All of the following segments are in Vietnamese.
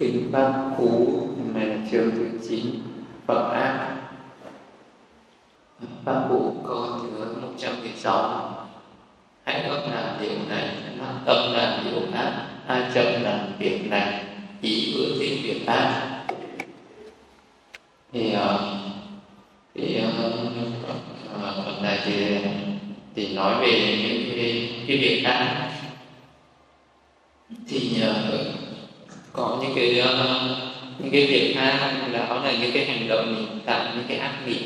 Kinh Pháp Cú, hôm nay là chương thứ 9, Phẩm Ác. Pháp Cú câu thứ 116. Hãy gấp làm điều này, mắt tâm làm điều ác, ai chậm làm việc này, ý ưa thích việc ác. Phần này thì nói về những cái việc ác. Thì có những cái việc ác đó là những cái hành động mình tạo những cái ác nghiệp,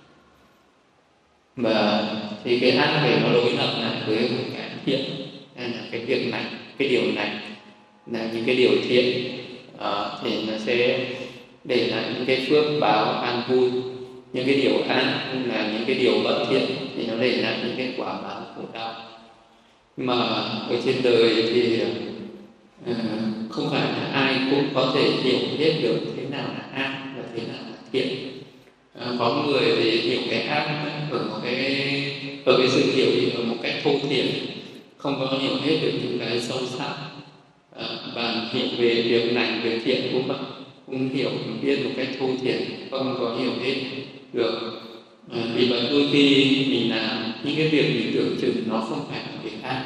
mà thì cái ác này nó đối lập lại với cái thiện, nên là cái việc này, cái điều này là những cái điều thiện, thì nó sẽ để lại những cái phước báo an vui. Những cái điều ác là những cái điều bất thiện thì nó để lại những cái quả báo khổ đau. Mà ở trên đời thì không phải là ai cũng có thể hiểu hết được thế nào là ác và thế nào là thiện. Có người thì hiểu cái ác ở cái sự hiểu ở một cách thô thiển, không có hiểu hết được những cái sâu sắc. Và hiểu về việc lành, về thiện cũng hiểu biết một cách thô thiển, không có hiểu hết được. Vì vậy đôi khi mình làm những cái việc mình tưởng chừng nó không phải là việc ác,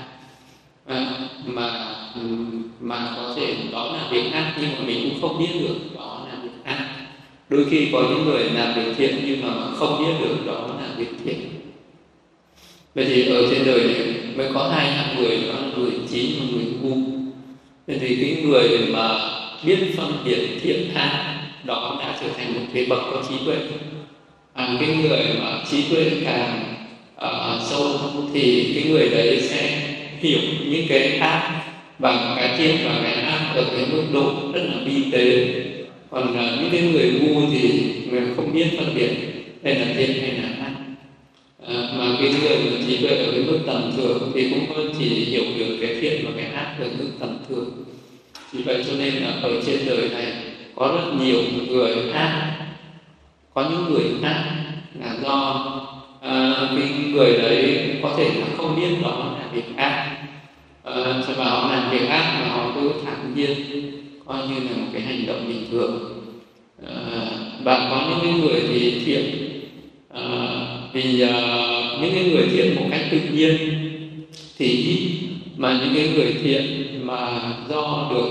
mà có thể đó là việc ác, nhưng mà mình cũng không biết được đó là việc ác. Đôi khi có những người làm việc thiện nhưng mà không biết được đó là việc thiện. Vậy thì ở trên đời này mới có hai hạng người, đó là người trí và người ngu. Vậy thì cái người mà biết phân biệt thiện ác đó đã trở thành một cái bậc có trí tuệ. Cái người mà trí tuệ càng sâu thì cái người đấy sẽ hiểu những cái ác và cái thiện và cái ác ở cái mức độ rất là vi tế. Còn những cái người ngu thì mình không biết phân biệt đây là thiện hay là ác. Mà cái người mà trí tuệ ở cái mức tầm thường thì cũng chỉ hiểu được cái thiện và cái ác ở mức tầm thường. Vì vậy cho nên là ở trên đời này có rất nhiều người ác. Có những người ác là do cái người đấy có thể là không biết đó là việc ác, và họ làm việc ác mà họ cứ thản nhiên coi như là một cái hành động bình thường. Và có những cái người thì thiện, vì những cái người thiện một cách tự nhiên thì ít, mà những cái người thiện mà do được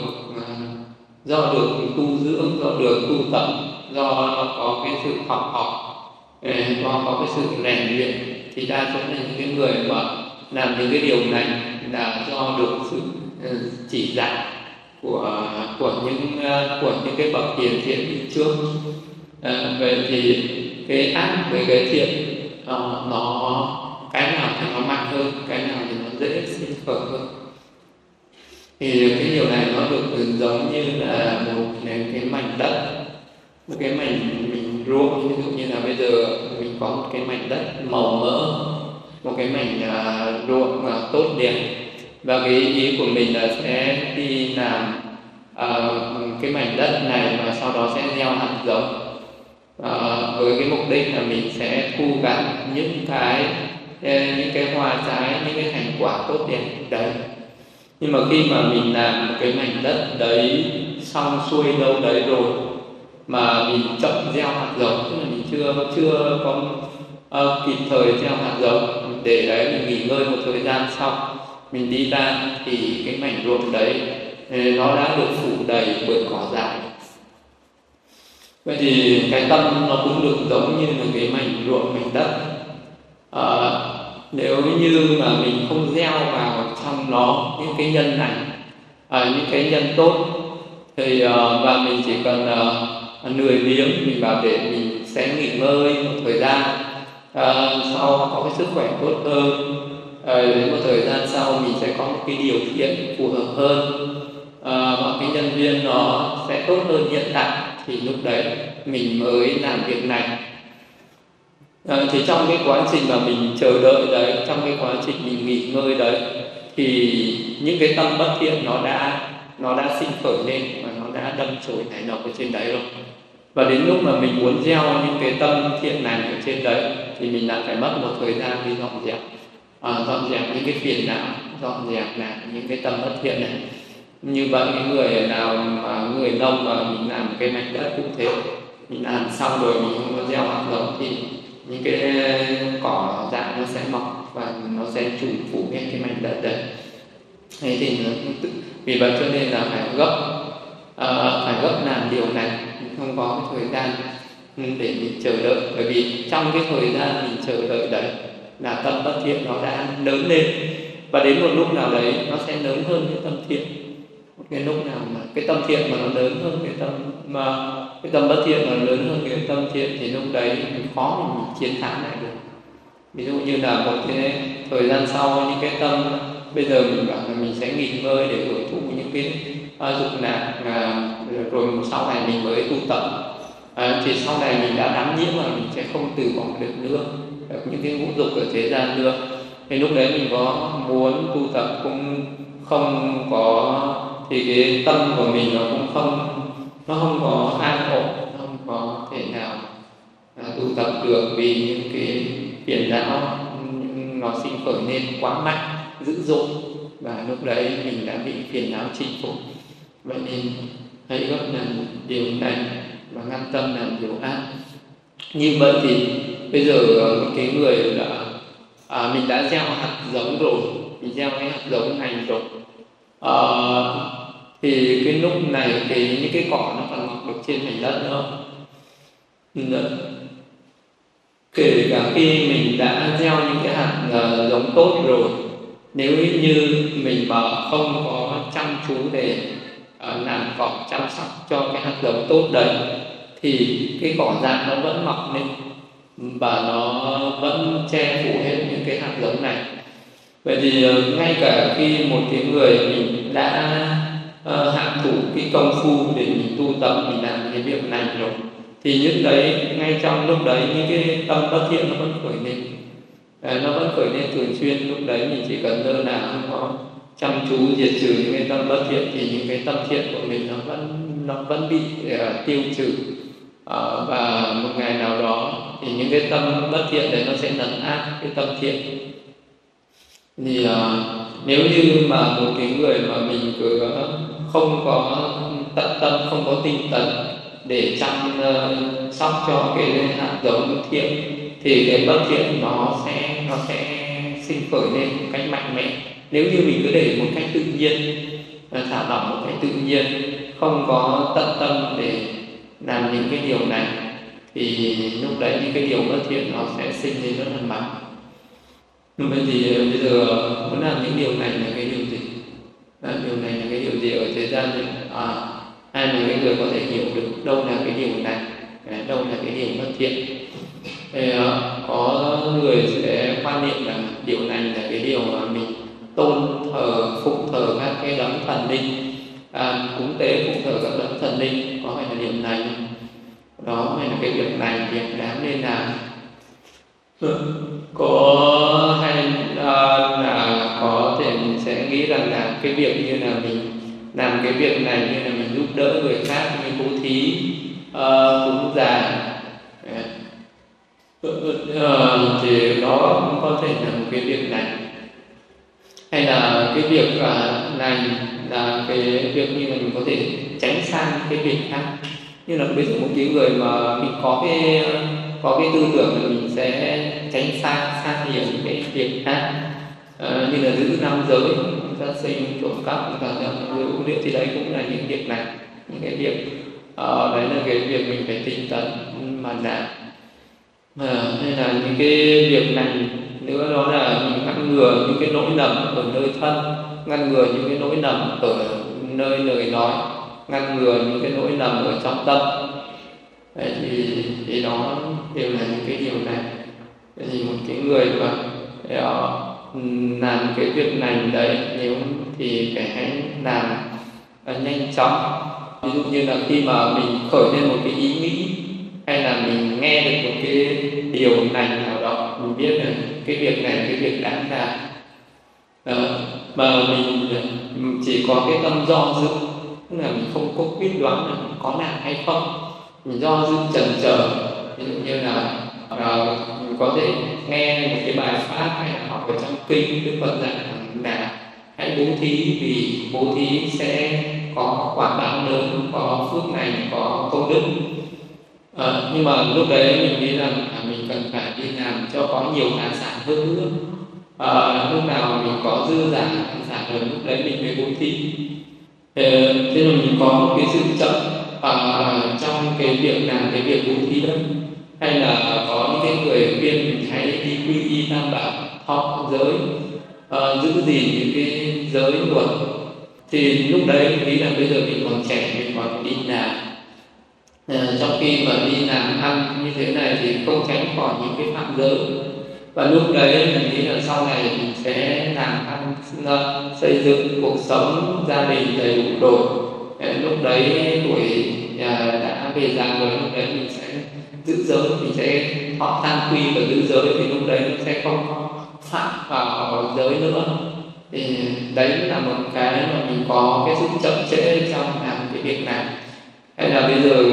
tu dưỡng, do được tu tập, do có cái sự học có cái sự rèn luyện, thì đa số là những cái người mà làm những cái điều này là do được sự chỉ dạy của những cái bậc hiền thiện đi trước. Vậy thì cái ác với cái thiện nó cái nào thì nó mạnh hơn, cái nào thì nó dễ sinh khởi hơn. Thì cái điều này nó được giống như là một cái mảnh đất, một cái mảnh mình ruộng. Ví dụ như là bây giờ mình có một cái mảnh đất màu mỡ, một cái mảnh ruộng tốt đẹp, và cái ý của mình là sẽ đi làm cái mảnh đất này và sau đó sẽ gieo hạt giống, với cái mục đích là mình sẽ thu gặt những cái hoa trái, những cái thành quả tốt đẹp đấy. Nhưng mà khi mà mình làm một cái mảnh đất đấy xong xuôi đâu đấy rồi mà mình chậm gieo hạt giống, tức là mình chưa có kịp thời gieo hạt giống, để đấy mình nghỉ ngơi một thời gian sau mình đi ra thì cái mảnh ruộng đấy nó đã được phủ đầy bởi cỏ dại. Vậy thì cái tâm nó cũng được giống như là cái mảnh ruộng, mảnh đất. Nếu như mà mình không gieo vào trong nó những cái nhân lành, những cái nhân tốt, thì và mình chỉ cần lười biếng, mình bảo để mình sẽ nghỉ ngơi một thời gian, sau có cái sức khỏe tốt hơn, đến một thời gian sau mình sẽ có một cái điều kiện phù hợp hơn, mọi cái nhân viên nó sẽ tốt hơn hiện tại, thì lúc đấy mình mới làm việc này. Thì trong cái quá trình mà mình chờ đợi đấy, trong cái quá trình mình nghỉ ngơi đấy, thì những cái tâm bất thiện nó đã sinh khởi lên và nó đã đâm chồi nảy nở ở trên đấy rồi. Và đến lúc mà mình muốn gieo những cái tâm thiện lành ở trên đấy thì mình lại phải mất một thời gian đi dọn dẹp những cái phiền não, dọn dẹp lại những cái tâm bất thiện này. Như vậy cái người nào mà người nông mà mình làm cái mảnh đất cũng thế, mình làm xong rồi mình không có gieo hạt giống thì những cái cỏ dại nó sẽ mọc và nó sẽ phủ hết cái mảnh đất đấy. Thế thì vì vậy cho nên là phải gấp làm điều này, mình không có cái thời gian để mình chờ đợi, bởi vì trong cái thời gian mình chờ đợi đấy là tâm bất thiện nó đã lớn lên, và đến một lúc nào đấy nó sẽ lớn hơn cái tâm thiện. Một cái lúc nào mà cái tâm thiện mà nó lớn hơn cái tâm bất thiện mà lớn hơn cái tâm thiện thì lúc đấy mình khó mà mình chiến thắng lại được. Ví dụ như là một cái thời gian sau, những cái tâm bây giờ mình bảo là mình sẽ nghỉ ngơi để hưởng thụ những cái dục lạc, rồi sau này mình mới tu tập, thì sau này mình đã đắm nhiễm mà mình sẽ không từ bỏ được nữa, những cái ngũ dục ở thế gian nữa. Thì lúc đấy mình có muốn tu tập cũng không có, thì cái tâm của mình nó không có an ổn, nó không có thể nào tu tập được, vì những cái phiền não nó sinh khởi lên quá mạnh, dữ dội, và lúc đấy mình đã bị phiền não chinh phục. Vậy nên hãy gấp làm điều này và ngăn tâm làm điều ác. Như vậy thì bây giờ cái người là mình đã gieo hạt giống rồi, mình gieo cái hạt giống hành rồi, thì cái lúc này những cái cỏ nó còn mọc được trên mảnh đất nữa. Kể cả khi mình đã gieo những cái hạt giống tốt rồi, nếu như mình mà không có chăm chú để làm cỏ, chăm sóc cho cái hạt giống tốt đấy, thì cái cỏ dại nó vẫn mọc lên và nó vẫn che phủ hết những cái hạt giống này. Vậy thì ngay cả khi một cái người mình đã hạ thủ cái công phu để mình tu tập, mình làm cái việc này rồi, thì những đấy, ngay trong lúc đấy những cái tâm bất thiện nó vẫn khởi lên, thường xuyên. Lúc đấy mình chỉ cần lơ là không có chăm chú diệt trừ những cái tâm bất thiện, thì những cái tâm thiện của mình nó vẫn bị tiêu trừ, và một ngày nào đó thì những cái tâm bất thiện đấy nó sẽ lấn át cái tâm thiện. Thì nếu như mà một cái người mà mình cứ không có tận tâm, không có tinh tấn để chăm sóc cho cái hạt giống thiện, thì cái bất thiện nó sẽ sinh khởi lên một cách mạnh mẽ. Nếu như mình cứ để một cách tự nhiên, thả lỏng một cách tự nhiên, không có tận tâm để làm những cái điều này, thì lúc đấy những cái điều bất thiện nó sẽ sinh lên rất là mạnh. Vậy thì bây giờ muốn làm những điều này là cái điều gì? Điều này là cái điều gì ở thế gian này? Ai là cái người có thể hiểu được đâu là cái điều này, đâu là cái điều bất thiện? Thì có người sẽ quan niệm rằng điều này là cái điều mà mình tôn thờ, phụng thờ các cái đấng thần linh, cúng tế phụng thờ các đấng thần linh, có phải là điều này không? Đó hay là cái việc này việc đáng nên làm? Có hay là có thể mình sẽ nghĩ rằng là cái việc như là mình làm cái việc này như là mình giúp đỡ người khác, như bố thí, cúng già, thì đó cũng có thể là một cái việc này. Hay là cái việc này là cái việc như là mình có thể tránh sang cái việc khác. Như là ví dụ một cái người mà mình có cái tư tưởng là mình sẽ tránh xa nhiều cái việc khác, như là giữ năm giới, sát sinh, trộm cắp, uống rượu, thì đấy cũng là những việc này, những cái việc đấy là cái việc mình phải tinh tấn mà làm. Hay là những cái việc này nữa, đó là mình ngăn ngừa những cái lỗi lầm ở nơi thân, ngăn ngừa những cái lỗi lầm ở nơi lời nói, ngăn ngừa những cái lỗi lầm ở trong tâm. Đấy, thì đó đều là những cái điều này. Thì một cái người mà làm cái việc này đấy, nếu thì phải hãy làm nhanh chóng. Ví dụ như là khi mà mình khởi lên một cái ý nghĩ, hay là mình nghe được một cái điều này nào đó, mình biết là cái việc này là cái việc đáng làm, mà mình chỉ có cái tâm do dự, tức là mình không có quyết đoán là mình có làm hay không, mình do dự chần chờ. Ví dụ như là mình có thể nghe một cái bài pháp hay là học ở trong kinh Đức Phật dạy là, hãy bố thí, vì bố thí sẽ có quả báo lớn, có phước lành, có công đức. Nhưng mà lúc đấy mình nghĩ rằng mình cần phải đi làm cho có nhiều tài sản hơn nữa. Lúc nào mình có dư giả tài sản rồi lúc đấy mình mới bố thí. Thế nên mình có một cái sự chậm trong cái việc làm cái việc bố thí đó, hay là có những cái người khuyên mình hãy đi quy y tam bảo, thọ giới, giữ gìn những cái giới luật, thì lúc đấy mình nghĩ là bây giờ mình còn trẻ, mình còn đi làm. Trong khi mà đi làm ăn như thế này thì không tránh khỏi những cái phạm giới, và lúc đấy mình nghĩ là sau này mình sẽ làm ăn, xây dựng cuộc sống gia đình đầy đủ rồi. Lúc đấy tuổi đã về già rồi, lúc đấy mình sẽ giữ giới, mình sẽ thọ tam quy và giữ giới, thì lúc đấy nó sẽ không có phạm vào giới nữa. Thì đấy là một cái mà mình có cái sự chậm trễ trong làm cái việc này. Hay là bây giờ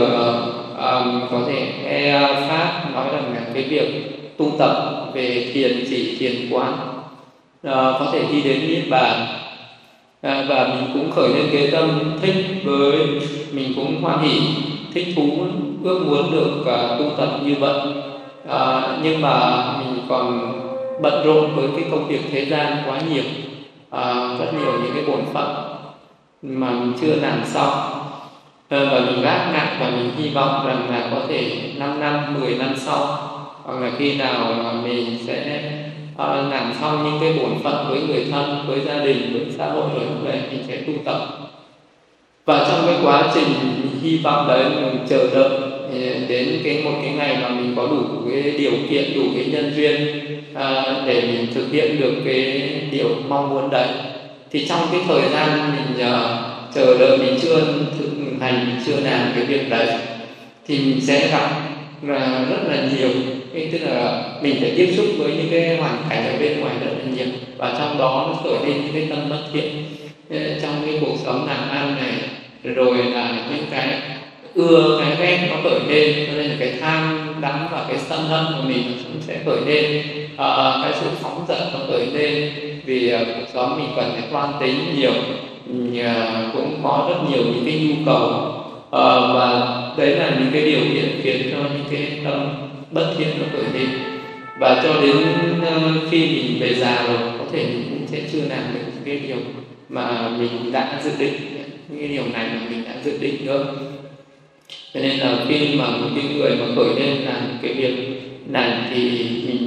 có thể nghe Pháp nói rằng là cái việc tu tập về thiền chỉ, thiền quán có thể đi đến Niết Bàn. Và mình cũng khởi lên cái tâm thích với, mình cũng hoan hỷ, thích thú, ước muốn được tu tập như vậy. Nhưng mà mình còn bận rộn với cái công việc thế gian quá nhiều, rất nhiều những cái bổn phận mà mình chưa làm xong, và mình gác nặng, và mình hy vọng rằng là có thể 5 năm, 10 năm sau, hoặc là khi nào mà mình sẽ làm xong những cái bổn phận với người thân, với gia đình, với xã hội rồi, lúc đấy mình sẽ tu tập. Và trong cái quá trình hy vọng đấy, mình chờ đợi đến một cái ngày mà mình có đủ cái điều kiện, đủ cái nhân duyên để mình thực hiện được cái điều mong muốn đấy. Thì trong cái thời gian mình chờ đợi, mình chưa thực hành, mình chưa làm cái việc đấy, thì mình sẽ gặp rất là nhiều, tức là mình phải tiếp xúc với những cái hoàn cảnh ở bên ngoài rất là nhiều, và trong đó nó khởi lên những cái tâm bất thiện trong cái cuộc sống làm ăn này, rồi là những cái ưa cái ghét nó khởi lên, cho nên là cái tham đắm và cái sân hận của mình cũng sẽ khởi lên, cái sự phóng dật nó khởi lên, vì cuộc sống mình cần phải toan tính nhiều, cũng có rất nhiều những cái nhu cầu, và đấy là những cái điều kiện khiến cho những cái tâm bất thiện nó khởi lên. Và cho đến khi mình về già rồi, có thể mình cũng sẽ chưa làm được những cái điều mà mình đã dự định, những cái điều này mà mình đã dự định nữa. Cho nên là khi mà một cái người mà khởi lên làm cái việc này thì mình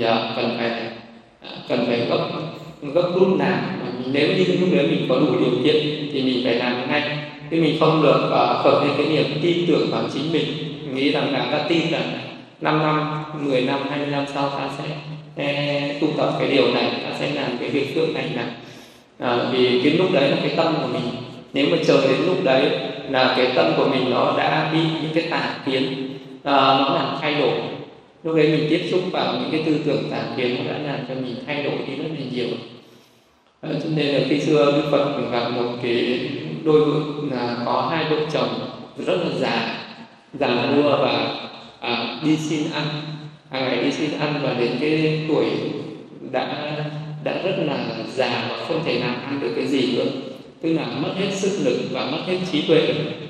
cần phải gấp rút làm. Nếu như lúc đấy mình có đủ điều kiện thì mình phải làm ngay, chứ mình không được khởi lên cái niềm tin tưởng vào chính mình, nghĩ rằng là ta tin rằng 5 năm, 10 năm, 20 năm sau ta sẽ tu tập cái điều này, ta sẽ làm cái việc phước này này. Vì cái lúc đấy là cái tâm của mình, nếu mà chờ đến lúc đấy là cái tâm của mình nó đã bị những cái tà kiến nó làm thay đổi. Lúc đấy mình tiếp xúc vào những cái tư tưởng tà kiến, nó đã làm cho mình thay đổi đi rất là nhiều. Cho nên là khi xưa Đức Phật gặp một cái đôi vợ, là có hai vợ chồng rất là già nua và đi xin ăn, hàng ngày đi xin ăn, và đến cái tuổi đã rất là già và không thể làm ăn được cái gì nữa, tức là mất hết sức lực và mất hết trí tuệ.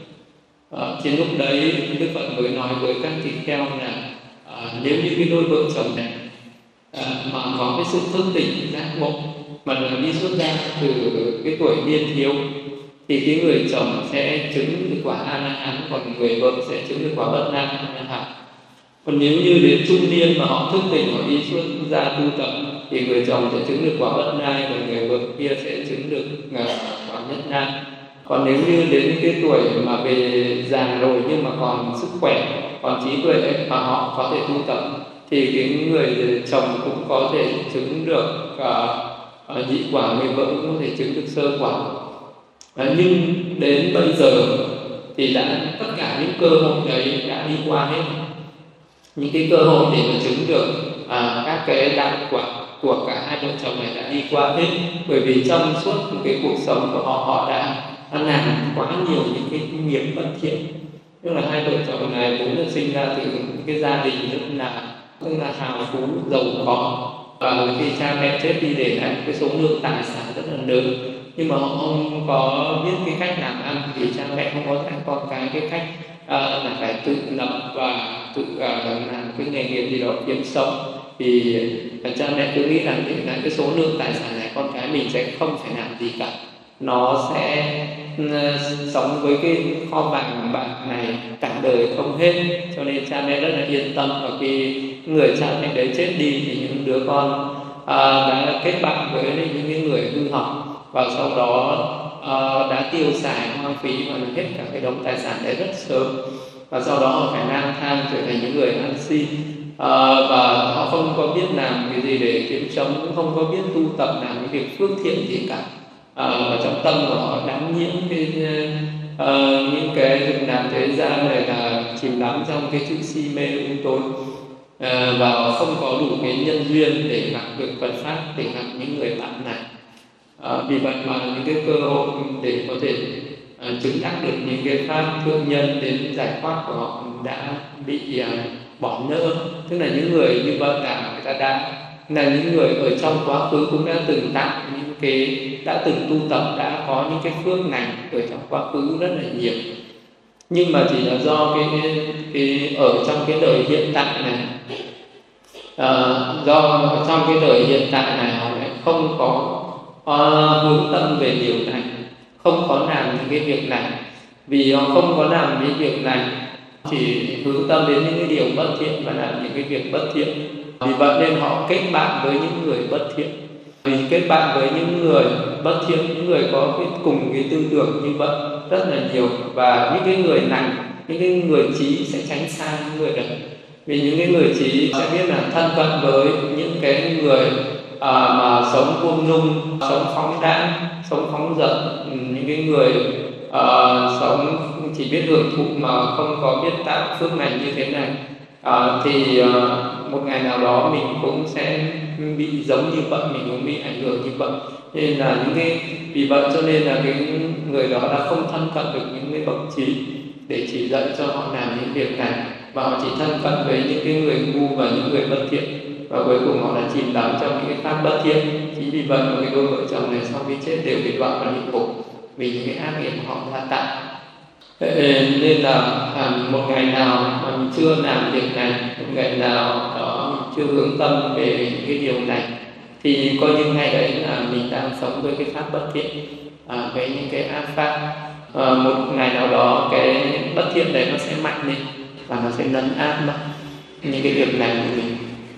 Thì lúc đấy Đức Phật mới nói với các tỳ kheo là nếu như cái đôi vợ chồng này mà có cái sự thức tỉnh giác ngộ, mà đi xuất gia từ cái tuổi niên thiếu, thì cái người chồng sẽ chứng được quả A-la-hán, còn người vợ sẽ chứng được quả Bất Nam A-la-hán. Còn nếu như đến trung niên mà họ thức tỉnh, họ đi xuất gia tu tập, thì người chồng sẽ chứng được quả Bất Nam, còn người vợ kia sẽ chứng được quả Nhất Nam. Còn nếu như đến cái tuổi mà về già rồi nhưng mà còn sức khỏe, còn trí tuệ mà họ có thể tu tập, thì cái người chồng cũng có thể chứng được nhị quả, người vợ cũng có thể chứng được sơ quả. Nhưng đến bây giờ thì tất cả những cơ hội đấy đã đi qua hết. Những cái cơ hội để mà chứng được các cái đạo quả của cả hai vợ chồng này đã đi qua hết, bởi vì trong suốt cái cuộc sống của họ đã làm quá nhiều những cái nghiệp bất thiện. Tức là hai vợ chồng này vốn là sinh ra từ cái gia đình rất là hào phú, giàu có, và khi cha mẹ chết đi để lại cái số lượng tài sản rất là lớn, nhưng mà họ không có biết cái cách làm ăn, thì cha mẹ không có dạy con cái cách là phải tự lập và tự làm cái nghề nghiệp gì đó kiếm sống. Thì cha mẹ cứ nghĩ rằng cái số lượng tài sản này con cái mình sẽ không phải làm gì cả, nó sẽ sống với cái kho vàng bạc này cả đời không hết, cho nên cha mẹ rất là yên tâm. Và khi người cha mẹ đấy chết đi thì những đứa con đã kết bạn với những người hư hỏng, và sau đó đã tiêu xài hoang phí và hết cả cái đống tài sản đấy rất sớm, và sau đó họ phải lang thang trở thành những người ăn xin, và họ không có biết làm cái gì để kiếm sống, cũng không có biết tu tập làm những việc phước thiện gì cả. Và trong tâm của họ đắm nhiễm những cái việc làm thế gian này, là chìm đắm trong cái chữ si mê u tối, và không có đủ cái nhân duyên để gặp được Phật pháp, để gặp những người bạn này. Vì vậy mà những cái cơ hội để có thể chứng đắc được những cái pháp thượng nhân đến giải thoát của họ đã bị bỏ lỡ. Tức là những người như vậy là người ta là những người ở trong quá khứ cũng đã từng tạo những cái, đã từng tu tập, đã có những cái phước lành ở trong quá khứ rất là nhiều, nhưng mà chỉ là do cái ở trong cái đời hiện tại này, do trong cái đời hiện tại này họ lại không có hướng tâm về điều này, không có làm những cái việc này. Vì họ không có làm những việc này, chỉ hướng tâm đến những cái điều bất thiện và làm những cái việc bất thiện. Vì vậy nên họ kết bạn với những người bất thiện. Vì kết bạn với những người bất thiện, những người có cùng cái tư tưởng như vậy rất là nhiều, và những cái người này, những cái người trí sẽ tránh xa những người đấy. Vì những cái người trí sẽ biết là thân cận với những cái người mà sống buông lung, sống phóng đãng, sống phóng dật, những cái người sống chỉ biết hưởng thụ mà không có biết tạo phước lành như thế này, thì một ngày nào đó mình cũng sẽ bị giống như vậy, mình cũng bị ảnh hưởng như vậy. Nên là vì vậy cho nên là cái người đó đã không thân cận được những cái bậc trí để chỉ dạy cho họ làm những việc này, và họ chỉ thân cận với những cái người ngu và những người bất thiện, và cuối cùng họ đã chìm đắm trong những cái pháp bất thiện. Chính vì vậy mà cái đôi vợ chồng này sau khi chết đều bị đọa vào địa ngục vì những cái ác nghiệp họ đã tạo. Nên là một ngày nào mà mình chưa làm việc này, một ngày nào đó mình chưa hướng tâm về những cái điều này, thì coi như ngày đấy là mình đang sống với cái pháp bất thiện, với những cái ác pháp. Một ngày nào đó cái bất thiện đấy nó sẽ mạnh lên và nó sẽ lấn át mất những cái việc này của mình.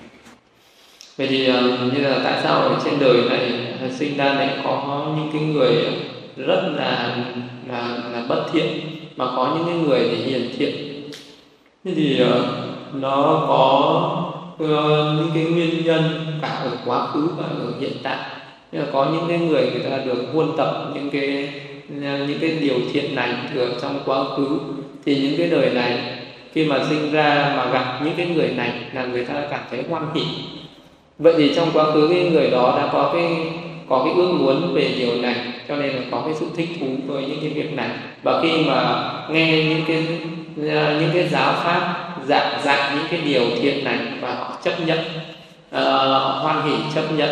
Vậy thì như là tại sao ở trên đời này sinh ra lại có những cái người rất là bất thiện, mà có những cái người thì hiền thiện? Thế thì nó có những cái nguyên nhân cả ở quá khứ và ở hiện tại. Nên là có những cái người ta được huân tập những cái điều thiện lành ở trong quá khứ, thì những cái đời này khi mà sinh ra mà gặp những cái người này là người ta cảm thấy hoan hỉ. Vậy thì trong quá khứ cái người đó đã có cái ước muốn về điều này, cho nên là có cái sự thích thú với những cái việc này. Và khi mà nghe những cái giáo pháp dạy những cái điều thiện này, và họ chấp nhận, hoan hỉ chấp nhận,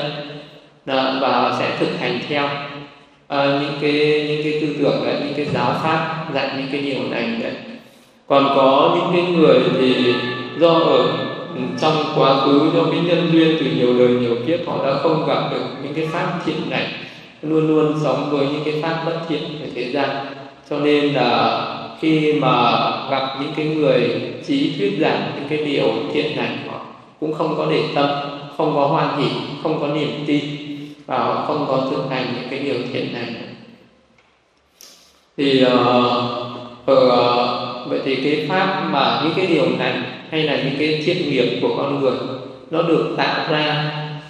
và sẽ thực hành theo những cái tư tưởng đấy, những cái giáo pháp dạy những cái điều này đấy. Còn có những cái người thì do ở trong quá khứ, do cái nhân duyên từ nhiều đời nhiều kiếp, họ đã không gặp được những cái pháp thiện này, luôn luôn sống với những cái pháp bất thiện ở thế gian. Cho nên là khi mà gặp những cái người trí thuyết giảng những cái điều thiện này, họ cũng không có để tâm, không có hoan hỉ, không có niềm tin, và họ không có thực hành những cái điều thiện này. Thì vậy thì cái pháp mà những cái điều này, hay là những cái thiện nghiệp của con người, nó được tạo ra,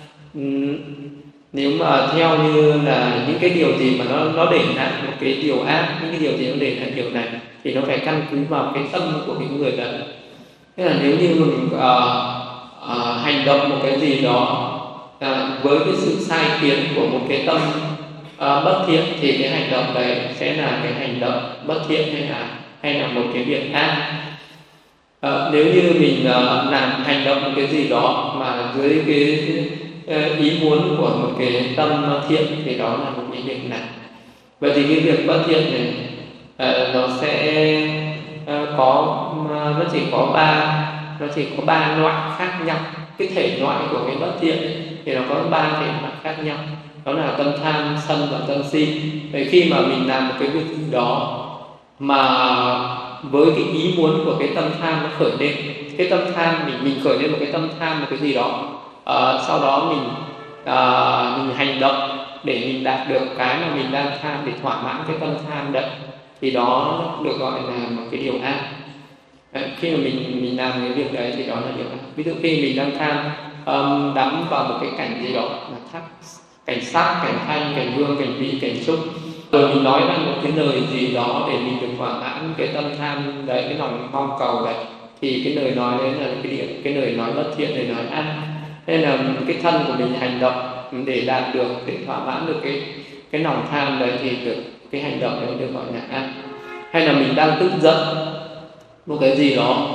nếu mà theo như là những cái điều gì mà nó để lại một cái điều ác, những cái điều gì nó để lại điều này, thì nó phải căn cứ vào cái tâm của cái người đó. Tức là nếu như mình hành động một cái gì đó với cái sự sai khiến của một cái tâm bất thiện, thì cái hành động đấy sẽ là cái hành động bất thiện, hay là một cái việc ác. Nếu như mình làm hành động một cái gì đó mà dưới cái ý muốn của một cái tâm thiện, thì đó là một cái việc này. Vậy thì cái việc bất thiện này nó sẽ nó chỉ có ba loại khác nhau. Cái thể loại của cái bất thiện ấy, thì nó có ba thể loại khác nhau, đó là tâm tham, sân và tâm si. Vậy khi mà mình làm một cái việc gì đó mà với cái ý muốn của cái tâm tham nó khởi lên, cái tâm tham mình khởi lên một cái tâm tham một cái gì đó, sau đó mình hành động để mình đạt được cái mà mình đang tham, để thỏa mãn cái tâm tham đấy, thì đó được gọi là một cái điều ác. Đấy, khi mà mình làm cái việc đấy thì đó là điều ác. Ví dụ khi mình đang tham đắm vào một cái cảnh gì đó, là thắt cảnh sắc, cảnh thanh, cảnh hương, cảnh vị, cảnh xúc, rồi mình nói ra một cái lời gì đó để mình được thỏa mãn cái tâm tham đấy, cái lòng mong cầu đấy, thì cái lời nói đấy là cái lời nói bất thiện, lời nói ác. Nên là cái thân của mình hành động để đạt được, để thỏa mãn được cái lòng tham đấy, thì được cái hành động đấy được gọi là ác. Hay là mình đang tức giận một cái gì đó,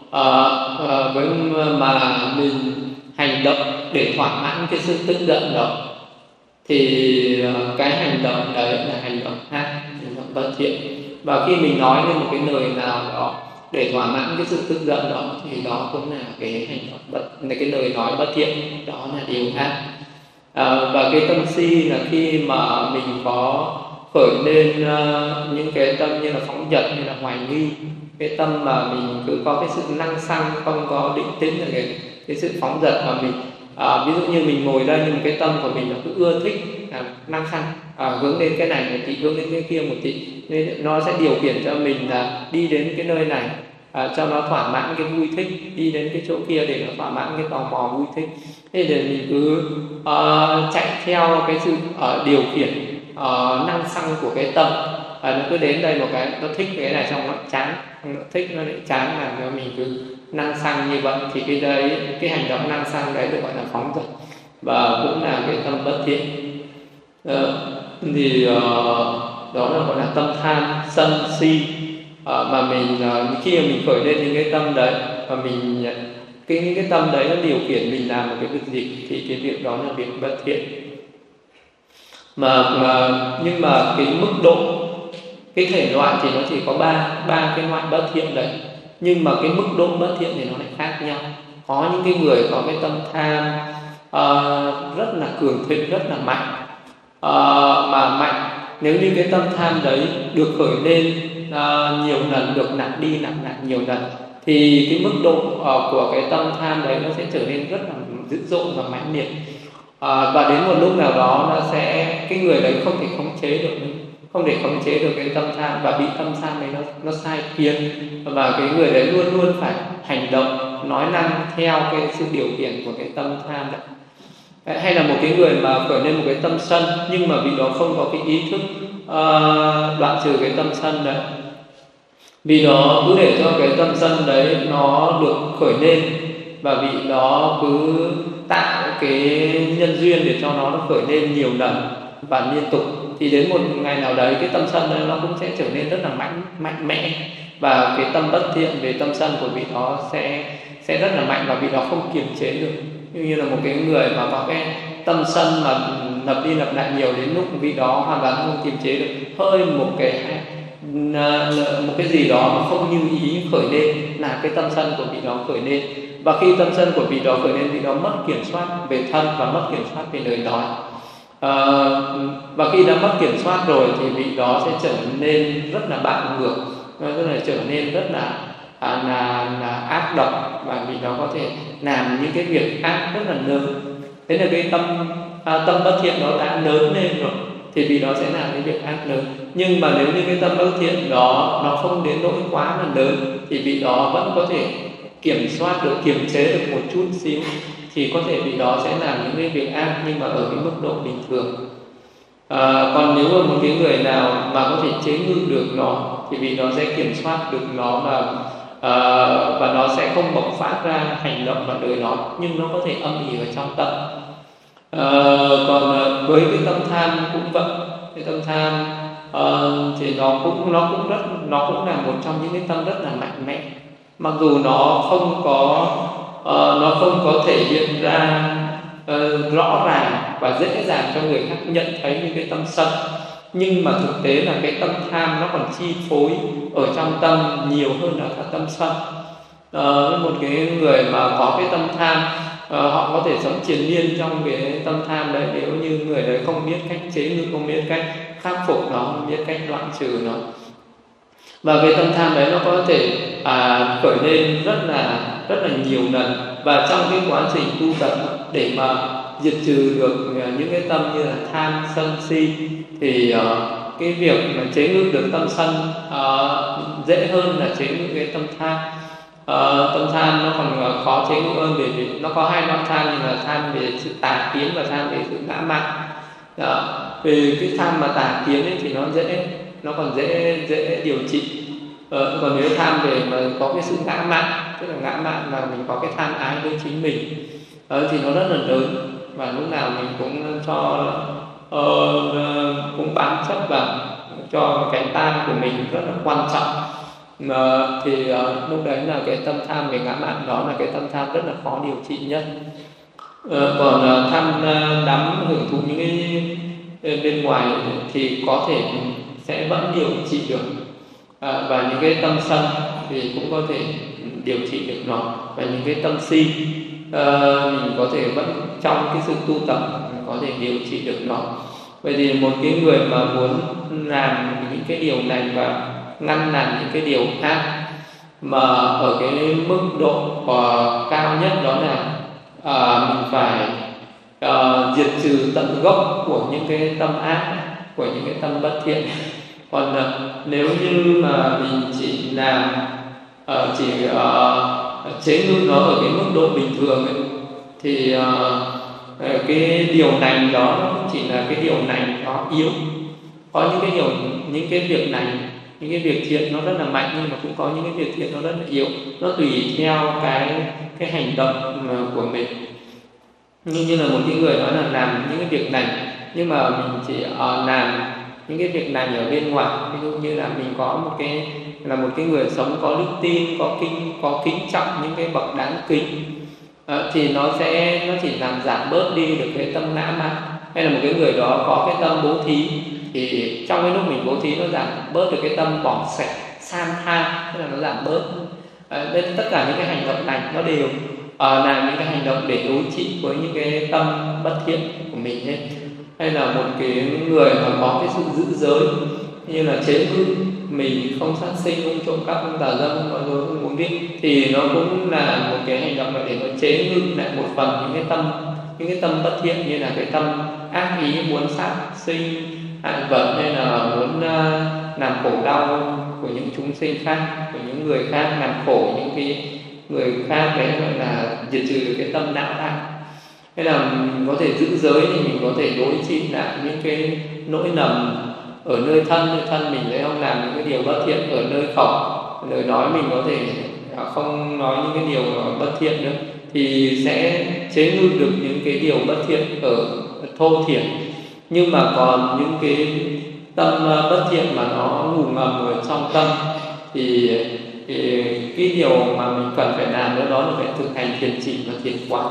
mà mình hành động để thỏa mãn cái sự tức giận đó, thì cái hành động đấy là hành động ác, hành động bất thiện. Và khi mình nói lên một cái lời nào đó để thỏa mãn cái sự tức giận đó, thì đó cũng là cái hành động cái lời nói bất thiện, đó là điều ác. Và cái tâm si là khi mà mình có khởi lên những cái tâm như là phóng dật hay là hoài nghi, cái tâm mà mình cứ có cái sự năng xăng, không có định tĩnh, là cái sự phóng dật mà mình ví dụ như mình ngồi đây nhưng cái tâm của mình nó cứ ưa thích năng xăng, hướng đến cái này một tí, hướng đến cái kia một tí, nên nó sẽ điều khiển cho mình là đi đến cái nơi này cho nó thỏa mãn cái vui thích, đi đến cái chỗ kia để nó thỏa mãn cái tò mò vui thích. Thế thì mình cứ chạy theo cái sự điều khiển năng xăng của cái tâm, nó cứ đến đây một cái nó thích cái này, xong nó chán, nó thích nó lại chán, làm cho mình cứ năng xăng như vậy. Thì cái hành động năng xăng đấy được gọi là phóng dật, và cũng là cái tâm bất thiện. Đó là gọi là tâm tham, sân, si. Mà mình khi mà mình khởi lên những cái tâm đấy, và mình những cái tâm đấy nó điều khiển mình làm một cái việc gì, thì cái việc đó là việc bất thiện. Nhưng mà cái mức độ, cái thể loại thì nó chỉ có ba cái loại bất thiện đấy, nhưng mà cái mức độ bất thiện thì nó lại khác nhau. Có những cái người có cái tâm tham rất là cường thịnh, rất là mạnh, mà mạnh, nếu như cái tâm tham đấy được khởi lên nhiều lần, được nạp đi nạp lại nhiều lần, thì cái mức độ của cái tâm tham đấy nó sẽ trở nên rất là dữ dội và mãnh liệt. Và đến một lúc nào đó cái người đấy không thể khống chế được cái tâm tham, và bị tâm tham đấy nó sai khiến, và cái người đấy luôn luôn phải hành động, nói năng theo cái sự điều khiển của cái tâm tham đấy. Hay là một cái người mà khởi lên một cái tâm sân, nhưng mà vì đó không có cái ý thức đoạn trừ cái tâm sân đấy, vì đó cứ để cho cái tâm sân đấy nó được khởi lên, và vì đó cứ tạo cái nhân duyên để cho nó khởi lên nhiều lần và liên tục, thì đến một ngày nào đấy cái tâm sân đấy nó cũng sẽ trở nên rất là mạnh mẽ, và cái tâm bất thiện về tâm sân của vị đó sẽ rất là mạnh, và vị đó không kiềm chế được. Như là một cái người mà có cái tâm sân mà lặp đi lặp lại nhiều, đến lúc vị đó hoàn toàn không kiềm chế được, hơi một cái gì đó mà không như ý khởi lên là cái tâm sân của vị đó khởi lên. Và khi tâm sân của vị đó khởi lên, vị đó mất kiểm soát về thân và mất kiểm soát về lời nói. Và khi đã mất kiểm soát rồi thì vị đó sẽ trở nên rất là bạo ngược, trở nên rất là ác độc, và vị đó có thể làm những cái việc ác rất là lớn. Thế là cái tâm bất thiện đó đã lớn lên rồi, thì vị đó sẽ làm cái việc ác lớn. Nhưng mà nếu như cái tâm bất thiện đó nó không đến nỗi quá là lớn, thì vị đó vẫn có thể kiểm soát được, kiềm chế được một chút xíu, thì có thể vị đó sẽ làm những cái việc ác, nhưng mà ở cái mức độ bình thường. Còn nếu mà một cái người nào mà có thể chế ngự được nó, thì vị đó sẽ kiểm soát được nó, và nó sẽ không bộc phát ra hành động và lời nói, nhưng nó có thể âm ỉ ở trong tâm. Còn với cái tâm tham cũng vậy. Cái tâm tham thì nó cũng là một trong những cái tâm rất là mạnh mẽ, mặc dù nó không có thể hiện ra rõ ràng và dễ dàng cho người khác nhận thấy như cái tâm sân. nhưng mà thực tế là cái tâm tham nó còn chi phối ở trong tâm nhiều hơn là cả tâm sân. Một cái người mà có cái tâm tham, họ có thể sống triền miên trong cái tâm tham đấy, nếu như người đấy không biết cách chế ngự, không biết cách khắc phục nó, không biết cách đoạn trừ nó. Và cái tâm tham đấy nó có thể khởi lên rất là nhiều lần. Và trong cái quá trình tu tập để mà diệt trừ được những cái tâm như là tham, sân, si, thì cái việc mà chế ngự được tâm sân dễ hơn là chế ngự cái tâm tham. Tâm tham nó còn khó chế ngự hơn, vì nó có hai loại tham, như là tham về sự tà kiến và tham về sự ngã mạn. Vì cái tham mà tà kiến ấy thì nó còn dễ điều trị. Còn nếu tham về mà có cái sự ngã mạn, tức là ngã mạn là mình có cái tham ái với chính mình, thì nó rất là lớn, và lúc nào mình cũng cũng bám chấp vào cho cái tam của mình rất là quan trọng. Thì lúc đấy là cái tâm tham về ngã mạn đó là cái tâm tham rất là khó điều trị nhất. Còn tham đắm hưởng thụ những cái bên ngoài thì có thể sẽ vẫn điều trị được. Và những cái tâm sân thì cũng có thể điều trị được nó. Và những cái tâm si mình có thể vẫn trong cái sự tu tập có thể điều trị được nó. Vậy thì một cái người mà muốn làm những cái điều này và ngăn làm những cái điều ác mà ở cái mức độ cao nhất, đó là mình phải diệt trừ tận gốc của những cái tâm ác, của những cái tâm bất thiện. Còn nếu như mà mình chỉ làm chế ngự nó ở cái mức độ bình thường ấy, thì cái điều lành đó nó cũng chỉ là cái điều lành nó yếu. Có những cái việc lành, những cái việc thiện nó rất là mạnh, nhưng mà cũng có những cái việc thiện nó rất là yếu. Nó tùy theo cái hành động của mình. Như là một cái người nói là làm những cái việc lành, nhưng mà mình chỉ làm những cái việc lành ở bên ngoài. Ví dụ như là mình có một cái người sống có đức tin, có kính trọng những cái bậc đáng kính, thì nó chỉ làm giảm bớt đi được cái tâm ngã mạn. Hay là một cái người đó có cái tâm bố thí, thì trong cái lúc mình bố thí nó giảm bớt được cái tâm bỏ sẻ, san tha, tức là nó giảm bớt. Nên tất cả những cái hành động lành nó đều là những cái hành động để đối trị với những cái tâm bất thiện của mình hết. Hay là một cái người mà có cái sự giữ giới, như là chế ngự mình không sát sinh, không trộm cắp, không tà dâm, không nói dối, không uống rượu, thì nó cũng là một cái hành động để nó chế ngự lại một phần những cái tâm bất thiện, như là cái tâm ác ý muốn sát sinh, hại vật, hay là muốn làm khổ đau của những chúng sinh khác, của những người khác, làm khổ những cái người khác. Đấy gọi là diệt trừ cái tâm não tạng. Hay là mình có thể giữ giới thì mình có thể đối trị lại những cái nỗi lầm ở nơi thân mình sẽ không làm những cái điều bất thiện. Ở nơi khẩu, lời nói mình có thể không nói những cái điều bất thiện nữa, thì sẽ chế ngự được những cái điều bất thiện ở thô thiển. Nhưng mà còn những cái tâm bất thiện mà nó ngủ ngầm ở trong tâm, thì cái điều mà mình cần phải làm đó là phải thực hành thiền chỉ và thiền quán.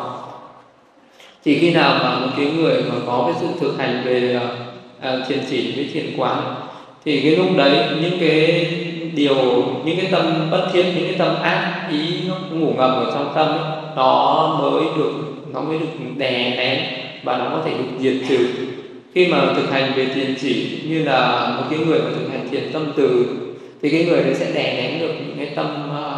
Chỉ khi nào mà một cái người mà có cái sự thực hành về thiền chỉ với thiền quán, thì cái lúc đấy những cái tâm bất thiện, những cái tâm ác ý nó ngủ ngầm ở trong tâm ấy, nó mới được đè nén và nó có thể được diệt trừ. Khi mà thực hành về thiền chỉ, như là một cái người mà thực hành thiền tâm từ, thì cái người đấy sẽ đè nén được những cái tâm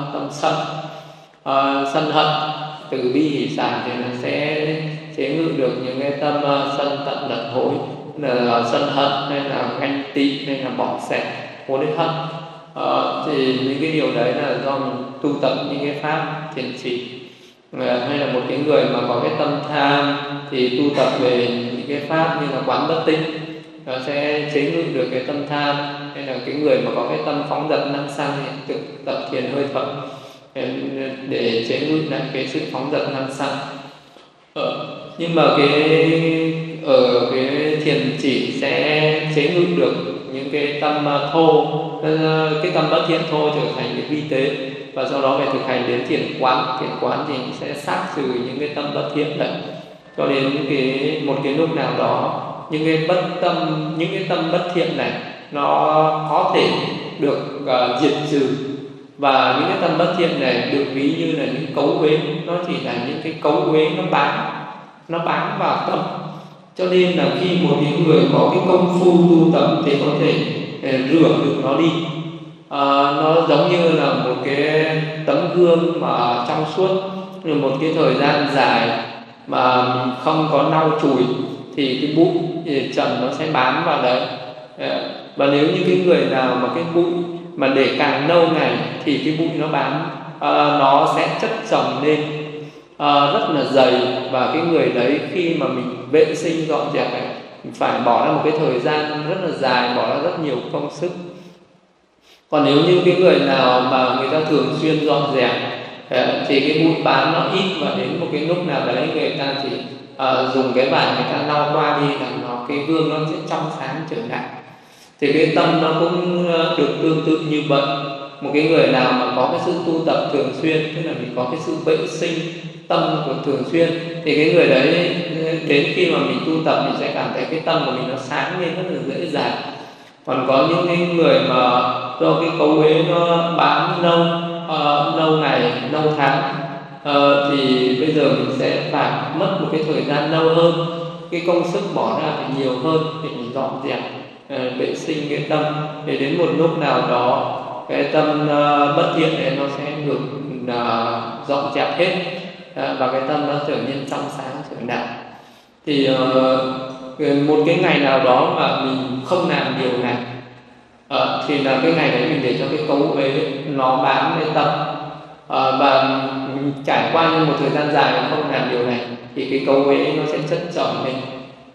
sân hận, từ bi hỷ xả, thì nó sẽ chế ngự được những cái tâm sân tận lận hối, là sân hận, hay là ganh tị, hay là bỏ sẻ, cố đến hận. Thì những cái điều đấy là do mình tu tập những cái pháp thiền chỉ. Hay là một cái người mà có cái tâm tham, thì tu tập về những cái pháp như là quán bất tinh, nó sẽ chế ngự được cái tâm tham. Hay là cái người mà có cái tâm phóng dật năng sang, thì tự tập thiền hơi thở để chế ngự lại cái sự phóng dật năng sang. Nhưng mà ở cái thiền chỉ sẽ chế ngự được những cái tâm thô, cái tâm bất thiện thô trở thành cái vi tế, và sau đó phải thực hành đến thiền quán. Thiền quán thì sẽ sát trừ những cái tâm bất thiện đấy, cho đến một cái lúc nào đó những cái tâm bất thiện này nó có thể được diệt trừ. Và những cái tâm bất thiện này được ví như là những cấu uế, nó chỉ là những cái cấu uế nó bám vào tâm. Cho nên là khi một cái người có cái công phu tu tập thì có thể rửa được nó đi. Nó giống như là một cái tấm gương mà trong suốt, một cái thời gian dài mà mình không có lau chùi thì cái bụi trần nó sẽ bám vào đấy. Và nếu như cái người nào mà cái bụi mà để càng lâu ngày thì cái bụi nó bám, nó sẽ chất chồng lên rất là dày. Và cái người đấy khi mà mình vệ sinh dọn dẹp này, phải bỏ ra một cái thời gian rất là dài, bỏ ra rất nhiều công sức. Còn nếu như cái người nào mà người ta thường xuyên dọn dẹp thì cái bụi bám nó ít, và đến một cái lúc nào đấy người ta chỉ dùng cái vải người ta lau qua đi là cái gương nó sẽ trong sáng trở lại. Thì cái tâm nó cũng được tương tự như vậy. Một cái người nào mà có cái sự tu tập thường xuyên, tức là mình có cái sự vệ sinh tâm của thường xuyên, thì cái người đấy đến khi mà mình tu tập mình sẽ cảm thấy cái tâm của mình nó sáng lên rất là dễ dàng. Còn có những cái người mà do cái cấu uế nó bám lâu ngày, lâu tháng, thì bây giờ mình sẽ phải mất một cái thời gian lâu hơn, cái công sức bỏ ra phải nhiều hơn để mình dọn dẹp, vệ sinh cái tâm. Để đến một lúc nào đó cái tâm bất thiện này nó sẽ được dọn dẹp hết, và cái tâm nó trở nên trong sáng trở lại. Thì một cái ngày nào đó mà mình không làm điều này, thì là cái ngày đấy mình để cho cái cấu uế nó bám lên tâm, và trải qua như một thời gian dài mà không làm điều này thì cái cấu uế nó sẽ chất chồng lên.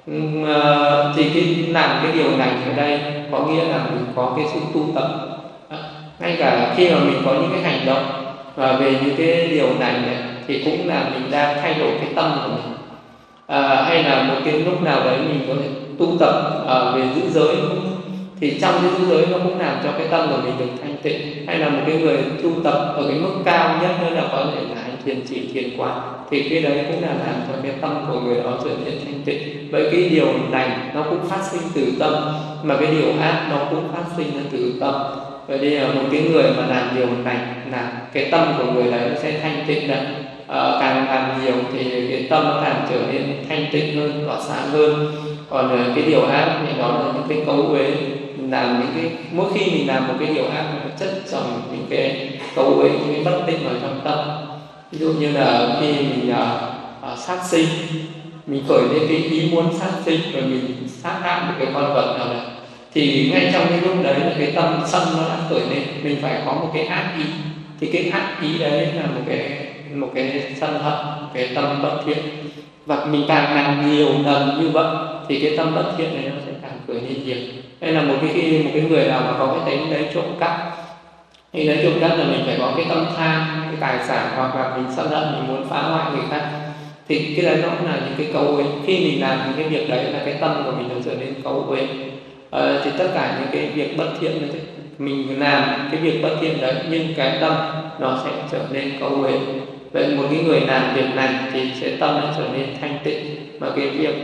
Thì cái làm cái điều này ở đây có nghĩa là mình có cái sự tu tập. Ngay cả khi mà mình có những cái hành động về những cái điều này thì cũng là mình đang thay đổi cái tâm của mình. Hay là một cái lúc nào đấy mình có thể tu tập về giữ giới, thì trong cái giữ giới nó cũng làm cho cái tâm của mình được thanh tịnh. Hay là một cái người tu tập ở cái mức cao nhất nữa là có thể là hành thiền chỉ, thiền quán, thì cái đấy cũng là làm cho cái tâm của người đó trở nên thanh tịnh. Vậy cái điều này nó cũng phát sinh từ tâm, mà cái điều ác nó cũng phát sinh ra từ tâm. Vậy đây là một cái người mà làm điều này là cái tâm của người đấy sẽ thanh tịnh đấy. Càng làm nhiều thì cái tâm nó càng trở nên thanh tịnh hơn, tỏa sáng hơn. Còn cái điều ác thì đó là những cái cấu uế, làm những cái mỗi khi mình làm một cái điều ác nó chất chồng những cái cấu uế, những cái bất tịnh vào trong tâm. Ví dụ như là khi mình sát sinh, mình khởi lên cái ý muốn sát sinh và mình sát hại một cái con vật nào đấy, thì ngay trong cái lúc đấy là cái tâm sân nó đã khởi lên, mình phải có một cái ác ý. Thì cái ác ý đấy là một cái sân hận, một cái tâm bất thiện. Và mình càng làm nhiều lần như vậy thì cái tâm bất thiện này nó sẽ càng khởi lên nhiều. Đây là một cái người nào mà có cái tính đấy trộm cắp, thì lấy trộm cắp là mình phải có cái tâm tham cái tài sản, hoặc là mình sân hận, mình muốn phá hoại người khác, thì cái đấy nó cũng là những cái cấu uế. Khi mình làm những cái việc đấy là cái tâm của mình nó trở nên cấu uế. Thì tất cả những cái việc bất thiện như thế, mình làm cái việc bất thiện đấy nhưng cái tâm nó sẽ trở nên cấu uế. Vậy một cái người làm việc này thì sẽ tâm nó trở nên thanh tịnh. Mà cái việc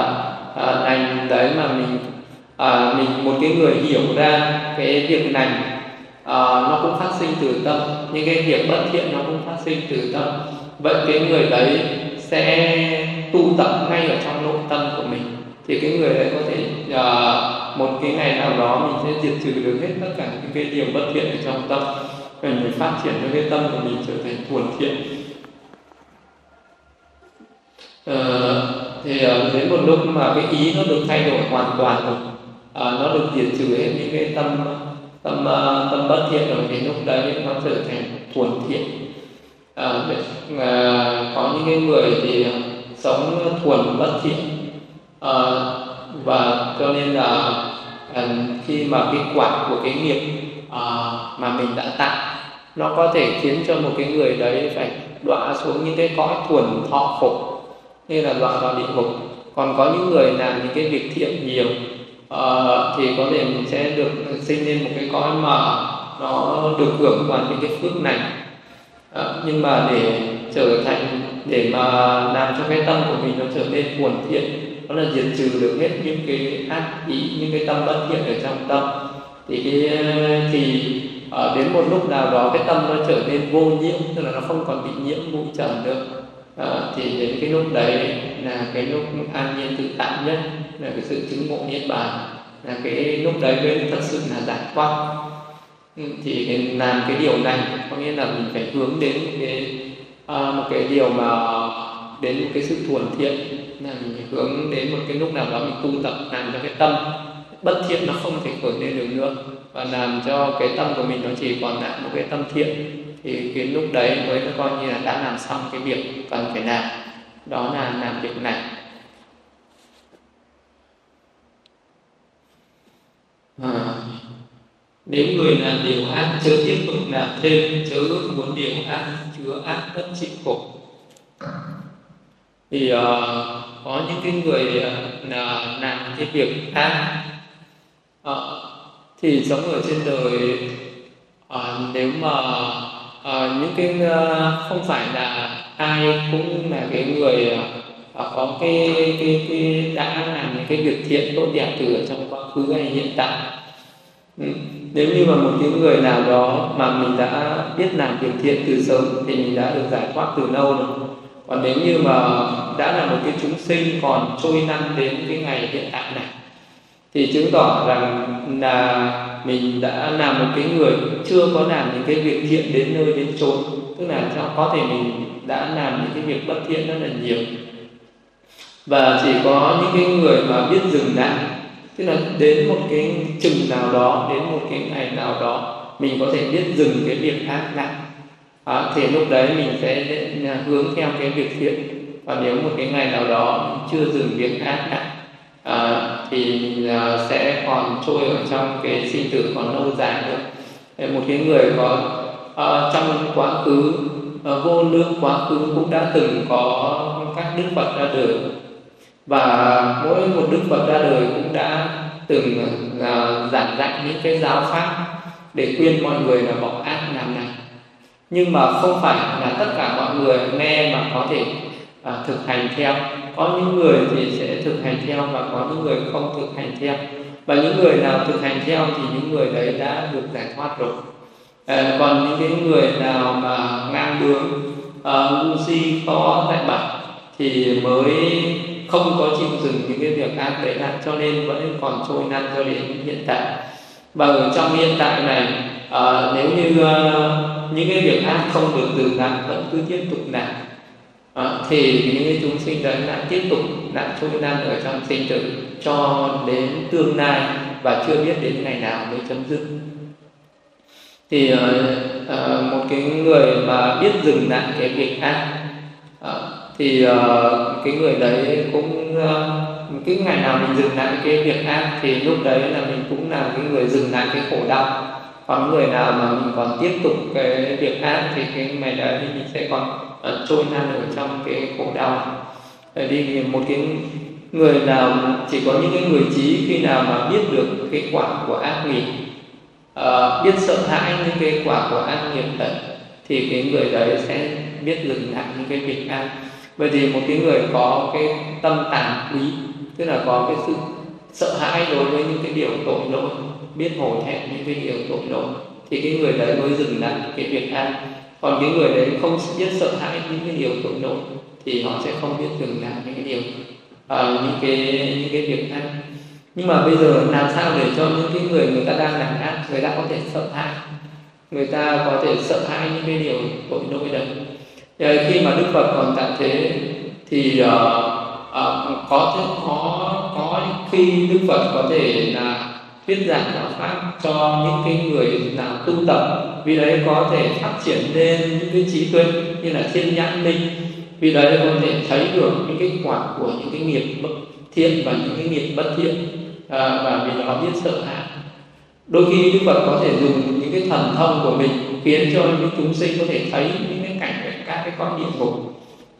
lành đấy mà mình một cái người hiểu ra cái việc lành nó cũng phát sinh từ tâm, những cái việc bất thiện nó cũng phát sinh từ tâm. Vậy cái người đấy sẽ tu tập ngay ở trong nội tâm của mình, thì cái người đấy có thể một cái ngày nào đó mình sẽ diệt trừ được hết tất cả những cái điều bất thiện ở trong tâm, mình phát triển cho cái tâm của mình trở thành thuần thiện. Thì đến một lúc mà cái ý nó được thay đổi hoàn toàn rồi, nó được diệt trừ hết những cái tâm bất thiện rồi, thì lúc đấy nó trở thành thuần thiện. Có những cái người thì sống thuần bất thiện, và cho nên là khi mà cái quả của cái nghiệp mà mình đã tạo, nó có thể khiến cho một cái người đấy phải đọa xuống những cái cõi thuần thọ khổ, như là đọa vào địa ngục. Còn có những người làm những cái việc thiện nhiều thì có thể mình sẽ được sinh lên một cái cõi mà nó được hưởng toàn những cái phước này. Nhưng mà để mà làm cho cái tâm của mình nó trở nên thuần thiện đó là diệt trừ được hết những cái ác ý, những cái tâm bất thiện ở trong tâm. Đến một lúc nào đó cái tâm nó trở nên vô nhiễm, tức là nó không còn bị nhiễm ngũ trần nữa. Thì đến cái lúc đấy là cái lúc an nhiên tự tại nhất, là cái sự chứng ngộ niết bàn, là cái lúc đấy mới thật sự là giải thoát. Thì làm cái điều này có nghĩa là mình phải hướng đến một cái điều mà đến một cái sự thuần thiện, là mình hướng đến một cái lúc nào đó mình tu tập làm cho cái tâm bất thiện nó không thể khởi lên được nữa, và làm cho cái tâm của mình nó chỉ còn lại một cái tâm thiện. Thì cái lúc đấy mới coi như là đã làm xong cái việc cần phải làm, đó là làm việc này. Nếu người làm điều ác chớ tiếp tục làm thêm, chớ ước muốn điều ác chứa ác tất chịu khổ. Thì có những cái người làm cái việc ác thì sống ở trên đời, nếu mà những cái không phải là ai cũng là cái người có cái đã làm những cái việc thiện tốt đẹp từ ở trong quá khứ hay hiện tại. Nếu như mà một cái người nào đó mà mình đã biết làm việc thiện từ sớm thì mình đã được giải thoát từ lâu rồi. Còn nếu như mà đã là một cái chúng sinh còn trôi lăn đến cái ngày hiện tại này thì chứng tỏ rằng là mình đã là một cái người chưa có làm những cái việc thiện đến nơi đến chốn, tức là có thể mình đã làm những cái việc bất thiện rất là nhiều. Và chỉ có những cái người mà biết dừng lại, tức là đến một cái chừng nào đó, đến một cái ngày nào đó mình có thể biết dừng cái việc ác lại, thì lúc đấy mình sẽ hướng theo cái việc thiện. Và nếu một cái ngày nào đó mình chưa dừng việc ác lại thì mình sẽ còn trôi ở trong cái sinh tử còn lâu dài nữa. Một cái người có trong quá khứ vô lượng quá khứ cũng đã từng có các đức Phật ra đời, và mỗi một đức Phật ra đời cũng đã từng giảng dạy những cái giáo pháp để khuyên mọi người là bỏ ác làm lành. Nhưng mà không phải là tất cả mọi người nghe mà có thể thực hành theo. Có những người thì sẽ thực hành theo và có những người không thực hành theo. Và những người nào thực hành theo thì những người đấy đã được giải thoát rồi. Còn những cái người nào mà ngang bướng, ngu si, khó dạy bảo thì mới không có chịu dừng những cái việc ác đấy lại, cho nên vẫn còn trôi lăn cho đến hiện tại. Và ở trong hiện tại này, nếu như những cái việc ác không được dừng lại, vẫn cứ tiếp tục làm, thì những cái chúng sinh đấy lại tiếp tục lại trôi lăn ở trong sinh tử cho đến tương lai, và chưa biết đến ngày nào mới chấm dứt. Thì một cái người mà biết dừng lại cái việc ác thì cái người đấy cũng cái ngày nào mình dừng lại cái việc ác thì lúc đấy là mình cũng là cái người dừng lại cái khổ đau. Còn người nào mà mình còn tiếp tục cái việc ác thì cái ngày đấy thì mình sẽ còn trôi lăn ở trong cái khổ đau. Thì một cái người nào chỉ có những cái người trí khi nào mà biết được cái quả của ác nghiệp, biết sợ hãi những cái quả của ác nghiệp đấy, thì cái người đấy sẽ biết dừng lại những cái việc ác. Bởi vì một cái người có cái tâm tàm quý, tức là có cái sự sợ hãi đối với những cái điều tội lỗi, biết hổ thẹn những cái điều tội lỗi, thì cái người đấy mới dừng lại cái việc ác. Còn cái người đấy không biết sợ hãi những cái điều tội lỗi thì họ sẽ không biết dừng lại những cái điều những cái việc ác. Nhưng mà bây giờ làm sao để cho những cái người ta đang làm ác, người ta có thể sợ hãi, người ta có thể sợ hãi những cái điều tội lỗi đấy. Khi mà Đức Phật còn tại thế thì có khi Đức Phật có thể là thuyết giảng đạo pháp cho những cái người nào tu tập, vì đấy có thể phát triển lên những cái trí tuệ như là thiên nhãn minh, vì đấy có thể thấy được những cái quả của những cái nghiệp bất thiện và những cái nghiệp bất thiện, và vì nó biết sợ hãi. Đôi khi Đức Phật có thể dùng những cái thần thông của mình khiến cho những chúng sinh có thể thấy những cái cảnh của các cái con địa ngục,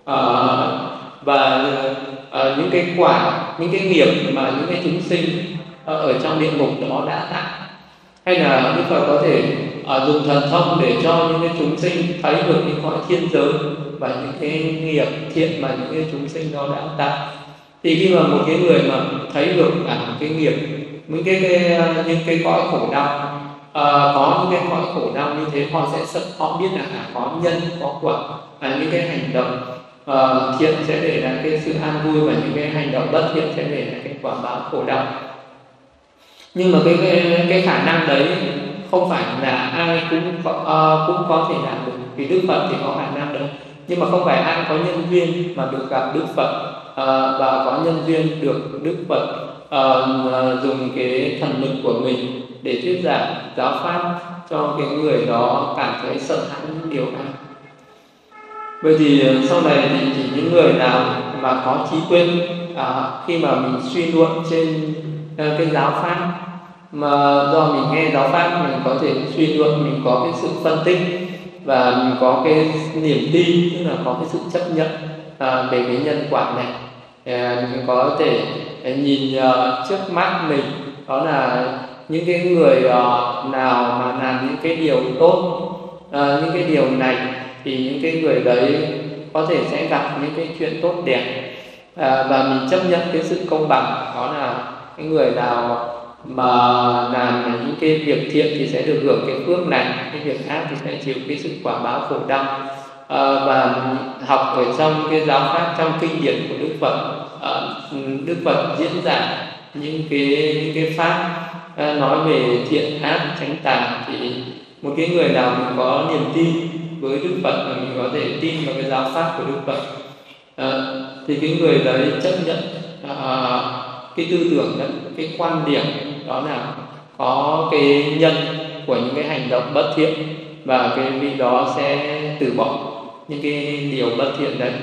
và những cái quả, những cái nghiệp mà những cái chúng sinh ở trong địa ngục đó đã tạo. Hay là Đức Phật có thể dùng thần thông để cho những cái chúng sinh thấy được những cõi thiên giới và những cái nghiệp thiện mà những cái chúng sinh đó đã tạo. Thì khi mà một cái người mà thấy được cái nghiệp, những cái cõi khổ đau, có những cái cõi khổ đau như thế, họ biết là có nhân có quả, những cái hành động thiện sẽ để lại cái sự an vui, và những cái hành động bất thiện sẽ để lại cái quả báo khổ đau. Nhưng mà cái khả năng đấy không phải là ai cũng có thể làm được. Vì Đức Phật thì có khả năng đấy, nhưng mà không phải ai có nhân duyên mà được gặp Đức Phật, và có nhân duyên được Đức Phật dùng cái thần lực của mình để thuyết giảng giáo pháp cho cái người đó cảm thấy sợ hãi những điều này. Vậy thì sau này thì chỉ những người nào mà có trí tuệ, khi mà mình suy luận trên cái giáo pháp, mà do mình nghe giáo pháp mình có thể suy luận, mình có cái sự phân tích và mình có cái niềm tin, tức là có cái sự chấp nhận về cái nhân quả này. Mình có thể nhìn trước mắt mình, đó là những cái người nào mà làm những cái điều tốt, những cái điều này, thì những cái người đấy có thể sẽ gặp những cái chuyện tốt đẹp, và mình chấp nhận cái sự công bằng, đó là cái người nào mà làm những cái việc thiện thì sẽ được hưởng cái phước này, cái việc ác thì sẽ chịu cái sự quả báo khổ đau. Và học ở trong cái giáo pháp, trong kinh điển của Đức Phật, Đức Phật diễn giải những cái pháp nói về thiện ác chánh tà, thì một cái người nào mình có niềm tin với Đức Phật, mà mình có thể tin vào cái giáo pháp của Đức Phật, thì cái người đấy chấp nhận cái tư tưởng đó, cái quan điểm đó là có cái nhân của những cái hành động bất thiện, và cái vị đó sẽ từ bỏ những cái điều bất thiện đấy.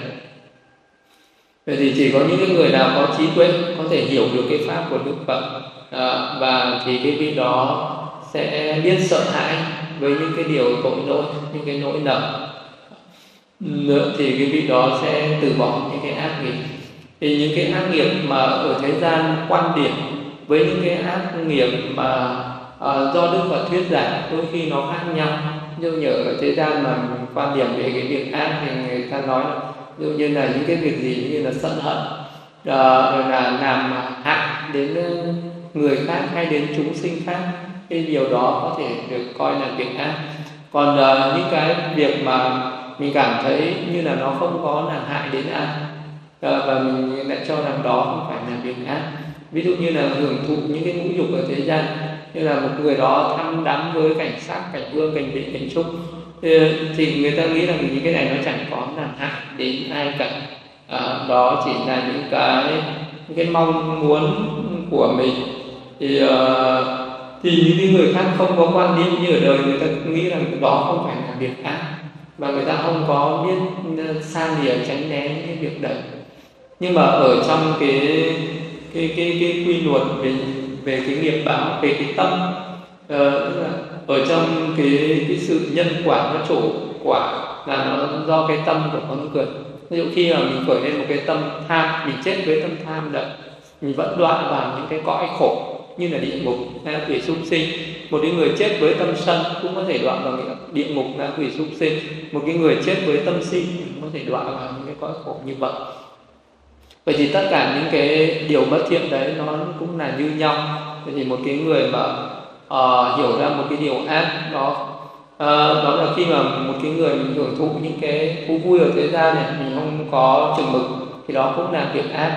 Vậy thì chỉ có những cái người nào có trí tuệ, có thể hiểu được cái pháp của Đức Phật, và thì cái vị đó sẽ biết sợ hãi với những cái điều tội lỗi, những cái nỗi lầm, thì cái vị đó sẽ từ bỏ những cái ác nghiệp. Thì những cái ác nghiệp mà ở thế gian quan điểm với những cái ác nghiệp mà do Đức Phật thuyết giảng đôi khi nó khác nhau. Như ở thế gian mà quan điểm về cái việc ác thì người ta nói là ví dụ như là những cái việc gì như là sân hận, rồi là làm hại đến người khác hay đến chúng sinh khác, cái điều đó có thể được coi là việc ác. Còn những cái việc mà mình cảm thấy như là nó không có làm hại đến ai, và mình lại cho rằng đó không phải là việc ác. Ví dụ như là hưởng thụ những cái ngũ dục ở thế gian, như là một người đó tham đắm với cảnh sắc, cảnh hương, cảnh vị, cảnh trúc, thì người ta nghĩ là những cái này nó chẳng có làm hại đến ai cả. Đó chỉ là những cái mong muốn của mình. Thì những cái người khác không có quan niệm như ở đời, người ta nghĩ rằng đó không phải là việc ác, và người ta không có biết xa lìa tránh né cái việc đấy. Nhưng mà ở trong cái quy luật về cái nghiệp báo, về cái tâm, tức là ở trong cái sự nhân quả, nó trổ quả là nó do cái tâm của con người. Ví dụ khi mà mình khởi lên một cái tâm tham, mình chết với tâm tham đấy, mình vẫn đọa vào những cái cõi khổ như là địa ngục, ngạ quỷ súc sinh. Một cái người chết với tâm sân cũng có thể đọa vào địa ngục, ngạ quỷ súc sinh. Một cái người chết với tâm si cũng có thể đọa vào những cái cõi khổ như vậy. Vậy thì tất cả những cái điều bất thiện đấy nó cũng là như nhau. Vậy thì một cái người mà hiểu ra một cái điều ác đó, đó là khi mà một cái người mình hưởng thụ những cái thú vui ở thế gian này, mình không có chừng mực, thì đó cũng là việc ác.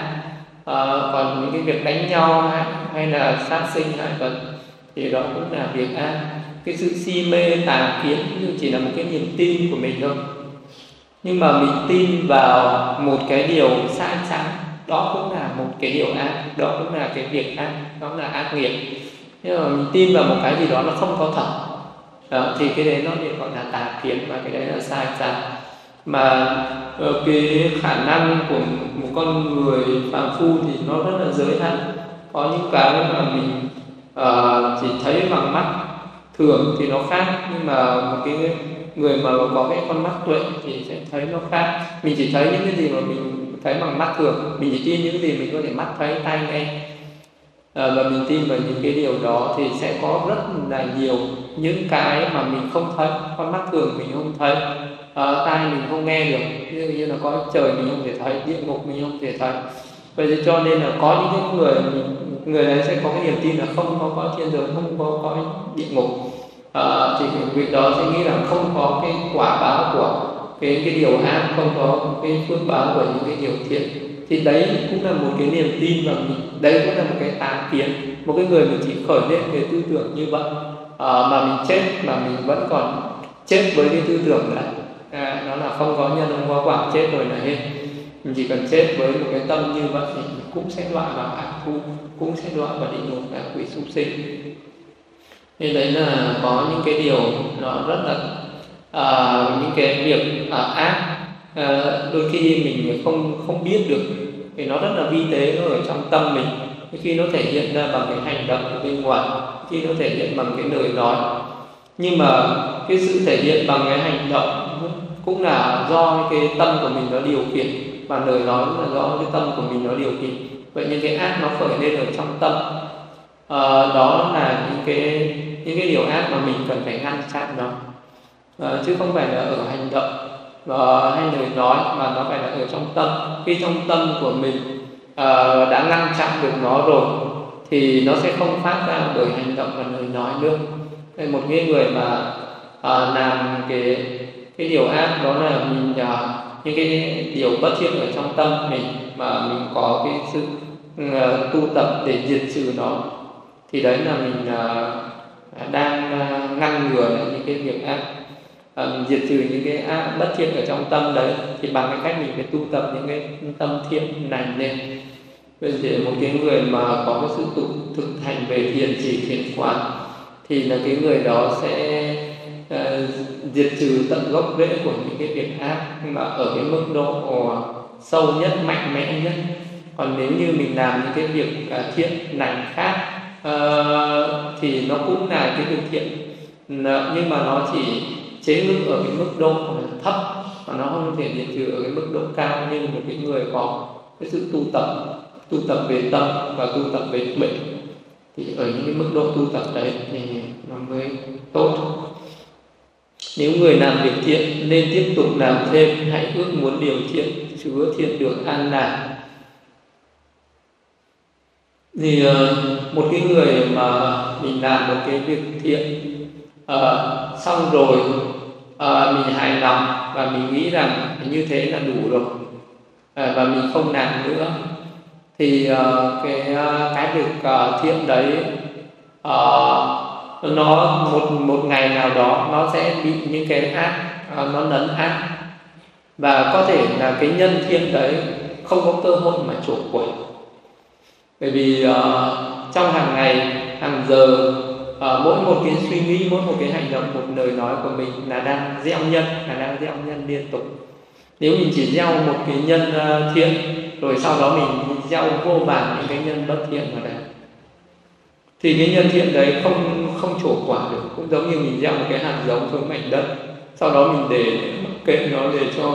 Còn những cái việc đánh nhau hay là sát sinh hại vật thì đó cũng là việc ác. Cái sự si mê tà kiến chỉ là một cái niềm tin của mình thôi, nhưng mà mình tin vào một cái điều sai trái, đó cũng là một cái điều ác, đó cũng là cái việc ác, đó là ác nghiệp. Nhưng mà mình tin vào một cái gì đó nó không có thật, thì cái đấy nó được gọi là tà kiến, và cái đấy là sai trái. Mà cái khả năng của một con người phàm phu thì nó rất là giới hạn. Có những cái mà mình chỉ thấy bằng mắt thường thì nó khác, nhưng mà một cái người mà có cái con mắt tuệ thì sẽ thấy nó khác. Mình chỉ thấy những cái gì mà mình thấy bằng mắt thường, mình chỉ tin những cái gì mình có thể mắt thấy, tai nghe, và mình tin vào những cái điều đó, thì sẽ có rất là nhiều những cái mà mình không thấy. Con mắt thường mình không thấy, tai mình không nghe được, ví dụ như là có trời mình không thể thấy, địa ngục mình không thể thấy, Vậy thì cho nên là có những cái người đấy sẽ có cái niềm tin là không có thiên giới, không có địa ngục. Thì vị đó sẽ nghĩ là không có cái quả báo của cái điều ác, không có cái phước báo của những cái điều thiện. Thì đấy cũng là một cái niềm tin, và đấy cũng là một cái tà kiến. Một cái người mình chỉ khởi lên cái tư tưởng như vậy, mà mình chết mà mình vẫn còn chết với cái tư tưởng này, nó là không có nhân không có quả, chết rồi là hết. Mình chỉ cần chết với một cái tâm như vậy thì cũng sẽ đọa vào ác thu, cũng sẽ đọa vào địa ngục, ác quỷ súc sinh. Nên đấy là có những cái điều nó rất là những cái việc ác, đôi khi mình không biết được thì nó rất là vi tế, nó ở trong tâm mình. Đôi khi nó thể hiện ra bằng cái hành động ở bên ngoài, khi nó thể hiện bằng cái lời nói. Nhưng mà cái sự thể hiện bằng cái hành động cũng là do cái tâm của mình nó điều khiển, và lời nói cũng là do cái tâm của mình nó điều khiển. Vậy những cái ác nó khởi lên ở trong tâm, đó là những cái điều ác mà mình cần phải ngăn chặn nó, chứ không phải là ở hành động hay lời nói, mà nó phải là ở trong tâm. Khi trong tâm của mình đã ngăn chặn được nó rồi thì nó sẽ không phát ra bởi hành động và lời nói nữa. Nên một cái người mà làm cái điều ác, đó là mình những cái điều bất thiện ở trong tâm mình, mà mình có cái sự tu tập để diệt trừ nó, thì đấy là mình đang ngăn ngừa những cái việc ác, mình diệt trừ những cái ác bất thiện ở trong tâm đấy. Thì bằng cái cách mình phải tu tập những cái tâm thiện lành lên. Bây giờ một cái người mà có cái sự thực hành về thiền chỉ thiền quán, thì là cái người đó sẽ diệt trừ tận gốc rễ của những cái việc ác, mà ở cái mức độ sâu nhất, mạnh mẽ nhất. Còn nếu như mình làm những cái việc thiện lành khác thì nó cũng là cái việc thiện, nhưng mà nó chỉ chế ngự ở cái mức độ thấp, và nó không thể diệt trừ ở cái mức độ cao như một cái người có cái sự tu tập về tâm và tu tập về bệnh. Thì ở những cái mức độ tu tập đấy thì nó mới tốt. Nếu người làm việc thiện nên tiếp tục làm thêm, hãy ước muốn điều thiện, chứa thiện được an lạc. Thì một cái người mà mình làm một cái việc thiện xong rồi mình hài lòng và mình nghĩ rằng như thế là đủ rồi, và mình không làm nữa, thì cái việc thiện đấy nó một ngày nào đó nó sẽ bị những cái ác nó lấn át, và có thể là cái nhân thiện đấy không có cơ hội mà trổ quả. Bởi vì trong hàng ngày, hàng giờ, mỗi một cái suy nghĩ, mỗi một cái hành động, một lời nói của mình là đang gieo nhân liên tục. Nếu mình chỉ gieo một cái nhân thiện, rồi sau đó mình gieo vô vàn những cái nhân bất thiện vào đấy, thì cái nhân thiện đấy không trổ quả được. Cũng giống như mình gieo một cái hạt giống xuống mảnh đất, sau đó mình để kệ nó, để cho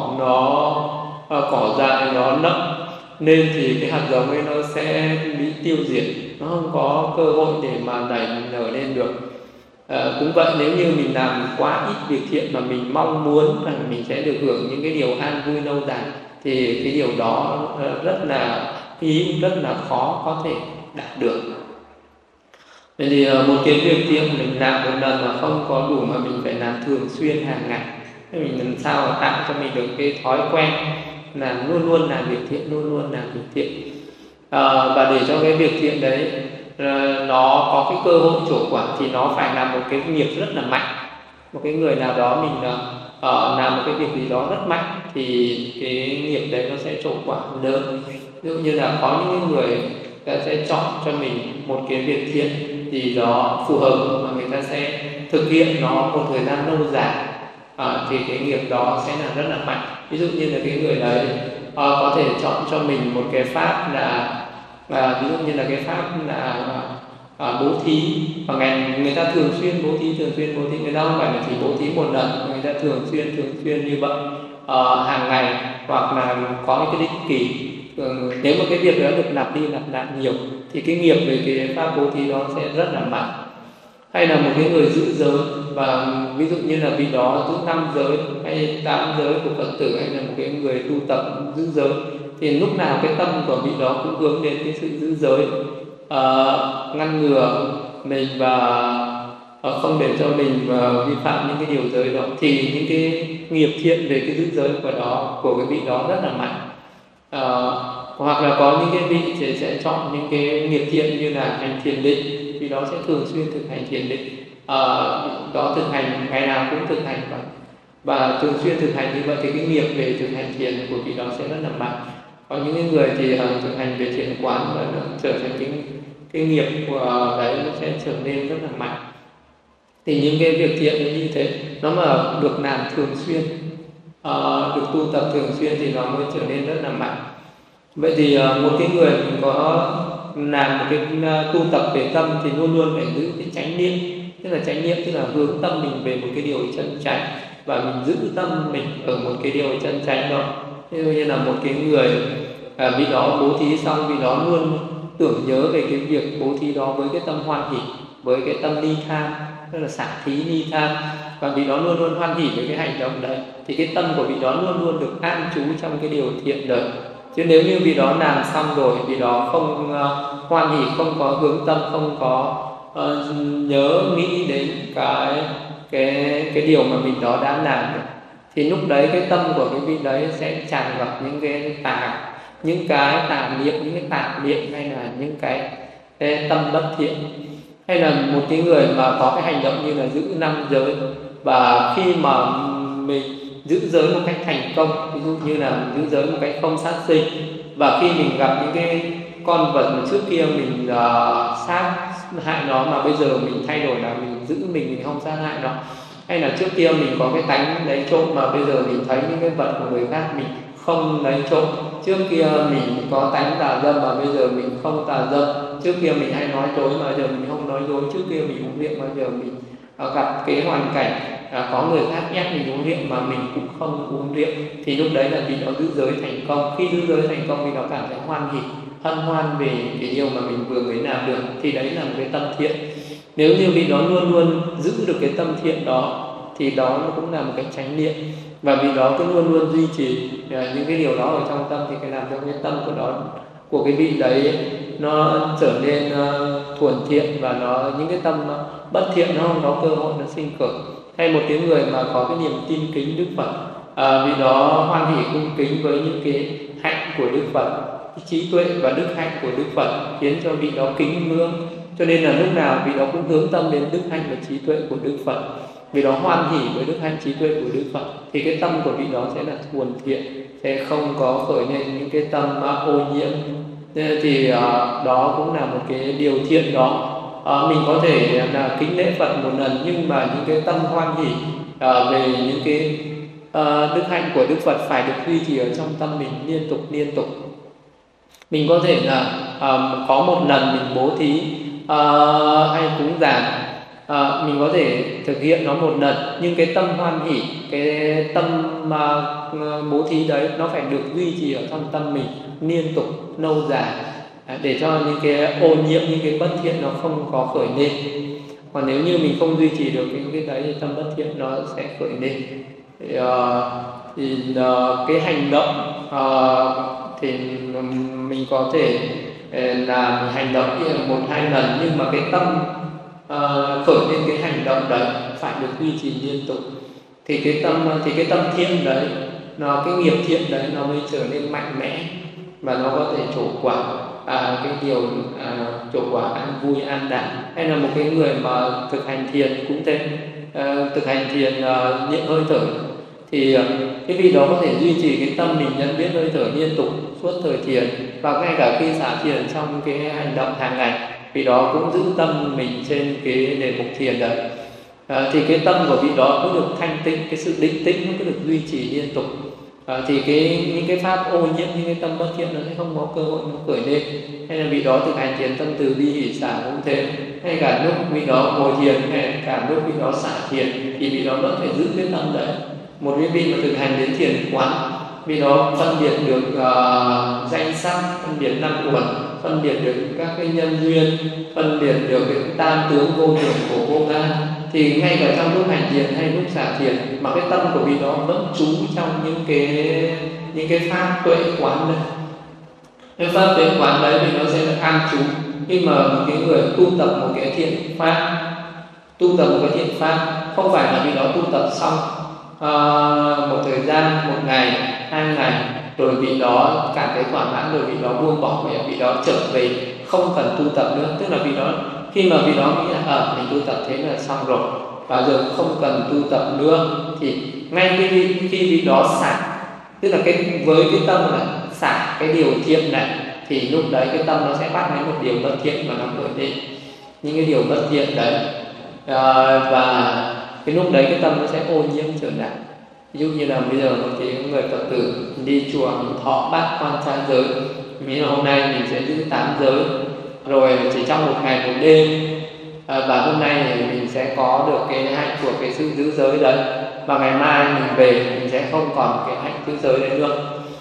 cỏ dại nó nậm, nên thì cái hạt giống ấy nó sẽ bị tiêu diệt, nó không có cơ hội để mà nảy nở lên được. Cũng vậy, nếu như mình làm quá ít việc thiện mà mình mong muốn rằng mình sẽ được hưởng những cái điều an vui lâu dài, thì cái điều đó rất là hiếm, rất là khó có thể đạt được. Nên thì một cái việc thiện mình làm một lần là không có đủ, mà mình phải làm thường xuyên hàng ngày. Mình làm sao tạo cho mình được cái thói quen là luôn luôn làm việc thiện, và để cho cái việc thiện đấy nó có cái cơ hội trổ quả, thì nó phải là một cái nghiệp rất là mạnh. Một cái người nào đó mình làm một cái việc gì đó rất mạnh, thì cái nghiệp đấy nó sẽ trổ quả lớn. Ví dụ như là có những người ta sẽ chọn cho mình một cái việc thiện gì đó phù hợp, mà người ta sẽ thực hiện nó một thời gian lâu dài, thì cái nghiệp đó sẽ là rất là mạnh. Ví dụ như là cái người đấy có thể chọn cho mình một cái pháp là ví dụ như là cái pháp là bố thí, và người ta thường xuyên bố thí, người ta không phải là chỉ bố thí một lần, người ta thường xuyên như vậy, hàng ngày, hoặc là có những cái định kỳ. Nếu mà cái việc đó được lặp đi lặp lại nhiều, thì cái nghiệp về cái pháp bố thí đó sẽ rất là mạnh. Hay là một cái người giữ giới, và ví dụ như là vị đó giữ 5 giới hay 8 giới của Phật tử, hay là một cái người tu tập giữ giới, thì lúc nào cái tâm của vị đó cũng hướng đến cái sự giữ giới, ngăn ngừa mình và không để cho mình vi phạm những cái điều giới đó, thì những cái nghiệp thiện về cái giữ giới của cái vị đó rất là mạnh. Hoặc là có những cái vị thì sẽ chọn những cái nghiệp thiện như là hành thiền định, vì đó sẽ thường xuyên thực hành thiền định, đó thực hành ngày nào cũng thực hành và thường xuyên thực hành như vậy thì cái nghiệp về thực hành thiền của vị đó sẽ rất là mạnh. Có những cái người thì thực hành về thiền quán và nó trở thành cái nghiệp của đấy nó sẽ trở nên rất là mạnh. Thì những cái việc thiện như thế nó mà được làm thường xuyên, được tu tập thường xuyên thì nó mới trở nên rất là mạnh. Vậy thì một cái người mình có làm một cái tu tập về tâm thì luôn luôn phải giữ cái chánh niệm, tức là chánh niệm tức là hướng tâm mình về một cái điều chân chánh và mình giữ tâm mình ở một cái điều chân chánh đó. Ví dụ như là một cái người vị đó bố thí xong, vị đó luôn tưởng nhớ về cái việc bố thí đó với cái tâm hoan hỷ, với cái tâm ni tham, tức là xả thí ni tham, và vị đó luôn luôn hoan hỷ với cái hành động đấy, thì cái tâm của vị đó luôn luôn được an trú trong cái điều thiện đấy. Chứ nếu như vị đó làm xong rồi, vị đó không hoan hỷ, không có hướng tâm, không có nhớ nghĩ đến cái điều mà vị đó đã làm được, thì lúc đấy cái tâm của cái vị đấy sẽ tràn ngập những cái tà niệm, những cái tạp niệm, hay là những cái tâm bất thiện. Hay là một cái người mà có cái hành động như là giữ 5 giới, và khi mà mình giữ giới một cách thành công, ví dụ như là giữ giới một cách không sát sinh, và khi mình gặp những cái con vật mà trước kia mình sát hại nó, mà bây giờ mình thay đổi là mình giữ mình không sát hại nó, hay là trước kia mình có cái tánh lấy trộm mà bây giờ mình thấy những cái vật của người khác mình không lấy trộm, trước kia mình có tánh tà dâm mà bây giờ mình không tà dâm, trước kia mình hay nói dối mà bây giờ mình không nói dối, trước kia mình uống rượu mà bây giờ mình gặp cái hoàn cảnh có người khác ép mình uống rượu mà mình cũng không uống rượu, thì lúc đấy là vì nó giữ giới thành công. Khi giữ giới thành công thì nó cảm thấy hoan hỉ, hân hoan về cái điều mà mình vừa mới làm được, thì đấy là một cái tâm thiện. Nếu như vị đó luôn luôn giữ được cái tâm thiện đó thì đó nó cũng là một cái chánh niệm, và vì đó cứ luôn luôn duy trì những cái điều đó ở trong tâm, thì cái làm cho cái tâm của cái vị đấy nó trở nên thuần thiện, và những cái tâm bất thiện nó không có cơ hội nó sinh khởi. Hay một cái người mà có cái niềm tin kính Đức Phật, vì đó hoan hỷ cung kính với những cái hạnh của Đức Phật, cái trí tuệ và đức hạnh của Đức Phật khiến cho vị đó kính ngưỡng, cho nên là lúc nào vị đó cũng hướng tâm đến đức hạnh và trí tuệ của Đức Phật, vì đó hoan hỷ với đức hạnh trí tuệ của Đức Phật, thì cái tâm của vị đó sẽ là thuần thiện, sẽ không có khởi lên những cái tâm ô nhiễm. Thì đó cũng là một cái điều thiện đó. Mình có thể là kính lễ Phật một lần, nhưng mà những cái tâm hoan hỷ về những cái đức hạnh của Đức Phật phải được duy trì ở trong tâm mình liên tục. Mình có thể là có một lần mình bố thí hay cúng dường, mình có thể thực hiện nó một lần, nhưng cái tâm hoan hỷ, cái tâm bố thí đấy nó phải được duy trì ở trong tâm mình liên tục lâu dài, để cho những cái ô nhiễm, những cái bất thiện nó không có khởi lên. Còn nếu như mình không duy trì được những cái đấy thì tâm bất thiện nó sẽ khởi lên. Thì cái hành động thì mình có thể làm hành động như là 1-2 lần, nhưng mà cái tâm khởi lên cái hành động đấy phải được duy trì liên tục, thì cái tâm thiện đấy, cái nghiệp thiện đấy nó mới trở nên mạnh mẽ, và nó có thể trổ quả cái điều trổ quả an vui an đảm. Hay là một cái người mà thực hành thiền cũng thế, thực hành thiền niệm hơi thở, thì cái vị đó có thể duy trì cái tâm mình nhận biết hơi thở liên tục suốt thời thiền, và ngay cả khi xả thiền trong cái hành động hàng ngày, vị đó cũng giữ tâm mình trên cái đề mục thiền đấy. Thì cái tâm của vị đó cứ được thanh tịnh, cái sự định tĩnh nó cứ được duy trì liên tục, thì những cái pháp ô nhiễm, những cái tâm bất thiện nó sẽ không có cơ hội nó khởi lên. Hay là vị đó thực hành thiền tâm từ bi hỷ xả cũng thế, hay cả lúc vị đó ngồi thiền, hay cả lúc vị đó xả thiền, thì vị đó vẫn phải giữ cái tâm đấy. Một cái vị mà thực hành đến thiền quán, vì đó phân biệt được danh sắc, phân biệt năm uẩn, phân biệt được các cái nhân duyên, phân biệt được cái tam tướng vô thường của vô ngã, thì ngay cả trong lúc hành thiền hay lúc xả thiền mà cái tâm của vị đó vẫn trú trong những cái pháp tuệ quán này, Cái pháp tuệ quán đấy thì nó sẽ được an trú. Khi mà một cái người tu tập một cái thiện pháp, tu tập một cái thiện pháp, không phải là vì đó tu tập xong một thời gian, 1 ngày, 2 ngày, rồi vị đó cảm thấy thỏa mãn, rồi vị đó buông bỏ, vị đó trở về không cần tu tập nữa. Tức là vị đó, khi mà vị đó nghĩ là mình tu tập thế là xong rồi và giờ không cần tu tập nữa, thì ngay khi vị đó xả, tức là với cái tâm là xả cái điều thiện này, thì lúc đấy cái tâm nó sẽ bắt lấy một điều bất thiện và nó khởi lên những cái điều bất thiện đấy. Và cái lúc đấy cái tâm nó sẽ ô nhiễm trở lại. Ví dụ như là bây giờ một cái người Phật tử đi chùa mình thọ bát quan trai giới, mình là hôm nay mình sẽ giữ 8 giới, rồi chỉ trong 1 ngày 1 đêm, và hôm nay thì mình sẽ có được cái hạnh của cái sự giữ giới đấy, và ngày mai mình về mình sẽ không còn cái hạnh giữ giới đấy nữa.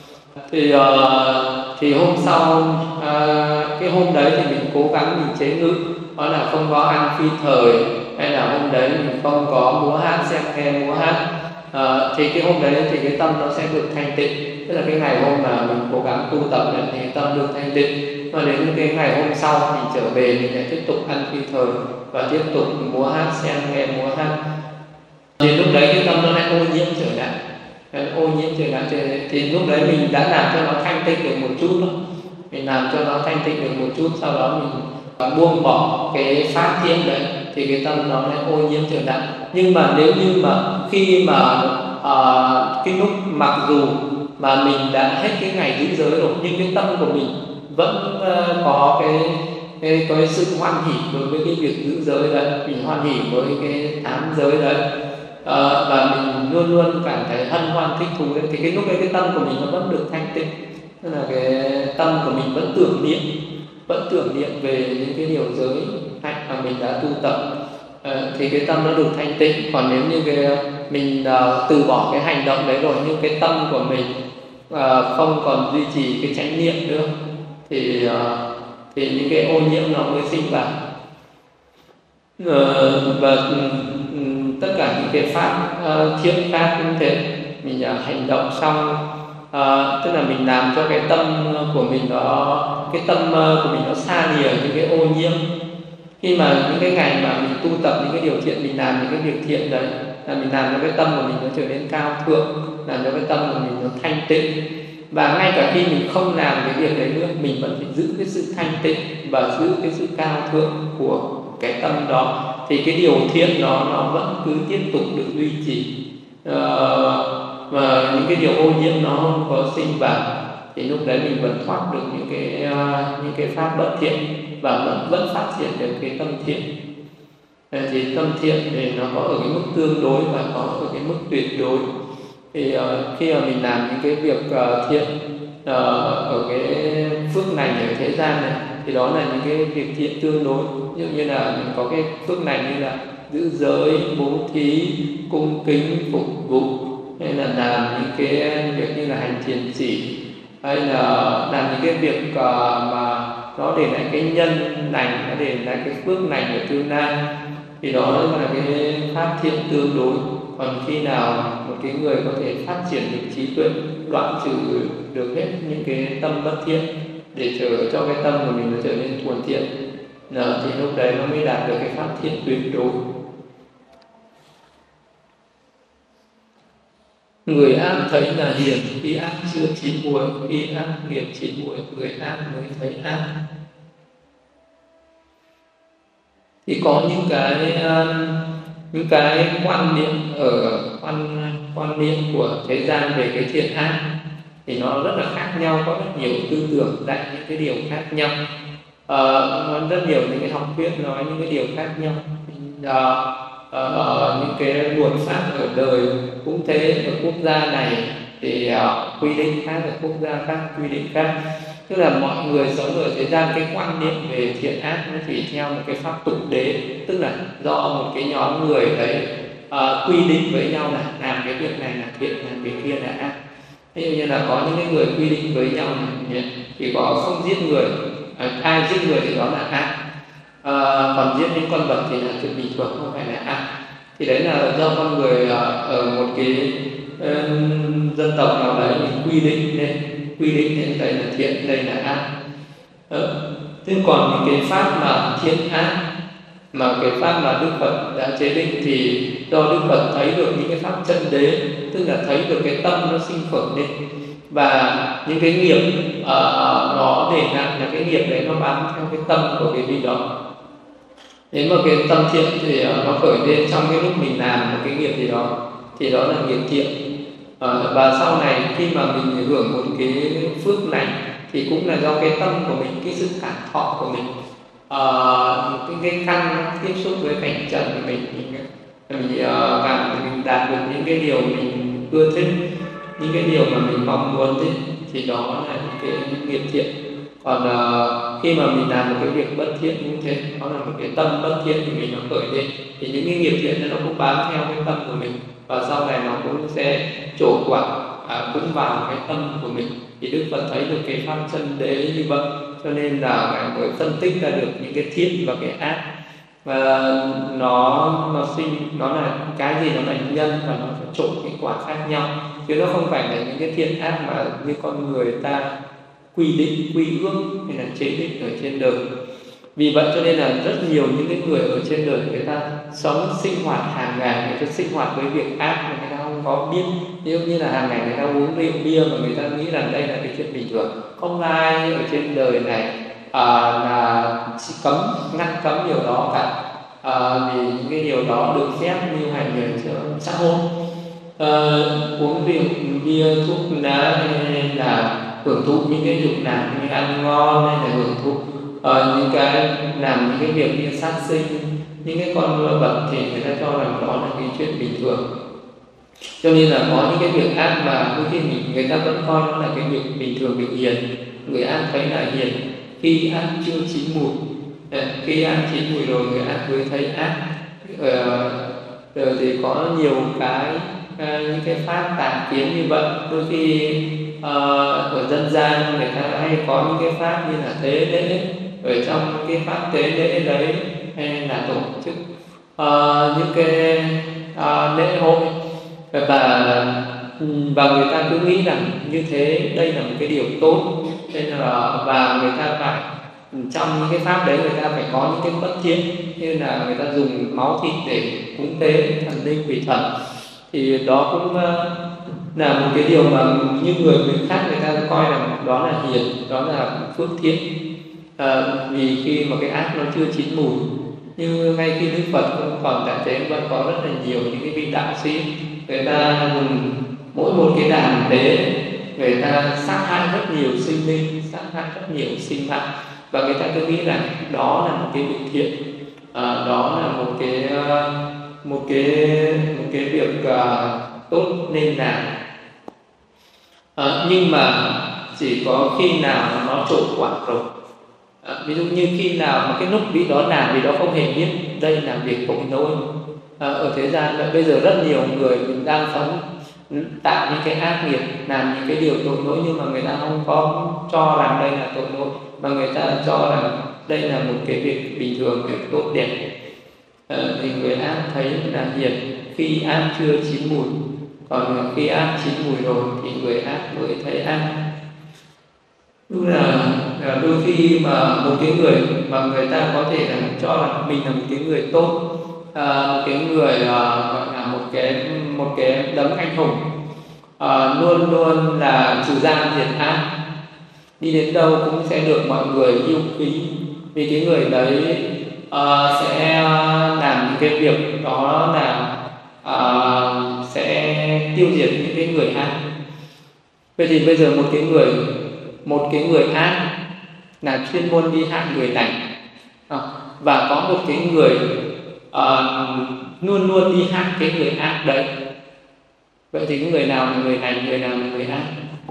Thì hôm sau, cái hôm đấy thì mình cố gắng mình chế ngự, đó là không có ăn phi thời, hay là hôm đấy mình không có múa hát, xem nghe múa hát, thì cái hôm đấy thì cái tâm nó sẽ được thanh tịnh. Tức là cái ngày hôm mà mình cố gắng tu tập này thì tâm được thanh tịnh, và đến cái ngày hôm sau mình trở về mình lại tiếp tục ăn phi thời và tiếp tục múa hát, xem nghe múa hát, thì lúc đấy cái tâm nó lại ô nhiễm trở lại. Thì lúc đấy mình đã làm cho nó thanh tịnh được một chút thôi, mình làm cho nó thanh tịnh được một chút, sau đó mình buông bỏ cái pháp thiện đấy, thì cái tâm nó lại ô nhiễm trở lại. Nhưng mà nếu như mà khi mà cái lúc mặc dù mà mình đã hết cái ngày giữ giới rồi, nhưng cái tâm của mình vẫn có cái sự hoan hỉ đối với cái việc giữ giới đấy, mình hoan hỉ với cái 8 giới đấy, và mình luôn luôn cảm thấy hân hoan thích thú đấy, thì cái lúc đấy cái tâm của mình nó vẫn được thanh tịnh. Tức là cái tâm của mình vẫn tưởng niệm về những cái điều giới hạnh mà mình đã tu tập, thì cái tâm nó được thanh tịnh. Còn nếu như mình từ bỏ cái hành động đấy rồi, nhưng cái tâm của mình không còn duy trì cái chánh niệm nữa, thì những cái ô nhiễm nó mới sinh vào. Và tất cả những cái pháp thiện pháp cũng thế, mình hành động xong, tức là mình làm cho cái tâm của mình nó xa lìa những cái ô nhiễm. Khi mà những cái ngày mà mình tu tập những cái điều thiện, mình làm những cái việc thiện đấy, là mình làm cho cái tâm của mình nó trở nên cao thượng, làm cho cái tâm của mình nó thanh tịnh. Và ngay cả khi mình không làm cái việc đấy nữa, mình vẫn phải giữ cái sự thanh tịnh và giữ cái sự cao thượng của cái tâm đó, thì cái điều thiện nó vẫn cứ tiếp tục được duy trì, và những cái điều ô nhiễm nó không có sinh vào, thì lúc đấy mình vẫn thoát được những cái pháp bất thiện, và vẫn phát triển được cái tâm thiện. Thì tâm thiện thì nó có ở cái mức tương đối và có ở cái mức tuyệt đối. Thì khi mà mình làm những cái việc thiện ở cái phước lành ở thế gian này, thì đó là những cái việc thiện tương đối. Ví dụ như là mình có cái phước lành như là giữ giới, bố thí, cung kính, phục vụ, hay là làm những cái việc như là hành thiền chỉ, hay là làm những cái việc mà nó để lại cái nhân lành, nó để lại cái phước lành ở tương lai, thì đó là cái pháp thiện tương đối. Còn khi nào một cái người có thể phát triển được trí tuệ, đoạn trừ được hết những cái tâm bất thiện để cho cái tâm của mình nó trở nên thuần thiện, thì lúc đấy nó mới đạt được cái pháp thiện tuyệt đối. Người ác thấy là hiền, khi ác chưa chín muồi, khi ác nghiệp chín muồi, người ác mới thấy ác. Thì có những cái quan niệm của thế gian về cái thiện ác thì nó rất là khác nhau, có rất nhiều tư tưởng dạy những cái điều khác nhau, rất nhiều những cái học thuyết nói những cái điều khác nhau. Những cái luật pháp ở đời cũng thế, ở quốc gia này thì quy định khác, ở quốc gia khác quy định khác. Tức là mọi người sống ở thế gian, cái quan niệm về thiện ác nó chỉ theo một cái pháp tục đế, tức là do một cái nhóm người đấy quy định với nhau là làm cái việc này là thiện, làm cái kia là ác. Ví dụ như là có những cái người quy định với nhau này, thì có không giết người, ai giết người thì đó là ác, còn giết những con vật thì là chuyện bình thường, không phải là ác. Thì đấy là do con người ở một cái dân tộc nào đấy mình quy định lên, quy định đến đây là thiện, đây là ác. Thế còn những cái pháp mà thiện ác, mà cái pháp mà Đức Phật đã chế định thì do Đức Phật thấy được những cái pháp chân đế, tức là thấy được cái tâm nó sinh khởi lên, và những cái nghiệp nó để nặng là cái nghiệp đấy nó bám theo cái tâm của cái vị đó. Nếu mà cái tâm thiện thì nó khởi lên trong cái lúc mình làm một cái nghiệp gì đó thì đó là nghiệp thiện. Và sau này khi mà mình hưởng một cái phước này thì cũng là do cái tâm của mình, cái sự cảm thọ của mình, cái căn tiếp xúc với cảnh trần của mình đạt được những cái điều mình ưa thích, những cái điều mà mình mong muốn thì đó là những cái nghiệp thiện. Còn khi mà mình làm một cái việc bất thiện cũng thế, nó là một cái tâm bất thiện thì mình nó khởi lên, thì những cái nghiệp thiện nó cũng bám theo cái tâm của mình, và sau này nó cũng sẽ trổ quả cũng vào cái tâm của mình. Thì Đức Phật thấy được cái pháp chân đế như vậy, cho nên là Ngài mới phân tích ra được những cái thiện và cái ác, và nó là cái gì, nó là nhân và nó sẽ trổ cái quả khác nhau, chứ nó không phải là những cái thiện ác mà như con người ta quy định, quy ước hay là chế định ở trên đời. Vì vậy cho nên là rất nhiều những cái người ở trên đời người ta sống sinh hoạt hàng ngày, người ta sinh hoạt với việc ác mà người ta không có biết. Ví dụ như là hàng ngày người ta uống rượu bia mà người ta nghĩ rằng đây là cái chuyện bình thường. Không ai ở trên đời này là chỉ ngăn cấm điều đó cả, vì những cái điều đó được phép như hành người trong xã hội. Uống rượu bia, thuốc lá hay là hưởng thụ những cái dục lạc như ăn ngon, hay là hưởng thụ những cái làm những cái việc như sát sinh những cái con vật, thì người ta cho rằng đó là cái chuyện bình thường. Cho nên là có những cái việc ác mà đôi khi người ta vẫn coi nó là cái việc bình thường, bình hiền. Người ác thấy là hiền khi ác chưa chín mùi, khi ác chín mùi rồi người ác mới thấy ác. Rồi thì có nhiều cái những cái pháp tà kiến như vậy. Đôi khi ở dân gian người ta hay có những cái pháp như là tế lễ, ở trong cái pháp tế lễ đấy hay là tổ chức những cái lễ hội, và người ta cứ nghĩ rằng như thế đây là một cái điều tốt, nên là và người ta phải trong những cái pháp đấy người ta phải có những cái bất thiện, như là người ta dùng máu thịt để cúng tế thần linh quỷ thần, thì đó cũng là một cái điều mà như người khác người ta coi rằng đó là hiền, đó là phước thiện. Vì khi mà cái ác nó chưa chín mùi, như ngay khi Đức Phật cũng còn tại thế vẫn có rất là nhiều những cái vị đạo sĩ, người ta dùng mỗi một cái đàn tế, người ta sát hại rất nhiều sinh linh, sát hại rất nhiều sinh mạng, và người ta cứ nghĩ rằng đó là một cái việc thiện, đó là một cái việc tốt nên làm. Nhưng mà chỉ có khi nào nó trổ quả rồi, ví dụ như khi nào mà cái lúc vị đó làm vì đó không hề biết đây là việc tội lỗi. Ở thế gian bây giờ rất nhiều người mình đang sống tạo những cái ác nghiệp, làm những cái điều tội lỗi, nhưng mà người ta không có cho rằng đây là tội lỗi, mà người ta cho rằng đây là một cái việc bình thường, việc tốt đẹp. Thì người ác thấy là hiền khi ác chưa chín mùi, còn khi ác chín mùi rồi thì người ác mới thấy ác. Đúng là đôi khi mà một cái người mà người ta có thể là cho là mình là một cái người tốt, một cái người gọi là một cái đấng anh hùng, luôn luôn là trừ gian diệt ác, đi đến đâu cũng sẽ được mọi người yêu quý, vì cái người đấy sẽ làm những cái việc đó là sẽ tiêu diệt những cái người ác. Vậy thì bây giờ một cái người ác là chuyên môn đi hại người lành, và có một cái người luôn luôn đi hại cái người ác đấy. Vậy thì người nào là người lành, người nào là người ác?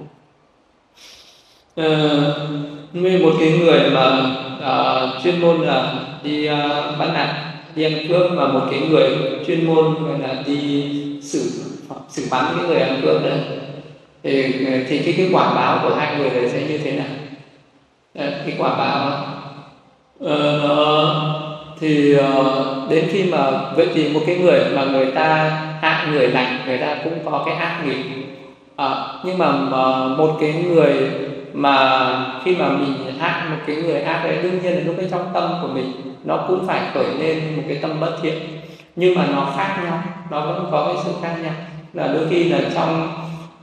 Như một cái người mà chuyên môn là đi bắt nạt, đi ăn cướp, và một cái người chuyên môn là đi xử bắn cái người ăn cướp đấy, thì cái quả báo của hai người đấy sẽ như thế nào? Cái quả báo thì đến khi mà vậy thì một cái người mà người ta hại người lành, người ta cũng có cái ác nghiệp, Nhưng mà một cái người mà khi mà mình ác, một cái người ác đấy, đương nhiên là lúc cái trong tâm của mình nó cũng phải khởi lên một cái tâm bất thiện, nhưng mà nó khác nhau, nó vẫn có cái sự khác nhau. Là đôi khi là trong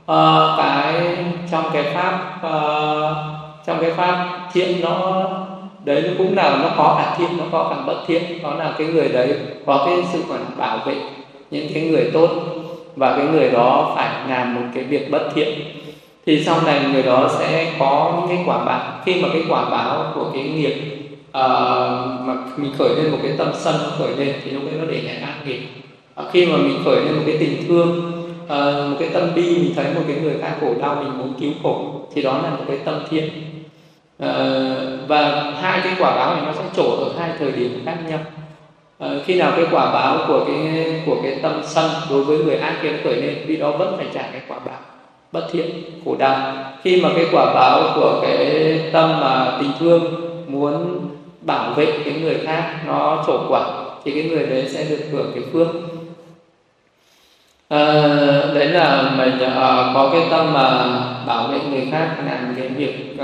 trong cái pháp thiện nó đấy, nó cũng là nó có cả thiện, nó có cả bất thiện. Đó là cái người đấy có cái sự còn bảo vệ những cái người tốt, và cái người đó phải làm một cái việc bất thiện, thì sau này người đó sẽ có những cái quả báo. Khi mà cái quả báo của cái nghiệp mà mình khởi lên một cái tâm sân khởi lên, thì lúc đấy nó để lại ác nghiệp. Khi mà mình khởi lên một cái tình thương, một cái tâm bi, mình thấy một cái người khác khổ đau, mình muốn cứu khổ, thì đó là một cái tâm thiện. Và hai cái quả báo này nó sẽ trổ ở hai thời điểm khác nhau. Khi nào cái quả báo của cái tâm sân đối với người ác kia nó khởi lên, vì đó vẫn phải trả cái quả báo bất thiện, khổ đau. Khi mà cái quả báo của cái tâm mà tình thương muốn bảo vệ cái người khác nó trổ quả, thì cái người đấy sẽ được hưởng cái phước. Đấy là mình có cái tâm mà bảo vệ người khác, làm cái việc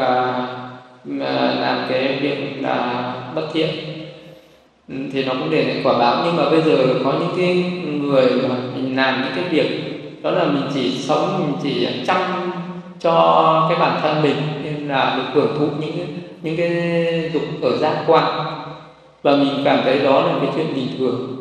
là bất thiện, thì nó cũng để lại quả báo. Nhưng mà bây giờ có những cái người mà mình làm những cái việc đó là mình chỉ sống, mình chỉ chăm cho cái bản thân mình, nên là được hưởng thụ những cái dục ở giác quan, và mình cảm thấy đó là cái chuyện bình thường.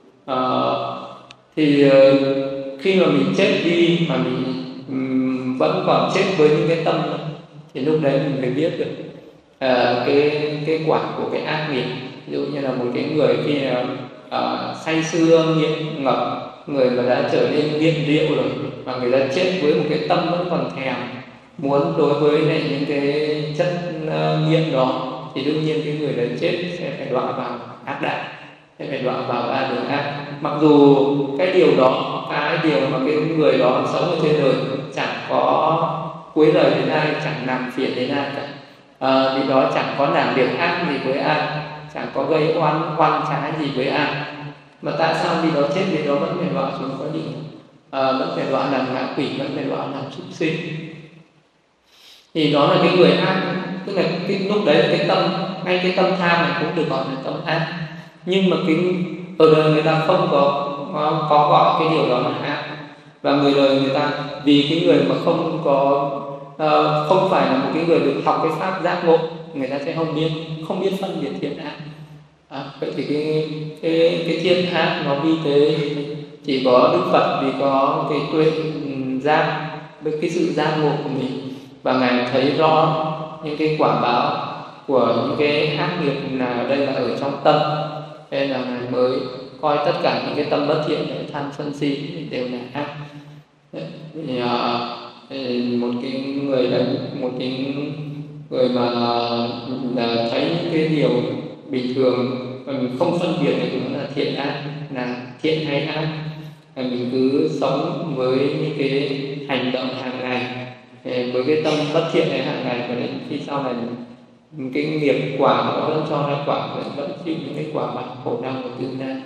Thì khi mà mình chết đi mà mình vẫn còn chết với những cái tâm, thì lúc đấy mình mới biết được cái quả của cái ác nghiệp. Ví dụ như là một cái người khi say sưa nghiện ngập, người mà đã trở nên nghiện rượu rồi, mà người ta chết với một cái tâm vẫn còn thèm muốn đối với lại những cái chất nghiện đó, thì đương nhiên cái người đấy chết sẽ phải đọa vào ác đạo, sẽ phải đọa vào ba đường ác. Mặc dù cái điều đó, cái điều mà cái người đó sống ở trên đời chẳng có cuối lời đến ai, chẳng làm phiền đến ai cả, vì đó chẳng có làm việc ác gì với ai, chẳng có gây oan trái gì với ai, mà tại sao vì đó chết, vì đó vẫn phải đọa xuống cõi địa, vẫn phải đọa làm ngạ quỷ, vẫn phải đọa làm súc sinh. Thì đó là cái người ác, tức là cái lúc đấy là cái tâm, ngay cái tâm tham này cũng được gọi là tâm ác. Nhưng mà cái ở đời người ta không có gọi cái điều đó là ác, và người đời người ta, vì cái người mà không phải là một cái người được học cái pháp giác ngộ, người ta sẽ không biết phân biệt thiện ác. Vậy thì cái thiện ác nó vi tế, chỉ có Đức Phật vì có cái tuệ giác, với cái sự giác ngộ của mình, và ngài thấy rõ những cái quả báo của những cái ác nghiệp là đây là ở trong tâm, nên là ngài mới coi tất cả những cái tâm bất thiện để tham sân si đều là ác. Một cái người mà thấy những cái điều bình thường mà mình không phân biệt được nó là thiện ác, là thiện hay ác, mình cứ sống với những cái hành động hàng ngày với cái tâm bất thiện này hàng ngày, và đến khi sau này cái nghiệp quả nó vẫn cho ra quả, vẫn chịu những cái quả báo khổ đau của tương lai.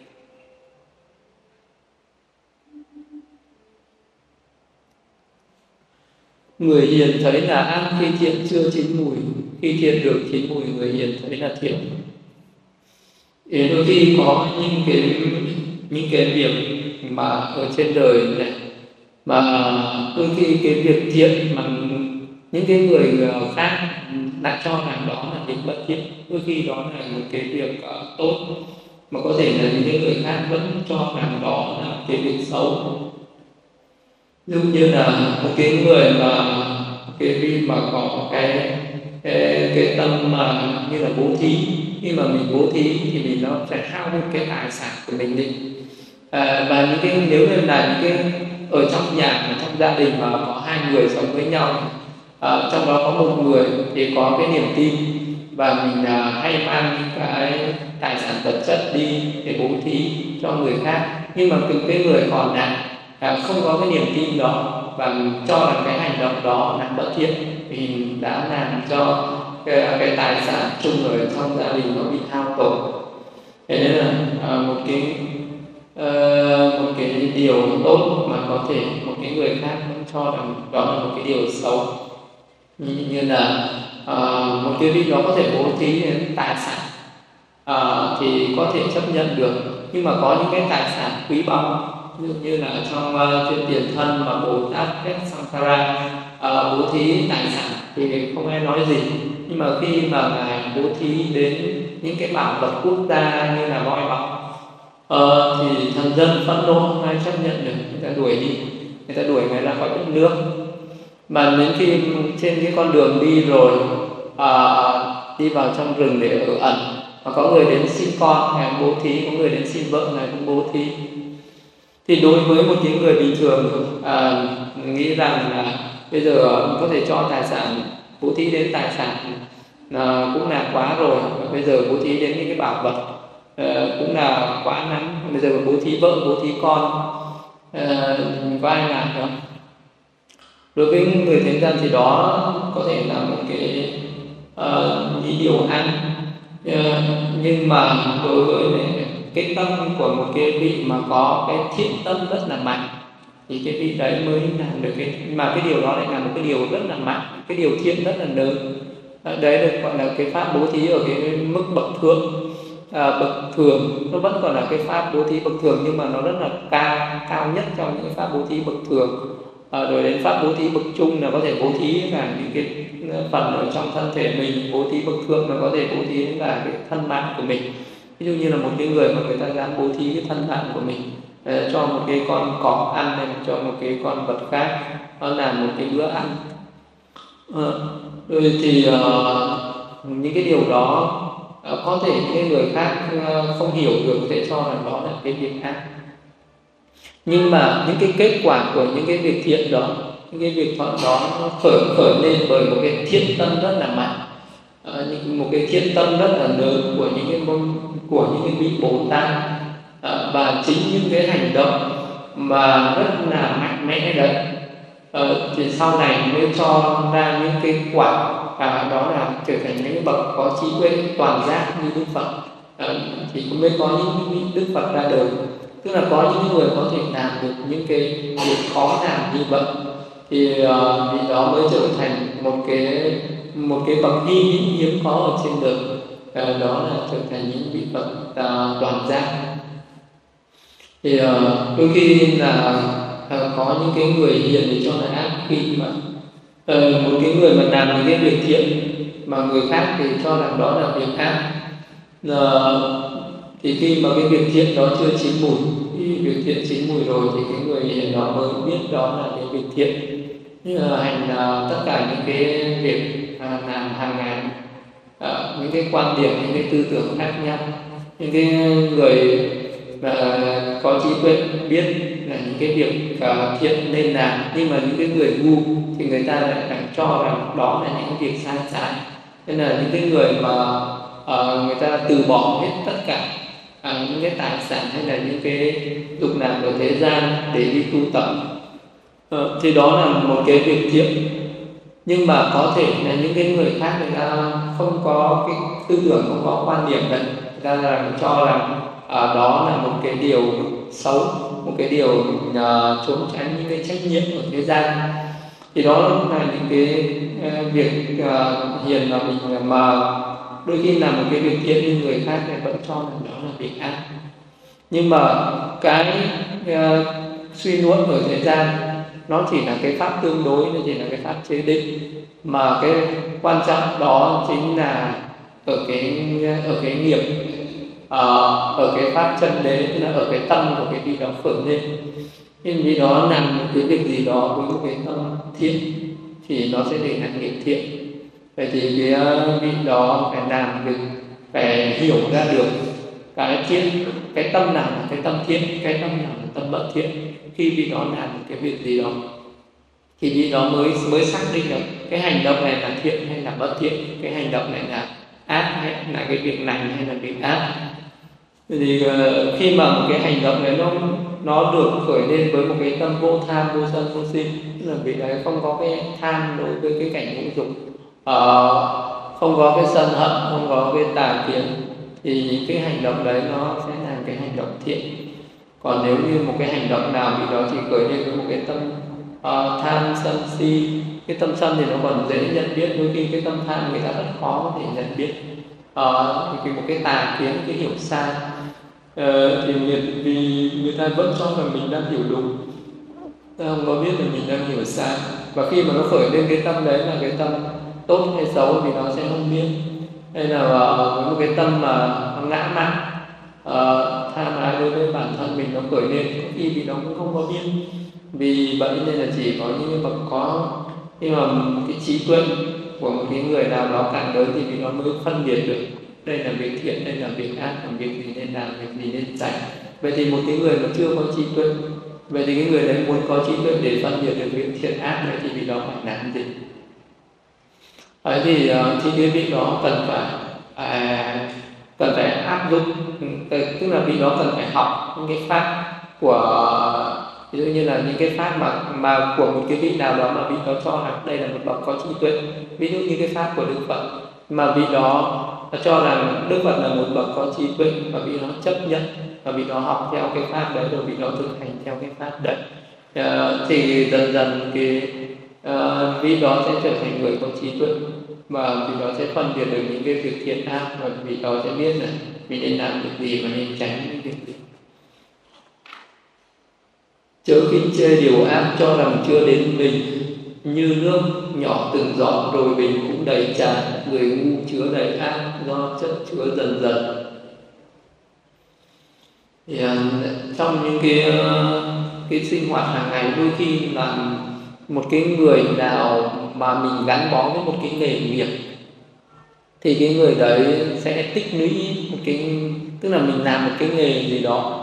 Người hiền thấy là ác khi thiện chưa chín mùi, khi thiện được chín mùi, người hiền thấy là thiện. Thì đôi khi có những cái việc mà ở trên đời này, mà đôi khi cái việc thiện mà những cái người khác lại cho rằng đó là việc bất thiện, đôi khi đó là một cái việc tốt, mà có thể là những cái người khác vẫn cho rằng đó là cái việc xấu. Giống như là một cái người mà có cái tâm mà như là bố thí, khi mà mình bố thí thì mình nó phải hao một cái tài sản của mình đi, và những cái nếu như là những cái ở trong nhà, ở trong gia đình mà có hai người sống với nhau, trong đó có một người thì có cái niềm tin, và mình hay mang những cái tài sản vật chất đi để bố thí cho người khác, nhưng mà cái người còn lại không có cái niềm tin đó, và mình cho rằng cái hành động đó là bất thiện, vì mình đã làm cho cái tài sản chung ở trong gia đình nó bị hao tổn. Thế nên là một cái một cái điều tốt mà có thể một cái người khác vẫn cho rằng đó là một cái điều xấu, như là một cái vị đó có thể bố thí đến tài sản thì có thể chấp nhận được, nhưng mà có những cái tài sản quý báu, ví dụ như là trong chuyện tiền thân mà Bồ Tát Sankara bố thí tài sản thì không ai nói gì, nhưng mà khi mà ngài bố thí đến những cái bảo vật quốc gia như là voi báu thì thần dân phẫn nộ không ai chấp nhận được, người ta đuổi đi, người ta đuổi người ra khỏi đất nước. Mà đến khi trên cái con đường đi rồi đi vào trong rừng để ở ẩn, mà có người đến xin con ngài bố thí, có người đến xin vợ ngài cũng bố thí. Thì đối với một cái người bình thường nghĩ rằng là bây giờ có thể cho tài sản, bố thí đến tài sản cũng là quá rồi, bây giờ bố thí đến những cái bảo vật cũng là quá lắm, bây giờ bố thí vợ, bố thí con có ai làm không? Đối với người thế gian thì đó có thể là một cái điều ăn, nhưng mà đối với cái tâm của một cái vị mà có cái thiện tâm rất là mạnh thì cái vị đấy mới làm được mà cái điều đó lại là một cái điều rất là mạnh, cái điều thiện rất là lớn. Đấy được gọi là cái pháp bố thí ở cái mức bậc thượng. Bậc thường nó vẫn còn là cái pháp bố thí bậc thường, nhưng mà nó rất là cao nhất trong những pháp bố thí bậc thường. Rồi đến pháp bố thí bậc trung là có thể bố thí cả những cái phần ở trong thân thể mình, bố thí bậc thượng là có thể bố thí đến cả cái thân mạng của mình. Ví dụ như là một cái người mà người ta dám bố thí cái thân mạng của mình cho một cái con cọp ăn, hay cho một cái con vật khác nó làm một cái bữa ăn. Rồi thì những cái điều đó có thể những người khác không hiểu được, sẽ cho rằng đó là cái việc ác. Nhưng mà những cái kết quả của những cái việc thiện đó, những cái việc đó nó khởi lên bởi một cái thiện tâm rất là mạnh, một cái thiện tâm rất là lớn của những cái vị Bồ Tát, và chính những cái hành động mà rất là mạnh mẽ đấy thì sau này mới cho ra những cái quả, đó là trở thành những bậc có trí huệ toàn giác như Đức Phật, thì cũng mới có những Đức Phật ra đời. Tức là có những người có thể làm được những cái việc khó làm như vậy, thì vì đó mới trở thành một cái bậc hiếm có ở trên đời, đó là trở thành những vị Phật toàn giác. Thì đôi khi là có những cái người hiền để cho là ác, khi mà một cái người mà làm những cái việc thiện mà người khác thì cho rằng đó là việc ác, thì khi mà cái việc thiện đó chưa chín mùi, thì việc thiện chín mùi rồi thì cái người hiền đó mới biết đó là cái việc thiện, như là hành tất cả những cái việc làm hàng ngày, những cái quan điểm, những cái tư tưởng khác nhau. Những cái người có trí tuệ biết là những cái việc thiện nên làm, nhưng mà những cái người ngu thì người ta lại cho rằng đó là những việc sai trái. Nên là những cái người mà người ta từ bỏ hết tất cả những cái tài sản hay là những cái dục lạc ở thế gian để đi tu tập, thì đó là một cái việc thiện. Nhưng mà có thể là những cái người khác người ta không có cái tư tưởng, không có quan điểm đấy, người ta cho rằng đó là một cái điều xấu, một cái điều trốn tránh những cái trách nhiệm ở thế gian. Thì đó là những cái việc hiền mà mình mà đôi khi làm một cái việc thiện nhưng người khác thì vẫn cho rằng đó là việc ác. Nhưng mà cái suy luận ở thế gian nó chỉ là cái pháp tương đối, nó chỉ là cái pháp chế định, mà cái quan trọng đó chính là ở cái nghiệp, ở cái pháp chân đế, tức là ở cái tâm của cái vị đó khởi lên. Nhưng vì đó làm một cái việc gì đó với một cái tâm thiện thì nó sẽ để làm nghiệp thiện. Vậy thì cái vị đó phải làm việc, phải hiểu ra được cái thiện, cái tâm nào là cái tâm thiện, cái tâm nào là tâm bất thiện. Khi vị đó làm một cái việc gì đó thì vị đó mới xác định được cái hành động này là thiện hay là bất thiện, cái hành động này là ác hay là cái việc lành hay là việc ác. Thì khi mà một cái hành động này nó được khởi lên với một cái tâm vô tham, vô sân, vô si, tức là vị đấy không có cái tham đối với cái cảnh ngũ dục, không có cái sân hận, không có cái tà kiến, thì cái hành động đấy nó sẽ là cái hành động thiện. Còn nếu như một cái hành động nào vị đó chỉ khởi lên với một cái tâm tham sân si, cái tâm sân thì nó còn dễ nhận biết, đôi khi cái tâm tham người ta rất khó có thể nhận biết. Thì một cái tà kiến, cái hiểu sai, thì vì người ta vẫn cho rằng mình đang hiểu đúng, ta không có biết là mình đang hiểu sai. Và khi mà nó khởi lên cái tâm đấy là cái tâm tốt hay xấu thì nó sẽ không biết. Hay là với một cái tâm mà nó ngã mạn, tham ái đối với bản thân mình nó khởi lên, có khi vì nó cũng không có biết. Vì vậy nên là chỉ có những bậc có nhưng mà cái trí tuệ của một cái người nào đó càng lớn thì vì nó mới phân biệt được đây là việc thiện, đây là việc ác, làm việc gì nên làm, việc gì nên tránh. Vậy thì một cái người mà chưa có trí tuệ, vậy thì cái người đấy muốn có trí tuệ để phân biệt được việc thiện ác đấy thì vì đó phải làm gì? Đấy thì cái việc đó cần phải áp dụng, tức là vị đó cần phải học những cái pháp của, ví dụ như là những cái pháp mà của một cái vị nào đó mà vị đó cho rằng đây là một bậc có trí tuệ, ví dụ như cái pháp của Đức Phật mà vị đó cho rằng Đức Phật là một bậc có trí tuệ và vị đó chấp nhận và vị đó học theo cái pháp đấy rồi vị đó thực hành theo cái pháp đấy, thì dần dần cái vị đó sẽ trở thành người có trí tuệ và vị đó sẽ phân biệt được những cái việc thiện ác và vị đó sẽ biết là mình nên làm việc gì và nên tránh những việc gì. Chớ khinh chê điều ác cho rằng chưa đến mình, như nước nhỏ từng giọt rồi bình cũng đầy tràn, người ngu chứa đầy ác do chất chứa dần dần. Thì trong những cái sinh hoạt hàng ngày, đôi khi là một cái người nào mà mình gắn bó với một cái nghề nghiệp thì cái người đấy sẽ tích lũy một cái, tức là mình làm một cái nghề gì đó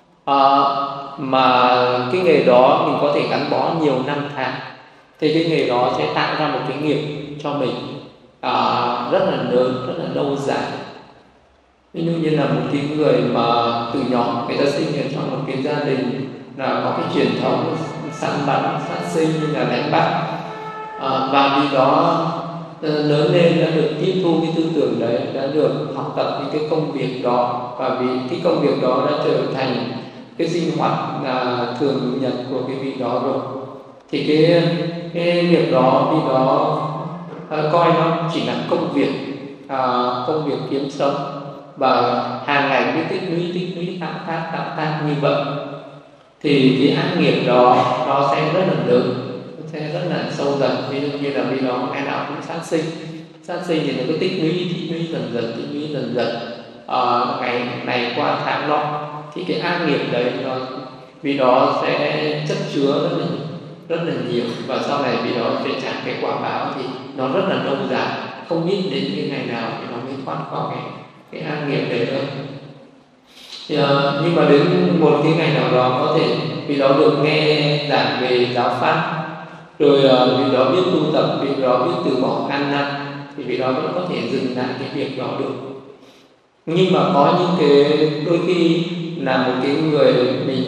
mà cái nghề đó mình có thể gắn bó nhiều năm tháng, thì cái nghề đó sẽ tạo ra một cái nghiệp cho mình rất là lớn, rất là lâu dài. Ví dụ như là một cái người mà từ nhỏ người ta sinh ở trong một cái gia đình là có cái truyền thống săn bắn, sát sinh như là đánh bắt, và vì đó lớn lên đã được tiếp thu cái tư tưởng đấy, đã được học tập những cái công việc đó, và vì cái công việc đó đã trở thành cái sinh hoạt thường nhật của cái vị đó rồi, thì cái việc đó vì đó coi nó chỉ là công việc kiếm sống, và hàng ngày cứ tích lũy tạo tác như vậy, thì cái ác nghiệp đó nó sẽ rất là lớn, sẽ rất là sâu dần. Ví dụ như là vì đó ngày nào cũng sát sinh thì nó cứ tích lũy dần dần ngày này qua tháng nọ, thì cái ác nghiệp đấy nó vì đó sẽ chất chứa rất là nhiều, và sau này vì đó sẽ trả cái quả báo thì nó rất là lâu dài, không biết đến cái ngày nào thì nó mới thoát khỏi cái ác nghiệp đấy nữa. Thì, nhưng mà đến một cái ngày nào đó có thể vì đó được nghe giảng về giáo pháp, rồi vì đó biết tu tập, vì đó biết từ bỏ ăn năn, thì vì đó vẫn có thể dừng lại cái việc đó được. Nhưng mà có những cái đôi khi là một cái người mình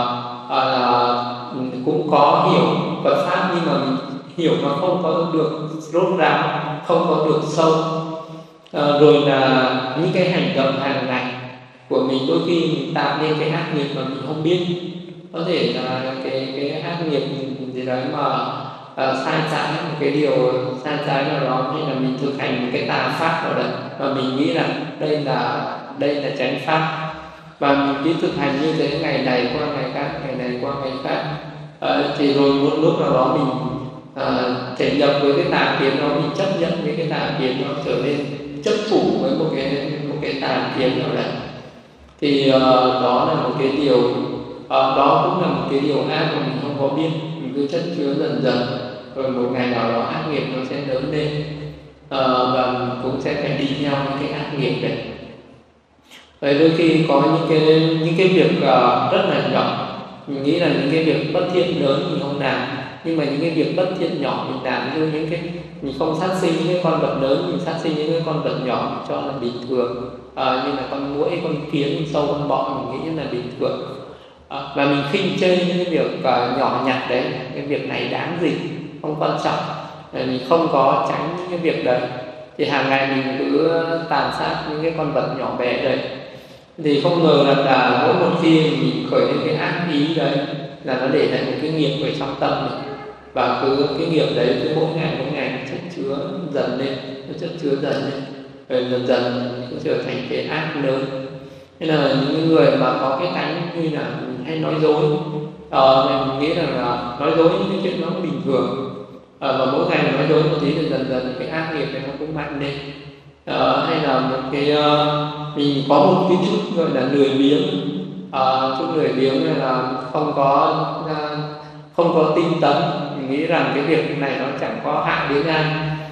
cũng có hiểu Phật pháp, nhưng mà mình hiểu mà không có được rốt ráo, không có được sâu, rồi là những cái hành động hàng ngày của mình đôi khi mình tạo nên cái ác nghiệp mà mình không biết, có thể là cái ác nghiệp gì đấy mà sai trái, một cái điều sai trái nào đó, hay là mình thực hành một cái tà pháp nào đấy và mình nghĩ là đây là chánh pháp, và mình cứ thực hành như thế ngày này qua ngày khác, ngày này qua ngày khác, thì rồi một lúc nào đó mình thể nhập với cái tà kiến đó, mình chấp nhận với cái tà kiến nó trở nên chấp phủ với một cái tà kiến nào đấy, thì đó là một cái điều đó cũng là một cái điều ác mà mình không có biết, mình cứ chất chứa dần dần, rồi một ngày nào đó ác nghiệp nó sẽ lớn lên, và mình cũng sẽ phải đi theo những cái ác nghiệp đấy. Vậy đôi khi có những cái việc rất là nhỏ, mình nghĩ là những cái việc bất thiện lớn mình không làm, nhưng mà những cái việc bất thiện nhỏ mình làm, như những cái mình không sát sinh những cái con vật lớn, mình sát sinh những cái con vật nhỏ mình cho là bình thường, như là con muỗi, con kiến, con sâu, con bọ mình nghĩ là bình thường, và mình khinh chê những cái việc nhỏ nhặt đấy, cái việc này đáng gì, không quan trọng, mình không có tránh những cái việc đấy, thì hàng ngày mình cứ tàn sát những cái con vật nhỏ bé đấy, Thì không ngờ là mỗi một khi mình khởi lên cái ác ý đấy là nó để lại một cái nghiệp ở trong tâm mình, và cứ cái nghiệp đấy cứ mỗi ngày nó chất chứa dần lên, nó chất chứa dần lên, rồi dần dần nó trở thành cái ác lớn. Nên là những người mà có cái tánh như là mình hay nói dối, mình nghĩ rằng là nói dối những cái chuyện nó bình thường, và mỗi ngày nói dối một tí thì dần dần cái ác nghiệp này nó cũng mạnh lên. Hay là một cái mình có một cái chút gọi là lười biếng, chút lười biếng này là không có tinh tấn, mình nghĩ rằng cái việc này nó chẳng có hại đến ai.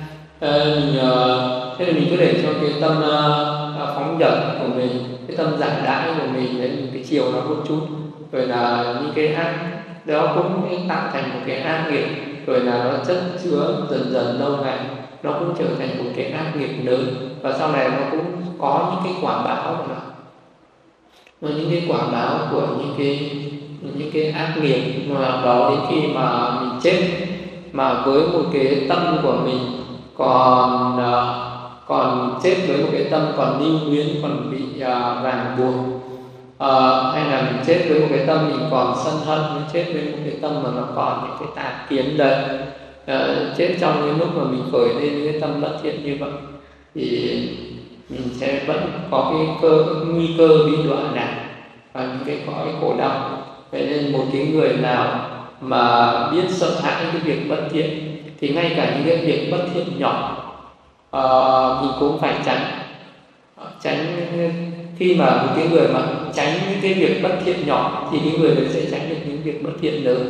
Thế thì mình cứ để cho cái tâm phóng dật của mình, cái tâm giải đãi của mình đấy, cái chiều nó một chút, rồi là những cái ác đó cũng tạo thành một cái ác nghiệp, rồi là nó chất chứa dần dần lâu ngày nó cũng trở thành một cái ác nghiệp lớn, và sau này nó cũng có những cái quả báo của nó, những cái quả báo của những cái ác nghiệp mà đó đến khi mà mình chết, mà với một cái tâm của mình còn chết với một cái tâm còn lưu luyến, còn bị ràng buộc, hay là mình chết với một cái tâm mình còn sân hận, mình chết với một cái tâm mà nó còn những cái tà kiến đấy, chết trong cái lúc mà mình khởi lên những cái tâm bất thiện như vậy thì mình sẽ vẫn có cái nguy cơ bị đọa lạc và những cái cõi khổ đau. Vậy nên một cái người nào mà biết sợ hãi cái việc bất thiện thì ngay cả những cái việc bất thiện nhỏ mình cũng phải tránh. Khi mà một cái người mà tránh những cái việc bất thiện nhỏ thì cái người đấy sẽ tránh được những việc bất thiện lớn.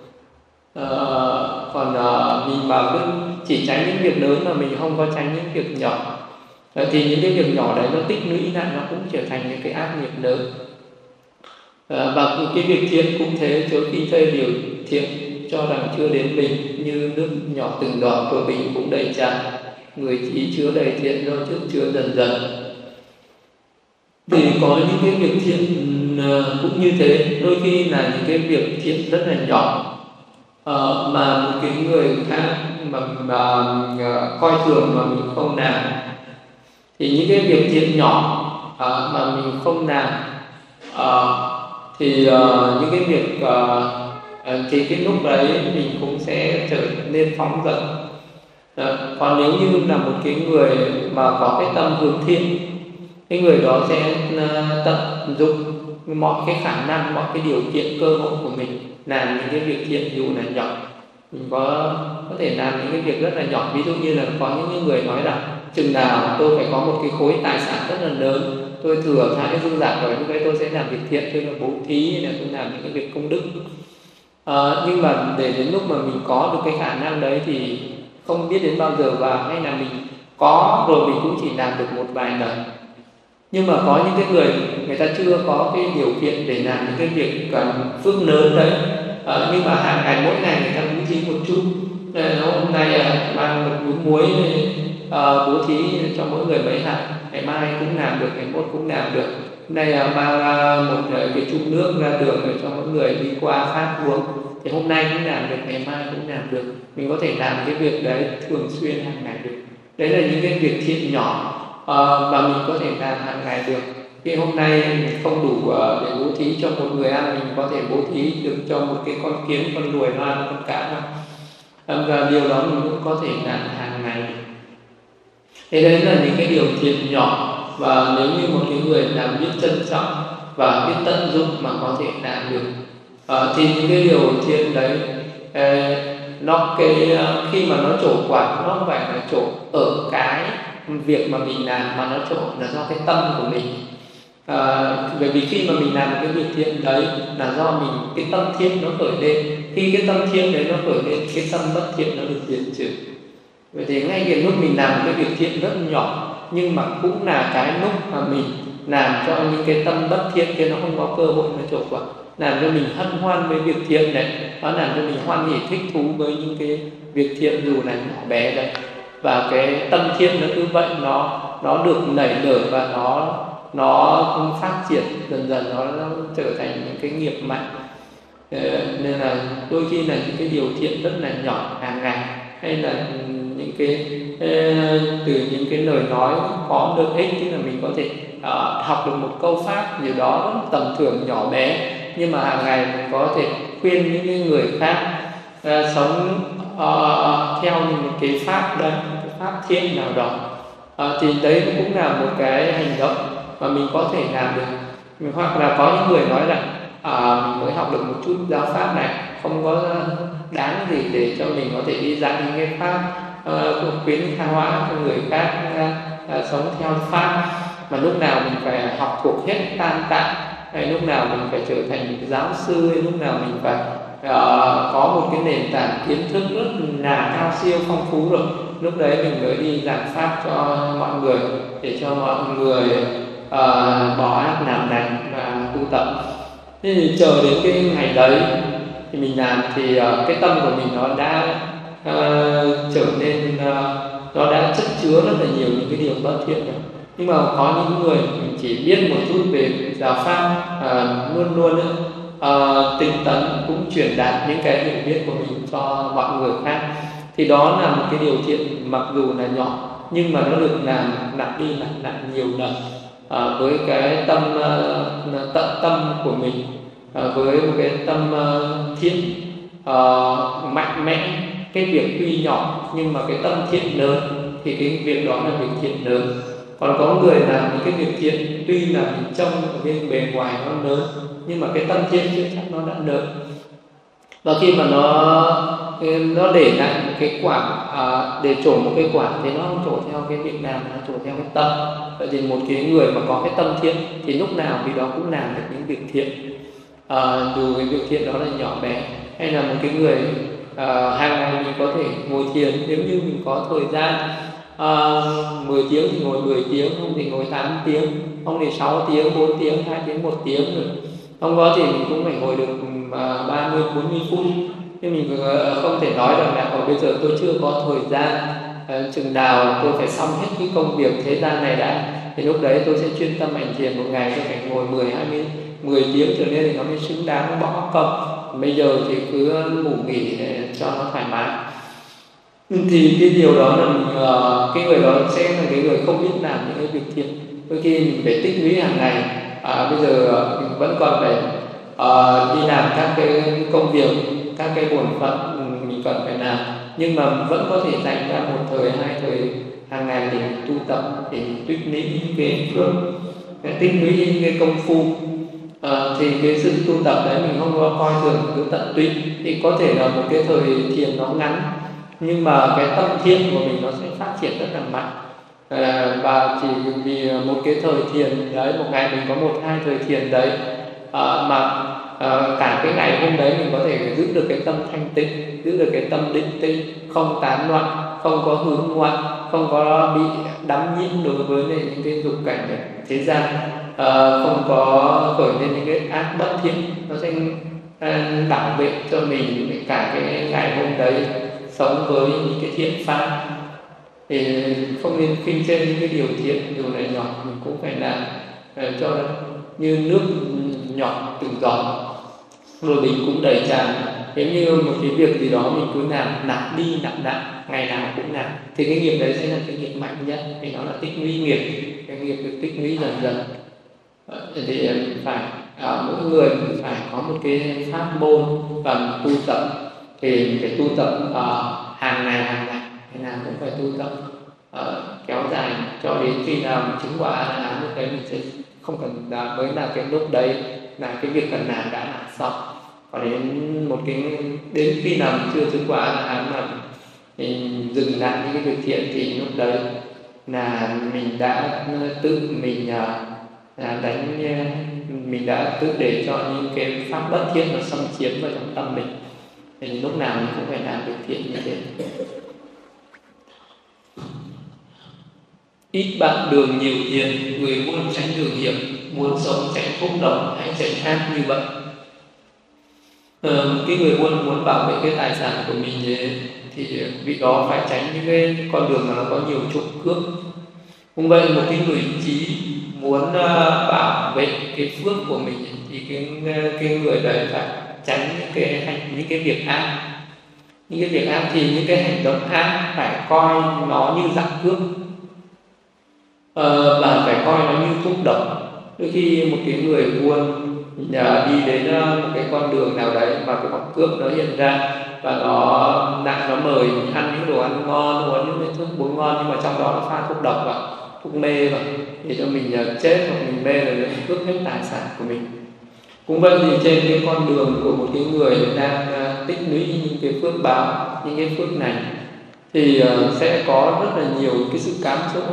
Còn mình mà cứ chỉ tránh những việc lớn mà mình không có tránh những việc nhỏ thì những cái việc nhỏ đấy nó tích lũy lại, nó cũng trở thành những cái ác nghiệp lớn. Và cái việc thiện cũng thế, trước khi phê điều thiện cho rằng chưa đến bình, như nước nhỏ từng giọt của bình cũng đầy tràn, người ý chứa đầy thiện do trước chứa dần dần. Thì có những cái việc thiện cũng như thế, đôi khi là những cái việc thiện rất là nhỏ mà một cái người khác mà coi thường mà mình không làm, thì những cái việc thiện nhỏ mà mình không làm thì những cái việc thì cái lúc đấy mình cũng sẽ trở nên phóng dật. Còn nếu như là một cái người mà có cái tâm hướng thiện, cái người đó sẽ tận dụng mọi cái khả năng, mọi cái điều kiện cơ hội của mình làm những cái việc thiện dù là nhỏ. Mình có thể làm những cái việc rất là nhỏ, ví dụ như là có những người nói rằng chừng nào tôi phải có một cái khối tài sản rất là lớn, tôi thừa thãi dư dả rồi, lúc đấy tôi sẽ làm việc thiện, tôi là bố thí hay là tôi làm những cái việc công đức. Nhưng mà để đến lúc mà mình có được cái khả năng đấy thì không biết đến bao giờ, và hay là mình có rồi mình cũng chỉ làm được một vài lần. Nhưng mà có những cái người ta chưa có cái điều kiện để làm những cái việc phước lớn đấy, nhưng mà hàng ngày mỗi ngày người ta bố thí một chút. Hôm nay mang một bún muối bố thí cho mỗi người mấy hạt, ngày mai cũng làm được, ngày mốt cũng làm được. Hôm nay mang một cái chung nước ra đường để cho mỗi người đi qua phát uống, thì hôm nay cũng làm được, ngày mai cũng làm được. Mình có thể làm cái việc đấy thường xuyên hàng ngày được. Đấy là những cái việc thiện nhỏ mà mình có thể làm hàng ngày được. Khi hôm nay mình không đủ để bố thí cho một người ăn, mình có thể bố thí được cho một cái con kiến, con ruồi nó ăn, con cá nó. Và điều đó mình cũng có thể làm hàng ngày. Thế đấy là những cái điều thiện nhỏ, và nếu như một cái người làm biết trân trọng và biết tận dụng mà có thể làm được thì những cái điều thiện đấy khi mà nó trổ quả, nó không phải là trổ ở cái việc mà mình làm, mà nó trổ là do cái tâm của mình. Bởi vì khi mà mình làm cái việc thiện đấy là do mình, cái tâm thiện nó khởi lên. Khi cái tâm thiện đấy nó khởi lên, cái tâm bất thiện nó được diệt trừ. Vậy thì ngay cái lúc mình làm cái việc thiện rất nhỏ, nhưng mà cũng là cái lúc mà mình làm cho những cái tâm bất thiện kia nó không có cơ hội nó trổ quả, làm cho mình hân hoan với việc thiện này, nó làm cho mình hoan hỉ thích thú với những cái việc thiện dù là nhỏ bé đấy. Và cái tâm thiện nó cứ vậy, nó được nảy nở và nó phát triển dần dần, nó trở thành những cái nghiệp mạnh. Nên là đôi khi là những cái điều thiện rất là nhỏ hàng ngày, hay là những từ những cái lời nói có lợi ích, tức là mình có thể học được một câu pháp gì đó rất tầm thường nhỏ bé, nhưng mà hàng ngày mình có thể khuyên những cái người khác sống theo những cái pháp đấy, cái pháp thiện nào đó. Thì đấy cũng là một cái hành động mà mình có thể làm được. Hoặc là có những người nói rằng mình mới học được một chút giáo pháp này, không có đáng gì để cho mình có thể đi dạy những cái pháp khuyến hóa cho người khác sống theo pháp, mà lúc nào mình phải học thuộc hết tam tạng, hay lúc nào mình phải trở thành một giáo sư, hay lúc nào mình phải có một cái nền tảng kiến thức rất là cao siêu phong phú rồi, lúc đấy mình mới đi giảng pháp cho mọi người, để cho mọi người bỏ ác làm lành và tu tập. Thế thì chờ đến cái ngày đấy thì mình làm, thì cái tâm của mình nó đã trở nên nó đã chất chứa rất là nhiều những cái điều bất thiện rồi. Nhưng mà có những người mình chỉ biết một chút về giáo pháp, luôn luôn tinh tấn cũng truyền đạt những cái hiểu biết của mình cho mọi người khác, thì đó là một cái điều thiện, mặc dù là nhỏ nhưng mà nó được làm lặp đi lặp lại nhiều lần với cái tận tâm của mình, với một cái tâm thiện mạnh mẽ. Cái việc tuy nhỏ nhưng mà cái tâm thiện lớn thì cái việc đó là việc thiện lớn. Còn có người làm những cái việc thiện tuy là mình trông ở bên bề ngoài nó lớn, nhưng mà cái tâm thiện chưa chắc nó đã lớn. Và khi mà nó để lại một cái quả, để trổ một cái quả thì nó không trổ theo cái việc làm, nó trổ theo cái tâm. Vậy thì một cái người mà có cái tâm thiện thì lúc nào thì đó cũng làm được những việc thiện, dù cái việc thiện đó là nhỏ bé. Hay là một cái người hàng ngày mình có thể ngồi thiền, nếu như mình có thời gian 10 tiếng thì ngồi 10 tiếng, không thì ngồi 8 tiếng, không thì 6 tiếng, 4 tiếng, 2 tiếng, 1 tiếng rồi. Không có thì mình cũng phải ngồi được 30, 40 phút. Nhưng mình không thể nói rằng là bây giờ tôi chưa có thời gian, chừng nào tôi phải xong hết cái công việc thế gian này đã, thì lúc đấy tôi sẽ chuyên tâm hành thiền, một ngày tôi phải ngồi 10 tiếng trở lên thì nó mới xứng đáng bỏ công. Bây giờ thì cứ ngủ nghỉ để cho nó thoải mái. Thì cái điều đó là cái người đó sẽ là cái người không biết làm những cái việc thiện. Đôi khi mình phải tích lũy hàng ngày. Bây giờ mình vẫn còn phải đi làm các cái công việc, các cái bổn phận mình cần phải làm, nhưng mà vẫn có thể dành ra một thời, hai thời hàng ngày để tu tập, để tích lũy những cái phước, tích lũy những cái công phu. Thì cái sự tu tập đấy mình không có coi thường cứ tận tụy, thì có thể là một cái thời thiền nó ngắn, nhưng mà cái tâm thiện của mình nó sẽ phát triển rất là mạnh. Và chỉ vì một cái thời thiền đấy, một ngày mình có 1-2 thời thiền đấy, mà cả cái ngày hôm đấy mình có thể giữ được cái tâm thanh tịnh, giữ được cái tâm định tĩnh, không tán loạn, không có hướng ngoại, không có bị đắm nhiễm đối với những cái dục cảnh thế gian, không có khởi lên những cái ác bất thiện. Nó sẽ bảo vệ cho mình cả cái ngày hôm đấy sống với những cái thiện pháp. Thì không nên khinh trên những cái điều thiện, điều này nhỏ mình cũng phải làm cho như nước nhỏ từng giọt, rồi mình cũng đầy tràn. Nếu như một cái việc gì đó mình cứ làm nạp đi nạp lại, ngày nào cũng làm, thì cái nghiệp đấy sẽ là cái nghiệp mạnh nhất, thì nó là tích lũy nghiệp, cái nghiệp được tích lũy dần dần. Thì phải mỗi người phải có một cái pháp môn và tu tập, thì mình phải tu tập hàng ngày, ngày nào cũng phải tu tập kéo dài cho đến khi nào mình chứng quả A-la-hán. Lúc đấy mình sẽ không cần mới là cái lúc đấy là cái việc cần làm đã làm xong. Còn đến khi nào mình chưa chứng quả A-la-hán mà mình dừng lại những cái việc thiện, thì lúc đấy là mình đã tự mình mình đã tự để cho những cái pháp bất thiện nó xâm chiếm vào trong tâm mình. Thì lúc nào mình cũng phải làm việc thiện như thế. Ít bạn đường nhiều tiền, người muốn tránh đường hiểm, muốn sống tránh phúc lộc, hãy tránh ác như vậy. Cái người muốn bảo vệ cái tài sản của mình thì vị đó phải tránh những cái con đường mà nó có nhiều trộm cướp. Cũng vậy, một cái người trí muốn bảo vệ cái phước của mình thì cái người đấy phải tránh những cái việc ác. những cái việc ác thì những cái hành động ác phải coi nó như dạng cướp, và phải coi nó như thuốc độc. Đôi khi một cái người buôn đi đến một cái con đường nào đấy mà cái bọn cướp nó hiện ra và nó mời mình ăn những đồ ăn ngon, uống những cái thức uống ngon, nhưng mà trong đó nó pha thuốc độc vào, thuốc mê vào để cho mình chết, hoặc mình mê rồi mình cướp hết tài sản của mình. Cũng vậy thì trên cái con đường của một cái người đang tích lũy những cái phước báo, những cái phước này thì sẽ có rất là nhiều cái sự cám dỗ.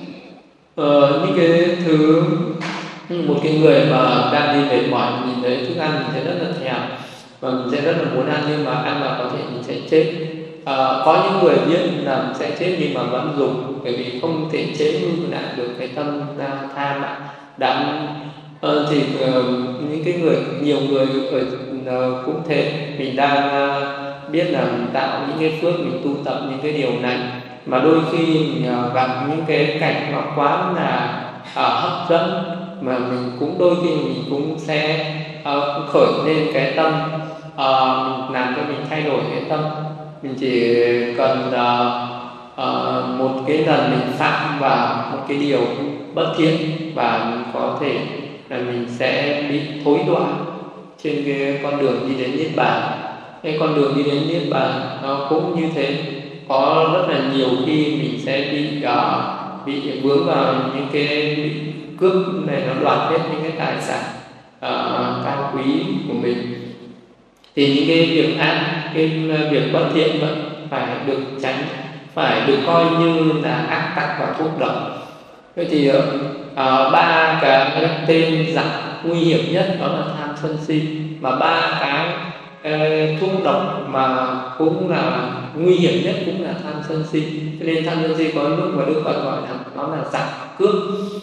Những cái thứ, một cái người mà đang đi mệt mỏi, nhìn thấy thức ăn mình sẽ rất là thèm và mình sẽ rất là muốn ăn, nhưng mà ăn vào có thể mình sẽ chết. Có những người biết là mình sẽ chết nhưng mà vẫn dùng, bởi vì không thể chế ngự lại được cái tâm tham đắm. Thì những cái người, nhiều người cũng thế, mình đang biết là mình tạo những cái phước, mình tu tập những cái điều này, mà đôi khi mình gặp những cái cảnh nó quá là hấp dẫn, mà mình cũng đôi khi mình cũng sẽ khởi lên cái tâm, mình làm cho mình thay đổi cái tâm. Mình chỉ cần một cái lần mình phạm vào một cái điều bất thiện và mình có thể là mình sẽ bị thối đoạn trên cái con đường đi đến Niết Bàn. Cái con đường đi đến Niết Bàn nó cũng như thế, có rất là nhiều khi mình sẽ bị vướng vào những cái bị cướp này, nó đoạt hết những cái tài sản cao quý của mình. Thì những cái việc ác, cái việc bất thiện vẫn phải được tránh, phải được coi như là ác tặc và thuốc độc. Vậy thì ba cái tên dạng nguy hiểm nhất đó là tham sân si, mà ba cái thuốc độc mà cũng là nguy hiểm nhất cũng là tham sân si. Cho nên tham sân si có lúc mà Đức Phật gọi là nó là dạng cướp,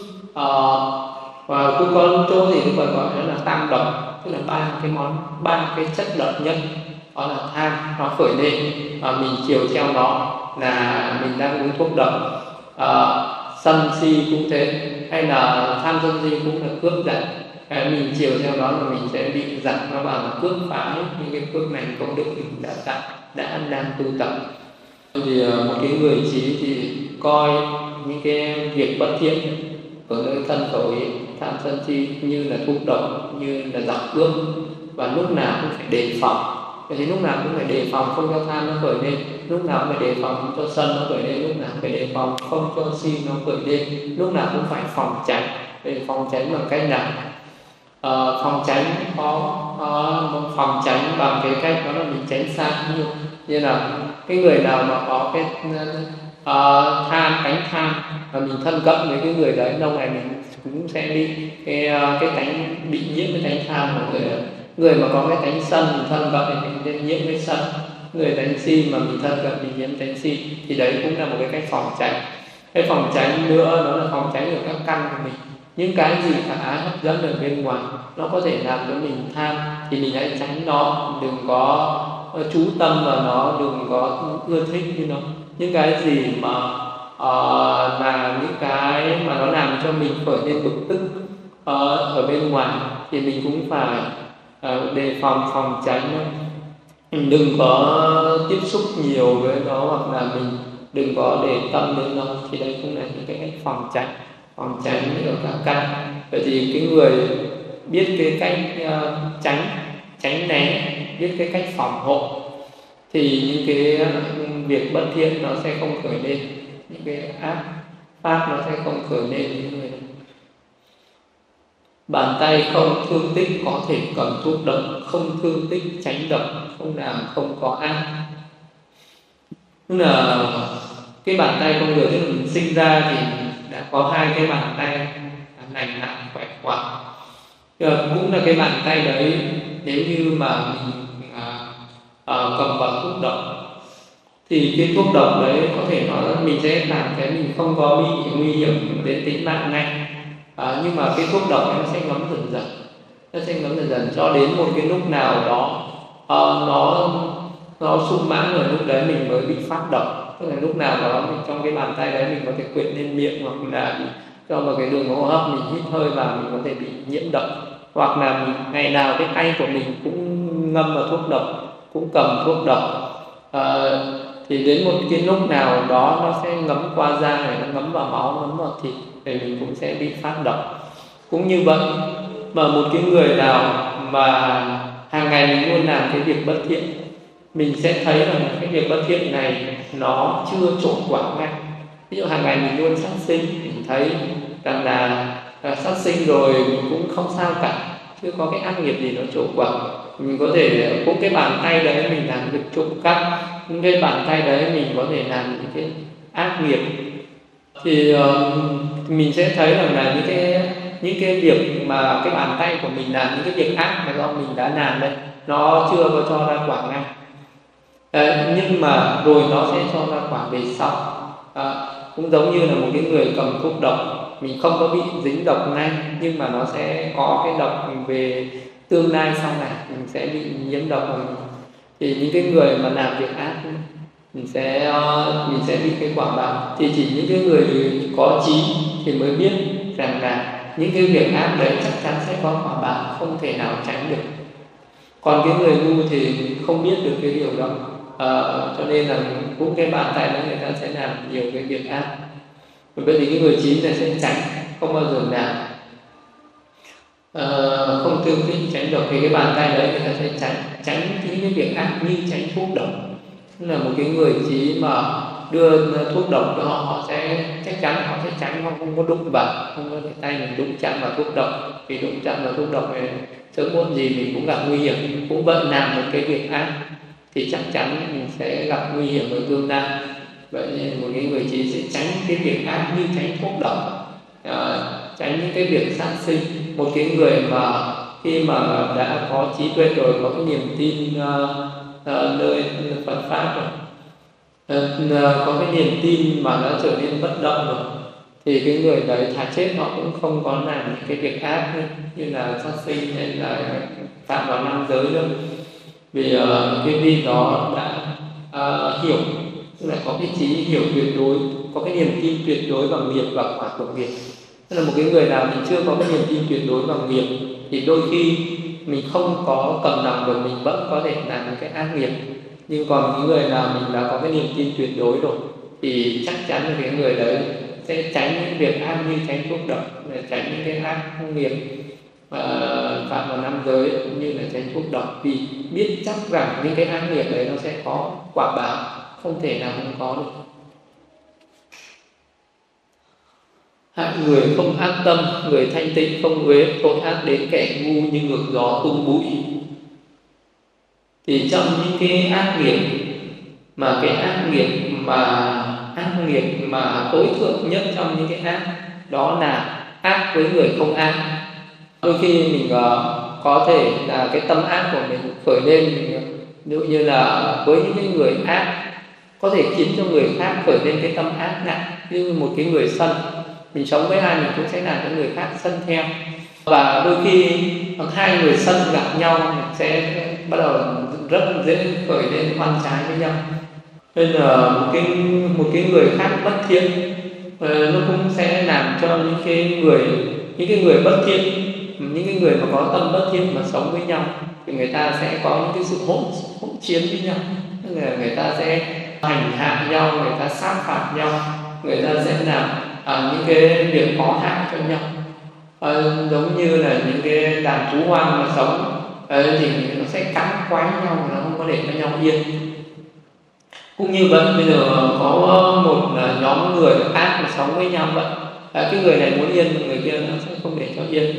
và cũng có chỗ thì Đức Phật gọi nó là tam độc, tức là ba cái chất độc nhất, đó là tham nó khởi lên và mình chiều theo nó là mình đang uống thuốc độc. Sân si cũng thế, hay là tham sân si cũng là cướp giật, mình chiều theo đó là mình sẽ bị giật nó vào là cướp phá những cái phước này công đức mình đã tạo, đã đang tu tập. Thì một cái người trí thì coi những cái việc bất thiện ở nơi thân khẩu ý, tham sân si như là thuốc độc, như là giặc cướp, và lúc nào cũng phải đề phòng. Thì lúc nào cũng phải đề phòng không cho tham nó khởi lên, lúc nào cũng phải đề phòng không cho sân nó khởi lên, lúc nào cũng phải đề phòng không cho si nó khởi lên, lúc nào cũng phải phòng tránh. Để phòng tránh bằng cách nào? Phòng tránh phòng tránh bằng cái cách đó là mình tránh xa. Như là cái người nào mà có cái tham, cánh tham, và mình thân cận với cái người đấy, lâu ngày mình cũng sẽ bị cái tánh, bị nhiễm cái tánh tham của người đấy. Người mà có cái tánh sân, mình thân cận thì mình sẽ nhiễm cái sân. Người tánh si mà mình thân cận mình nhiễm tánh si, thì đấy cũng là một cái cách phòng tránh. Cái phòng tránh nữa đó là phòng tránh ở các căn của mình. Những cái gì khả hấp dẫn ở bên ngoài nó có thể làm cho mình tham thì mình hãy tránh nó, đừng có chú tâm vào nó, đừng có ưa thích như nó. Những cái gì mà là những cái mà nó làm cho mình khởi lên bực tức ở bên ngoài thì mình cũng phải đề phòng, phòng tránh nó. Mình đừng có tiếp xúc nhiều với nó, hoặc là mình đừng có để tâm đến nó, thì đây cũng là những cái cách phòng tránh ở các căn. Vậy thì cái người biết cái cách tránh né, biết cái cách phòng hộ, thì những cái việc bất thiện nó sẽ không khởi lên, những cái ác pháp nó sẽ không khởi lên những người này. Bàn tay không thương tích có thể cầm thuốc độc, không thương tích tránh độc, không làm không có ác. Tức là cái bàn tay con người, tức là mình sinh ra thì đã có hai cái bàn tay lành lặn khỏe khoắn. Cũng là cái bàn tay đấy, nếu như mà mình cầm vào thuốc độc thì cái thuốc độc đấy có thể nói là mình sẽ cảm thấy mình không có bị nguy hiểm đến tính mạng ngay, nhưng mà cái thuốc độc nó sẽ ngấm dần dần, cho đến một cái lúc nào đó nó sung mãn rồi, lúc đấy mình mới bị phát độc. Tức là lúc nào đó mình trong cái bàn tay đấy mình có thể quyện lên miệng, hoặc là cho vào cái đường hô hấp mình hít hơi vào mình có thể bị nhiễm độc, hoặc là ngày nào cái tay của mình cũng ngâm vào thuốc độc, cũng cầm thuốc độc, Thì đến một cái lúc nào đó nó sẽ ngấm qua da này, nó ngấm vào máu, ngấm vào thịt, thì mình cũng sẽ bị phát độc. Cũng như vậy, mà một cái người nào mà hàng ngày mình luôn làm cái việc bất thiện, mình sẽ thấy rằng cái việc bất thiện này nó chưa trổ quả ngay. Ví dụ hàng ngày mình luôn sát sinh, mình thấy rằng là sát sinh rồi mình cũng không sao cả, chưa có cái ác nghiệp gì nó trổ quả. Mình có thể cũng cái bàn tay đấy mình làm việc trộm cắp, những cái bàn tay đấy mình có thể làm những cái ác nghiệp, thì mình sẽ thấy rằng là những cái việc mà cái bàn tay của mình làm, những cái việc ác mà do mình đã làm đấy, nó chưa có cho ra quả ngay. Nhưng mà rồi nó sẽ cho ra quả về sau. Cũng giống như là một cái người cầm thuốc độc, mình không có bị dính độc ngay, nhưng mà nó sẽ có cái độc về tương lai sau này, mình sẽ bị nhiễm độc. Thì những cái người mà làm việc ác mình sẽ bị cái quả báo. Thì chỉ những cái người có trí thì mới biết rằng là những cái việc ác đấy chắc chắn sẽ có quả báo, không thể nào tránh được. Còn cái người ngu thì không biết được cái điều đó, cho nên là cũng cái bàn tay đó người ta sẽ làm nhiều cái việc ác. Vậy thì cái người trí này sẽ tránh, không bao giờ làm, không tương thích tránh độc. Thì cái bàn tay đấy người ta sẽ tránh những cái việc ác như tránh thuốc độc. Tức là một cái người trí mà đưa thuốc độc cho họ sẽ chắc chắn họ sẽ tránh, họ không có đụng vào, không có để tay mình đụng chạm vào thuốc độc. Vì đụng chạm vào thuốc độc này sớm muộn gì mình cũng gặp nguy hiểm. Cũng vậy, làm một cái việc ác thì chắc chắn mình sẽ gặp nguy hiểm ở tương lai. Vậy nên một cái người trí sẽ tránh cái việc ác như tránh thuốc độc, tránh những cái việc sát sinh. Một cái người mà khi mà đã có trí tuệ rồi, có cái niềm tin nơi Phật pháp rồi, có cái niềm tin mà nó trở nên bất động rồi, thì cái người đấy thà chết họ cũng không có làm những cái việc ác như là sát sinh hay là phạm vào nam giới đâu. Vì cái vị đó đã hiểu, tức là có cái trí hiểu tuyệt đối, có cái niềm tin tuyệt đối vào nghiệp và quả của nghiệp. Tức là một cái người nào mình chưa có cái niềm tin tuyệt đối vào nghiệp thì đôi khi mình không có cầm lòng được, mình vẫn có thể làm những cái ác nghiệp. Nhưng còn những người nào mình đã có cái niềm tin tuyệt đối rồi thì chắc chắn là cái người đấy sẽ tránh những việc ác như tránh thuốc độc, tránh những cái ác nghiệp phạm vào nam giới, cũng như là tránh thuốc độc, vì biết chắc rằng những cái ác nghiệp đấy nó sẽ có quả báo, không thể nào không có được. Hạng người không ác tâm, người thanh tịnh không uế tội ác đến kẻ ngu như ngược gió tung bụi. Thì trong những cái ác nghiệp mà cái ác nghiệp mà tối thượng nhất trong những cái ác đó là ác với người không ác. Đôi khi mình có thể là cái tâm ác của mình khởi lên, ví dụ như là với những cái người ác có thể khiến cho người khác khởi lên cái tâm ác nặng. Như một cái người sân, mình sống với ai mình cũng sẽ làm cho người khác sân theo. Và đôi khi hai người sân gặp nhau sẽ bắt đầu rất dễ khởi lên oan trái với nhau. Nên là một cái người khác bất thiện, nó cũng sẽ làm cho những cái người bất thiện, những cái người mà có tâm bất thiện mà sống với nhau thì người ta sẽ có những cái sự hỗn chiến với nhau. Tức là người ta sẽ hành hạ nhau, người ta sát phạt nhau, người ta sẽ làm những cái việc có hại cho nhau. Giống như là những cái đàn thú hoang mà sống thì nó sẽ cắn quái nhau, nó không có để cho nhau yên. Cũng như vậy, bây giờ có một nhóm người ác mà sống với nhau vậy, cái người này muốn yên, người kia nó sẽ không để cho yên,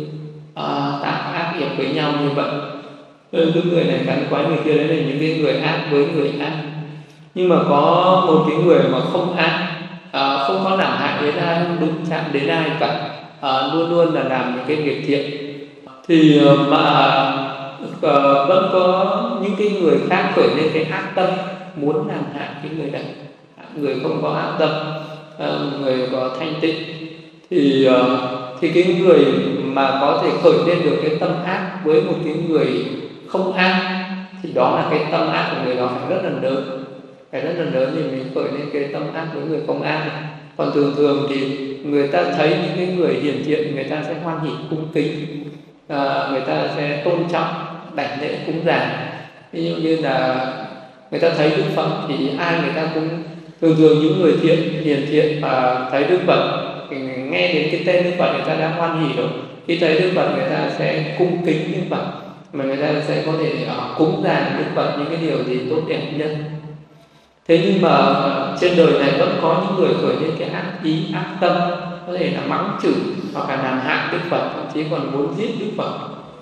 tạo ác nghiệp với nhau như vậy. Cái người này cắn quái người kia, đấy là những cái người ác với người ác. Nhưng mà có một cái người mà không ác, không có làm hại đến ai, không đụng chạm đến ai cả, luôn luôn là làm những cái việc thiện, thì mà vẫn có những cái người khác khởi lên cái ác tâm muốn làm hại cái người đấy. Người không có ác tâm, người có thanh tịnh, thì cái người mà có thể khởi lên được cái tâm ác với một cái người không ác thì đó là cái tâm ác của người đó phải rất là lớn, thì mình khởi lên cái tâm ác với người không ác này. Còn thường thì người ta thấy những cái người hiền thiện, người ta sẽ hoan hỉ cung kính, người ta sẽ tôn trọng đảnh lễ cúng dường. Ví dụ như là người ta thấy Đức Phật thì ai người ta cũng thường những người hiền thiện và thấy Đức Phật, nghe đến cái tên Đức Phật người ta đã hoan hỉ rồi. Khi thấy Đức Phật người ta sẽ cung kính Đức Phật, mà người ta sẽ có thể cúng dường Đức Phật những cái điều gì tốt đẹp nhất. Thế nhưng mà trên đời này vẫn có những người khởi lên cái ác ý, ác tâm, có thể là mắng chửi hoặc là làm hại Đức Phật, thậm chí còn muốn giết Đức Phật.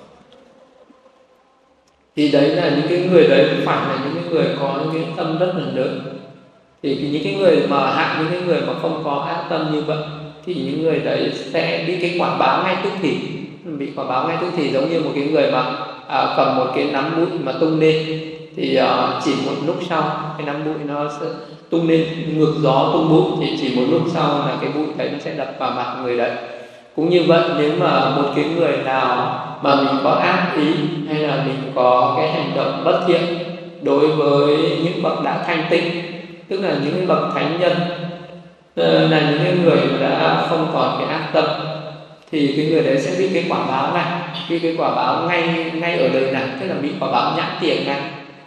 Thì đấy là những cái người đấy phải là những cái người có những cái tâm rất là lớn. Thì những cái người mà hại những cái người mà không có ác tâm như vậy thì những người đấy sẽ bị cái quả báo ngay tức thì. Bị quả báo ngay tức thì giống như một cái người mà cầm một cái nắm bụi mà tung lên, thì chỉ một lúc sau cái nắm bụi nó sẽ tung lên, ngược gió tung bụi, thì chỉ một lúc sau là cái bụi đấy nó sẽ đập vào mặt người đấy. Cũng như vậy, nếu mà một cái người nào mà mình có ác ý hay là mình có cái hành động bất thiện đối với những bậc đã thanh tinh, tức là những cái bậc thánh nhân, là những cái người đã không còn cái ác tâm, thì cái người đấy sẽ bị cái quả báo này, cái quả báo ngay ở đời này, tức là bị quả báo nhãn tiền ngay.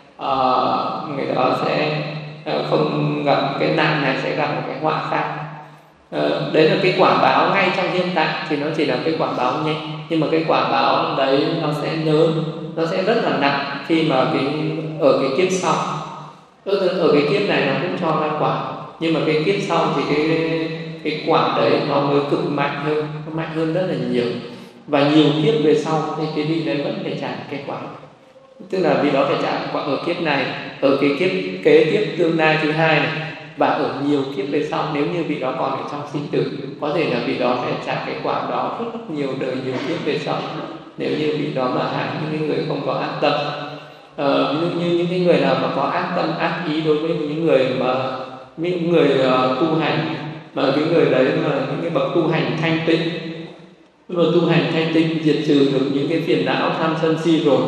Người đó sẽ không gặp cái nạn này, sẽ gặp một cái họa khác. Đấy là cái quả báo ngay trong hiện tại thì nó chỉ là cái quả báo nhẹ, nhưng mà cái quả báo đấy nó sẽ lớn, nó sẽ rất là nặng khi mà ở cái kiếp sau. Ở cái kiếp này nó cũng cho ra quả, nhưng mà cái kiếp sau thì cái quả đấy nó mới cực mạnh hơn, nó mạnh hơn rất là nhiều. Và nhiều kiếp về sau thì cái vị đấy vẫn phải trả cái quả, tức là vì đó phải trả quả ở kiếp này, ở cái kiếp kế tiếp tương lai thứ hai này, và ở nhiều kiếp về sau. Nếu như vị đó còn ở trong sinh tử, có thể là vị đó phải trả cái quả đó rất nhiều đời, nhiều kiếp về sau, nếu như vị đó mà hại những người không có ác tâm. Như những cái người nào mà có ác tâm, ác ý đối với những người tu hành, mà cái người đấy mà những cái bậc tu hành thanh tịnh, mà tu hành thanh tịnh diệt trừ được những cái phiền não tham sân si rồi,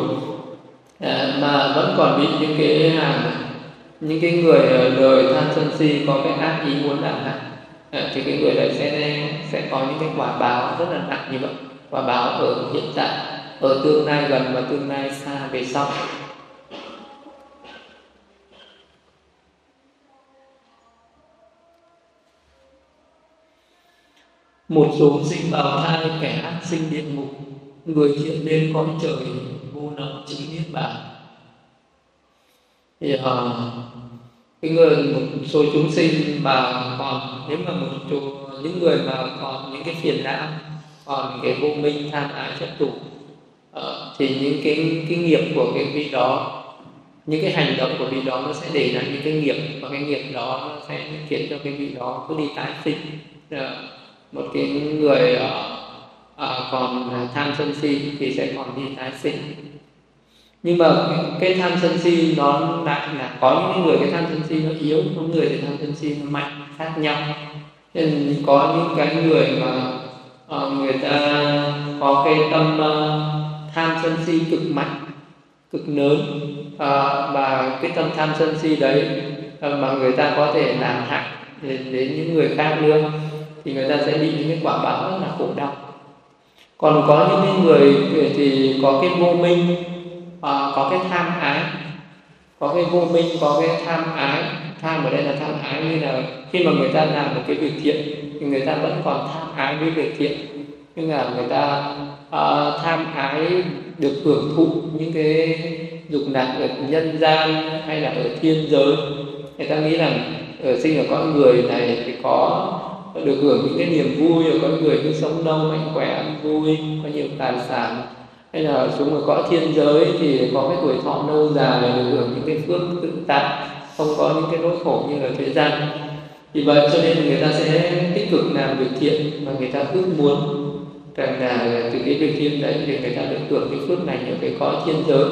mà vẫn còn bị những cái người đời tham sân si có cái ác ý muốn làm hại, thì cái người đấy sẽ có những cái quả báo rất là nặng như vậy. Quả báo ở hiện tại, ở tương lai gần và tương lai xa về sau. Một số sinh bào thai, kẻ ác sinh địa ngục, người thiện lên cõi trời vô lượng chứng niết bàn. Thì một số chúng sinh mà còn, nếu mà những người mà còn những cái phiền não, còn cái vô minh, tham ái chấp thủ, thì những cái nghiệp của cái vị đó, những cái hành động của vị đó nó sẽ để lại những cái nghiệp, và cái nghiệp đó nó sẽ khiến cho cái vị đó cứ đi tái sinh. Một cái người còn tham sân si thì sẽ còn đi tái sinh. Nhưng mà cái tham sân si nó lại là có những người cái tham sân si nó yếu, có người thì tham sân si nó mạnh, khác nhau. Nên có những cái người mà người ta có cái tâm tham sân si cực mạnh, cực lớn, và cái tâm tham sân si đấy mà người ta có thể làm hại đến những người khác nữa, thì người ta sẽ bị những cái quả báo rất là khổ đau. Còn có những cái người thì có cái vô minh, có cái tham ái, có cái vô minh, có cái tham ái. Tham ở đây là tham ái như là khi mà người ta làm một cái việc thiện thì người ta vẫn còn tham ái với việc thiện, nhưng là người ta tham ái được hưởng thụ những cái dục lạc ở nhân gian hay là ở thiên giới. Người ta nghĩ rằng sinh ở con người này thì có được hưởng những cái niềm vui, rồi có người cứ sống lâu mạnh khỏe ăn vui, có nhiều tài sản, hay là xuống ở cõi thiên giới thì có cái tuổi thọ lâu dài, được hưởng những cái phước tự tại, không có những cái nỗi khổ như ở thế gian. Vì vậy cho nên người ta sẽ tích cực làm việc thiện, và người ta ước muốn rằng là từ cái việc thiện đấy thì người ta được hưởng cái phước này ở cái cõi thiên giới.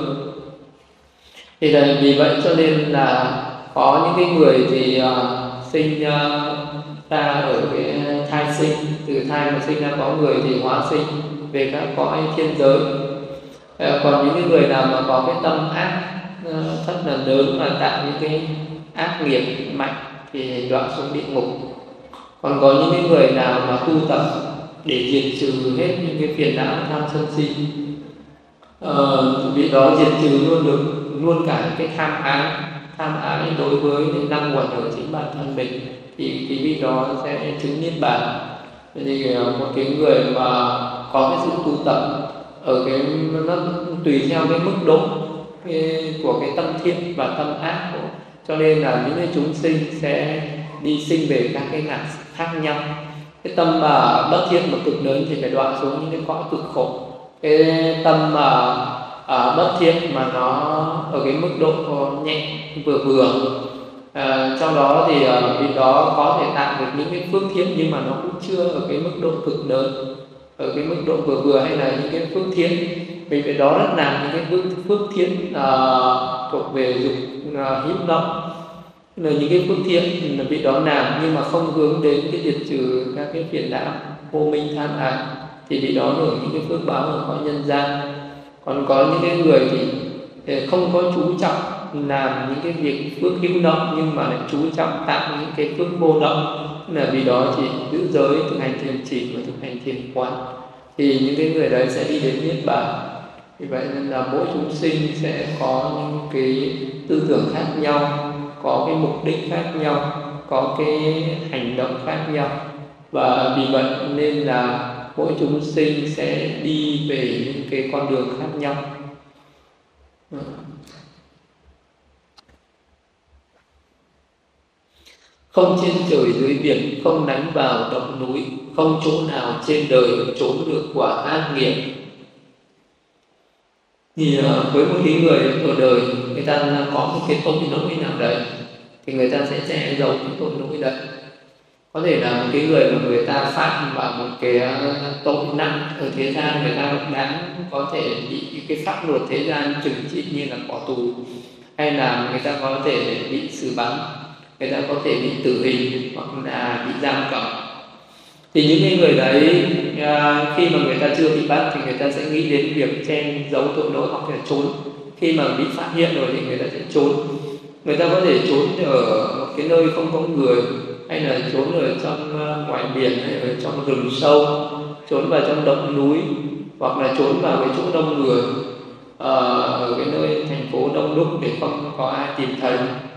Thì là vì vậy cho nên là có những cái người thì sinh ra ở cái thai sinh, từ thai mà sinh ra có người thì hóa sinh về các cõi thiên giới. Còn những cái người nào mà có cái tâm ác rất là lớn và tạo những cái ác nghiệp mạnh thì đọa xuống địa ngục. Còn có những cái người nào mà tu tập để diệt trừ hết những cái phiền não tham sân si, vị đó diệt trừ luôn cả cái tham ái, tham ái đối với năng quẩn ở chính bản thân mình, thì cái vị đó sẽ chứng niết bàn. Thì một cái người mà có cái sự tu tập ở cái, nó tùy theo cái mức độ của cái tâm thiện và tâm ác của, cho nên là những cái chúng sinh sẽ đi sinh về các cái ngã khác nhau. Cái tâm mà bất thiện mà cực lớn thì phải đọa xuống những cái cõi cực khổ. Cái tâm mà bất thiện mà nó ở cái mức độ nhẹ vừa vừa, trong đó thì vì đó có thể tạo được những cái phước thiện, nhưng mà nó cũng chưa ở cái mức độ cực lớn, ở cái mức độ vừa vừa, hay là những cái phước thiện mình phải đó rất làm những cái phước thiện thuộc về dục hữu động, là những cái phước thiện là vị đó làm nhưng mà không hướng đến cái diệt trừ các cái phiền não vô minh tham ái, thì vị đó hưởng những cái phước báo ở cõi nhân gian. Còn có những cái người thì không có chú trọng làm những cái việc phước hữu động, nhưng mà lại chú trọng tạo những cái phước vô động, là vì đó chỉ giữ giới, thực hành thiền chỉ và thực hành thiền quán, thì những cái người đấy sẽ đi đến niết bàn. Vì vậy nên là mỗi chúng sinh sẽ có những cái tư tưởng khác nhau, có cái mục đích khác nhau, có cái hành động khác nhau, và vì vậy nên là mỗi chúng sinh sẽ đi về những cái con đường khác nhau. Không trên trời dưới biển, không đánh vào động núi, không chỗ nào trên đời trốn được quả ác nghiệp. Thì với một cái người ở đời, người ta có một cái tội lỗi nào đấy, thì người ta sẽ che giấu cái tội lỗi đấy. Có thể là một cái người mà người ta phạm vào một cái tội nặng ở thế gian, người ta đáng có thể bị cái pháp luật thế gian trừng trị như là bỏ tù, hay là người ta có thể bị xử bắn, người ta có thể bị tử hình, hoặc là bị giam cầm. Thì những cái người đấy khi mà người ta chưa bị bắt thì người ta sẽ nghĩ đến việc che giấu tội lỗi hoặc là trốn. Khi mà bị phát hiện rồi thì người ta sẽ trốn. Người ta có thể trốn ở một cái nơi không có người, hay là trốn ở trong ngoài biển, hay ở trong rừng sâu, trốn vào trong động núi, hoặc là trốn vào cái chỗ đông người, ở cái nơi thành phố đông đúc để không có ai tìm thấy.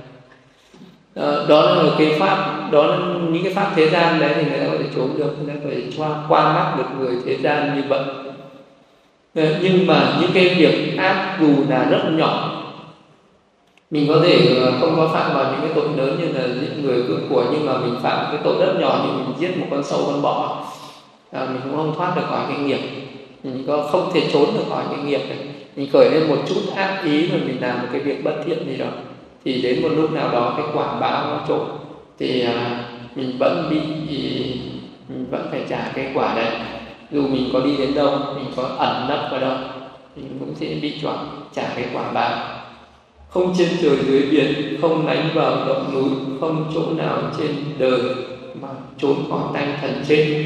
Đó là cái pháp, đó là những cái pháp thế gian đấy, thì người ta có thể trốn được, người ta có thể qua mắt được người thế gian như vậy. Nhưng mà những cái việc ác dù là rất nhỏ, mình có thể không có phạm vào những cái tội lớn như là giết người cướp của, nhưng mà mình phạm cái tội rất nhỏ như mình giết một con sâu con bọ, mình cũng không thoát được khỏi cái nghiệp, mình không thể trốn được khỏi cái nghiệp này. Mình khởi lên một chút ác ý mà mình làm một cái việc bất thiện gì đó, thì đến một lúc nào đó cái quả báo nó trội, thì mình vẫn phải trả cái quả đấy. Dù mình có đi đến đâu, mình có ẩn nấp ở đâu, mình cũng sẽ bị trả cái quả báo. Không trên trời dưới biển, không đánh vào động núi, không chỗ nào trên đời mà trốn khỏi tay thần chết.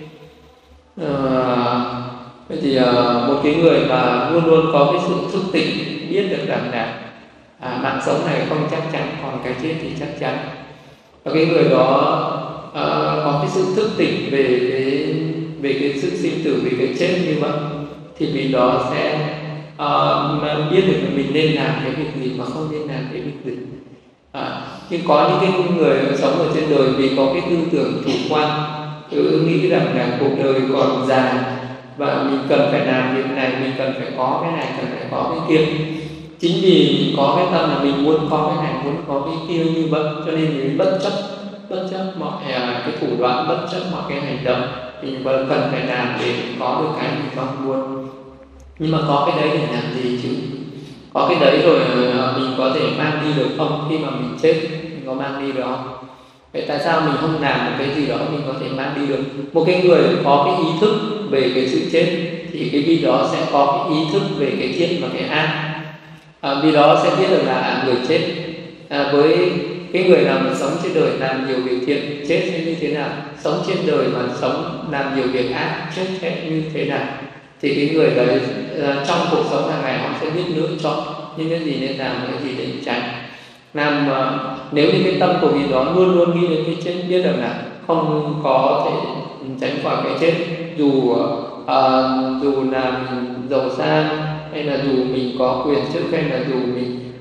Vậy thì một cái người mà luôn luôn có cái sự thức tỉnh, biết được rằng là mạng sống này không chắc chắn, còn cái chết thì chắc chắn. Và cái người đó có cái sự thức tỉnh về cái sự sinh tử, về cái chết như vậy, thì vì đó sẽ biết được là mình nên làm cái việc gì mà không nên làm cái việc gì. Nhưng có những cái người sống ở trên đời vì có cái tư tưởng chủ quan, cứ nghĩ rằng là cuộc đời còn dài và mình cần phải làm việc này, mình cần phải có cái này, cần phải có cái kia. Chính vì mình có cái tâm là mình muốn có cái này, muốn có cái kia như vậy, cho nên mình bất chấp mọi cái thủ đoạn, bất chấp mọi cái hành động, mình vẫn cần phải làm để có được cái mình mong muốn. Nhưng mà có cái đấy để làm gì chứ? Có cái đấy rồi mình có thể mang đi được không? Khi mà mình chết, mình có mang đi được không? Vậy tại sao mình không làm một cái gì đó mình có thể mang đi được? Một cái người có cái ý thức về cái sự chết, thì cái vị đó sẽ có cái ý thức về cái thiện và cái ác. Vì đó sẽ biết được là người chết, với cái người nào mà sống trên đời làm nhiều việc thiện, chết sẽ như thế nào? Sống trên đời mà sống làm nhiều việc ác, chết sẽ như thế nào? Thì cái người đấy trong cuộc sống hàng ngày họ sẽ biết lựa chọn những cái gì nên làm, cái gì nên tránh. Nếu như cái tâm của vị đó luôn luôn nghĩ đến cái chết, biết rằng là không có thể tránh khỏi cái chết, dù là mình giàu sang, hay là dù mình có quyền chức, hay là dù mình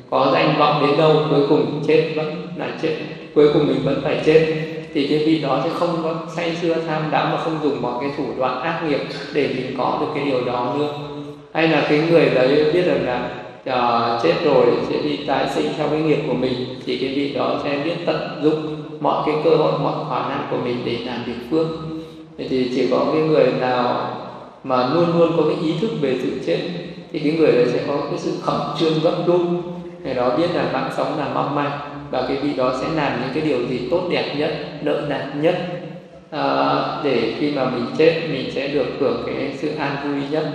có danh vọng đến đâu cuối cùng chết vẫn là chết, cuối cùng mình vẫn phải chết, thì cái vị đó sẽ không có say sưa tham đắm và không dùng mọi cái thủ đoạn ác nghiệp để mình có được cái điều đó nữa. Hay là cái người đấy biết rằng là chết rồi sẽ đi tái sinh theo cái nghiệp của mình, thì cái vị đó sẽ biết tận dụng mọi cái cơ hội, mọi khả năng của mình để làm việc phước. Thì chỉ có cái người nào mà luôn luôn có cái ý thức về sự chết thì cái người đấy sẽ có cái sự khẩn trương gấp rút, người đó biết là mạng sống là mong manh, và cái vị đó sẽ làm những cái điều gì tốt đẹp nhất, lợi lạc nhất, để khi mà mình chết mình sẽ được hưởng cái sự an vui nhất.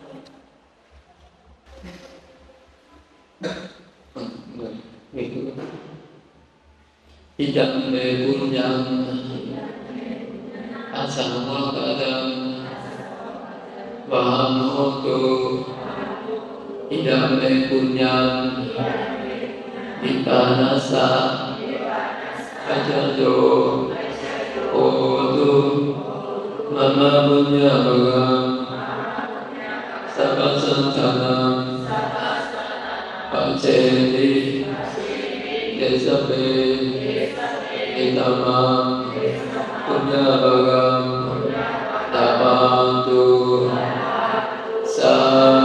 Idam me punyam asamakatam vaham hotu. Idam me punyam itanasa ajajo hotu mama punya bagam sabbasantanam Paceti Desape Itamam Punya Bagam Tabantu Sa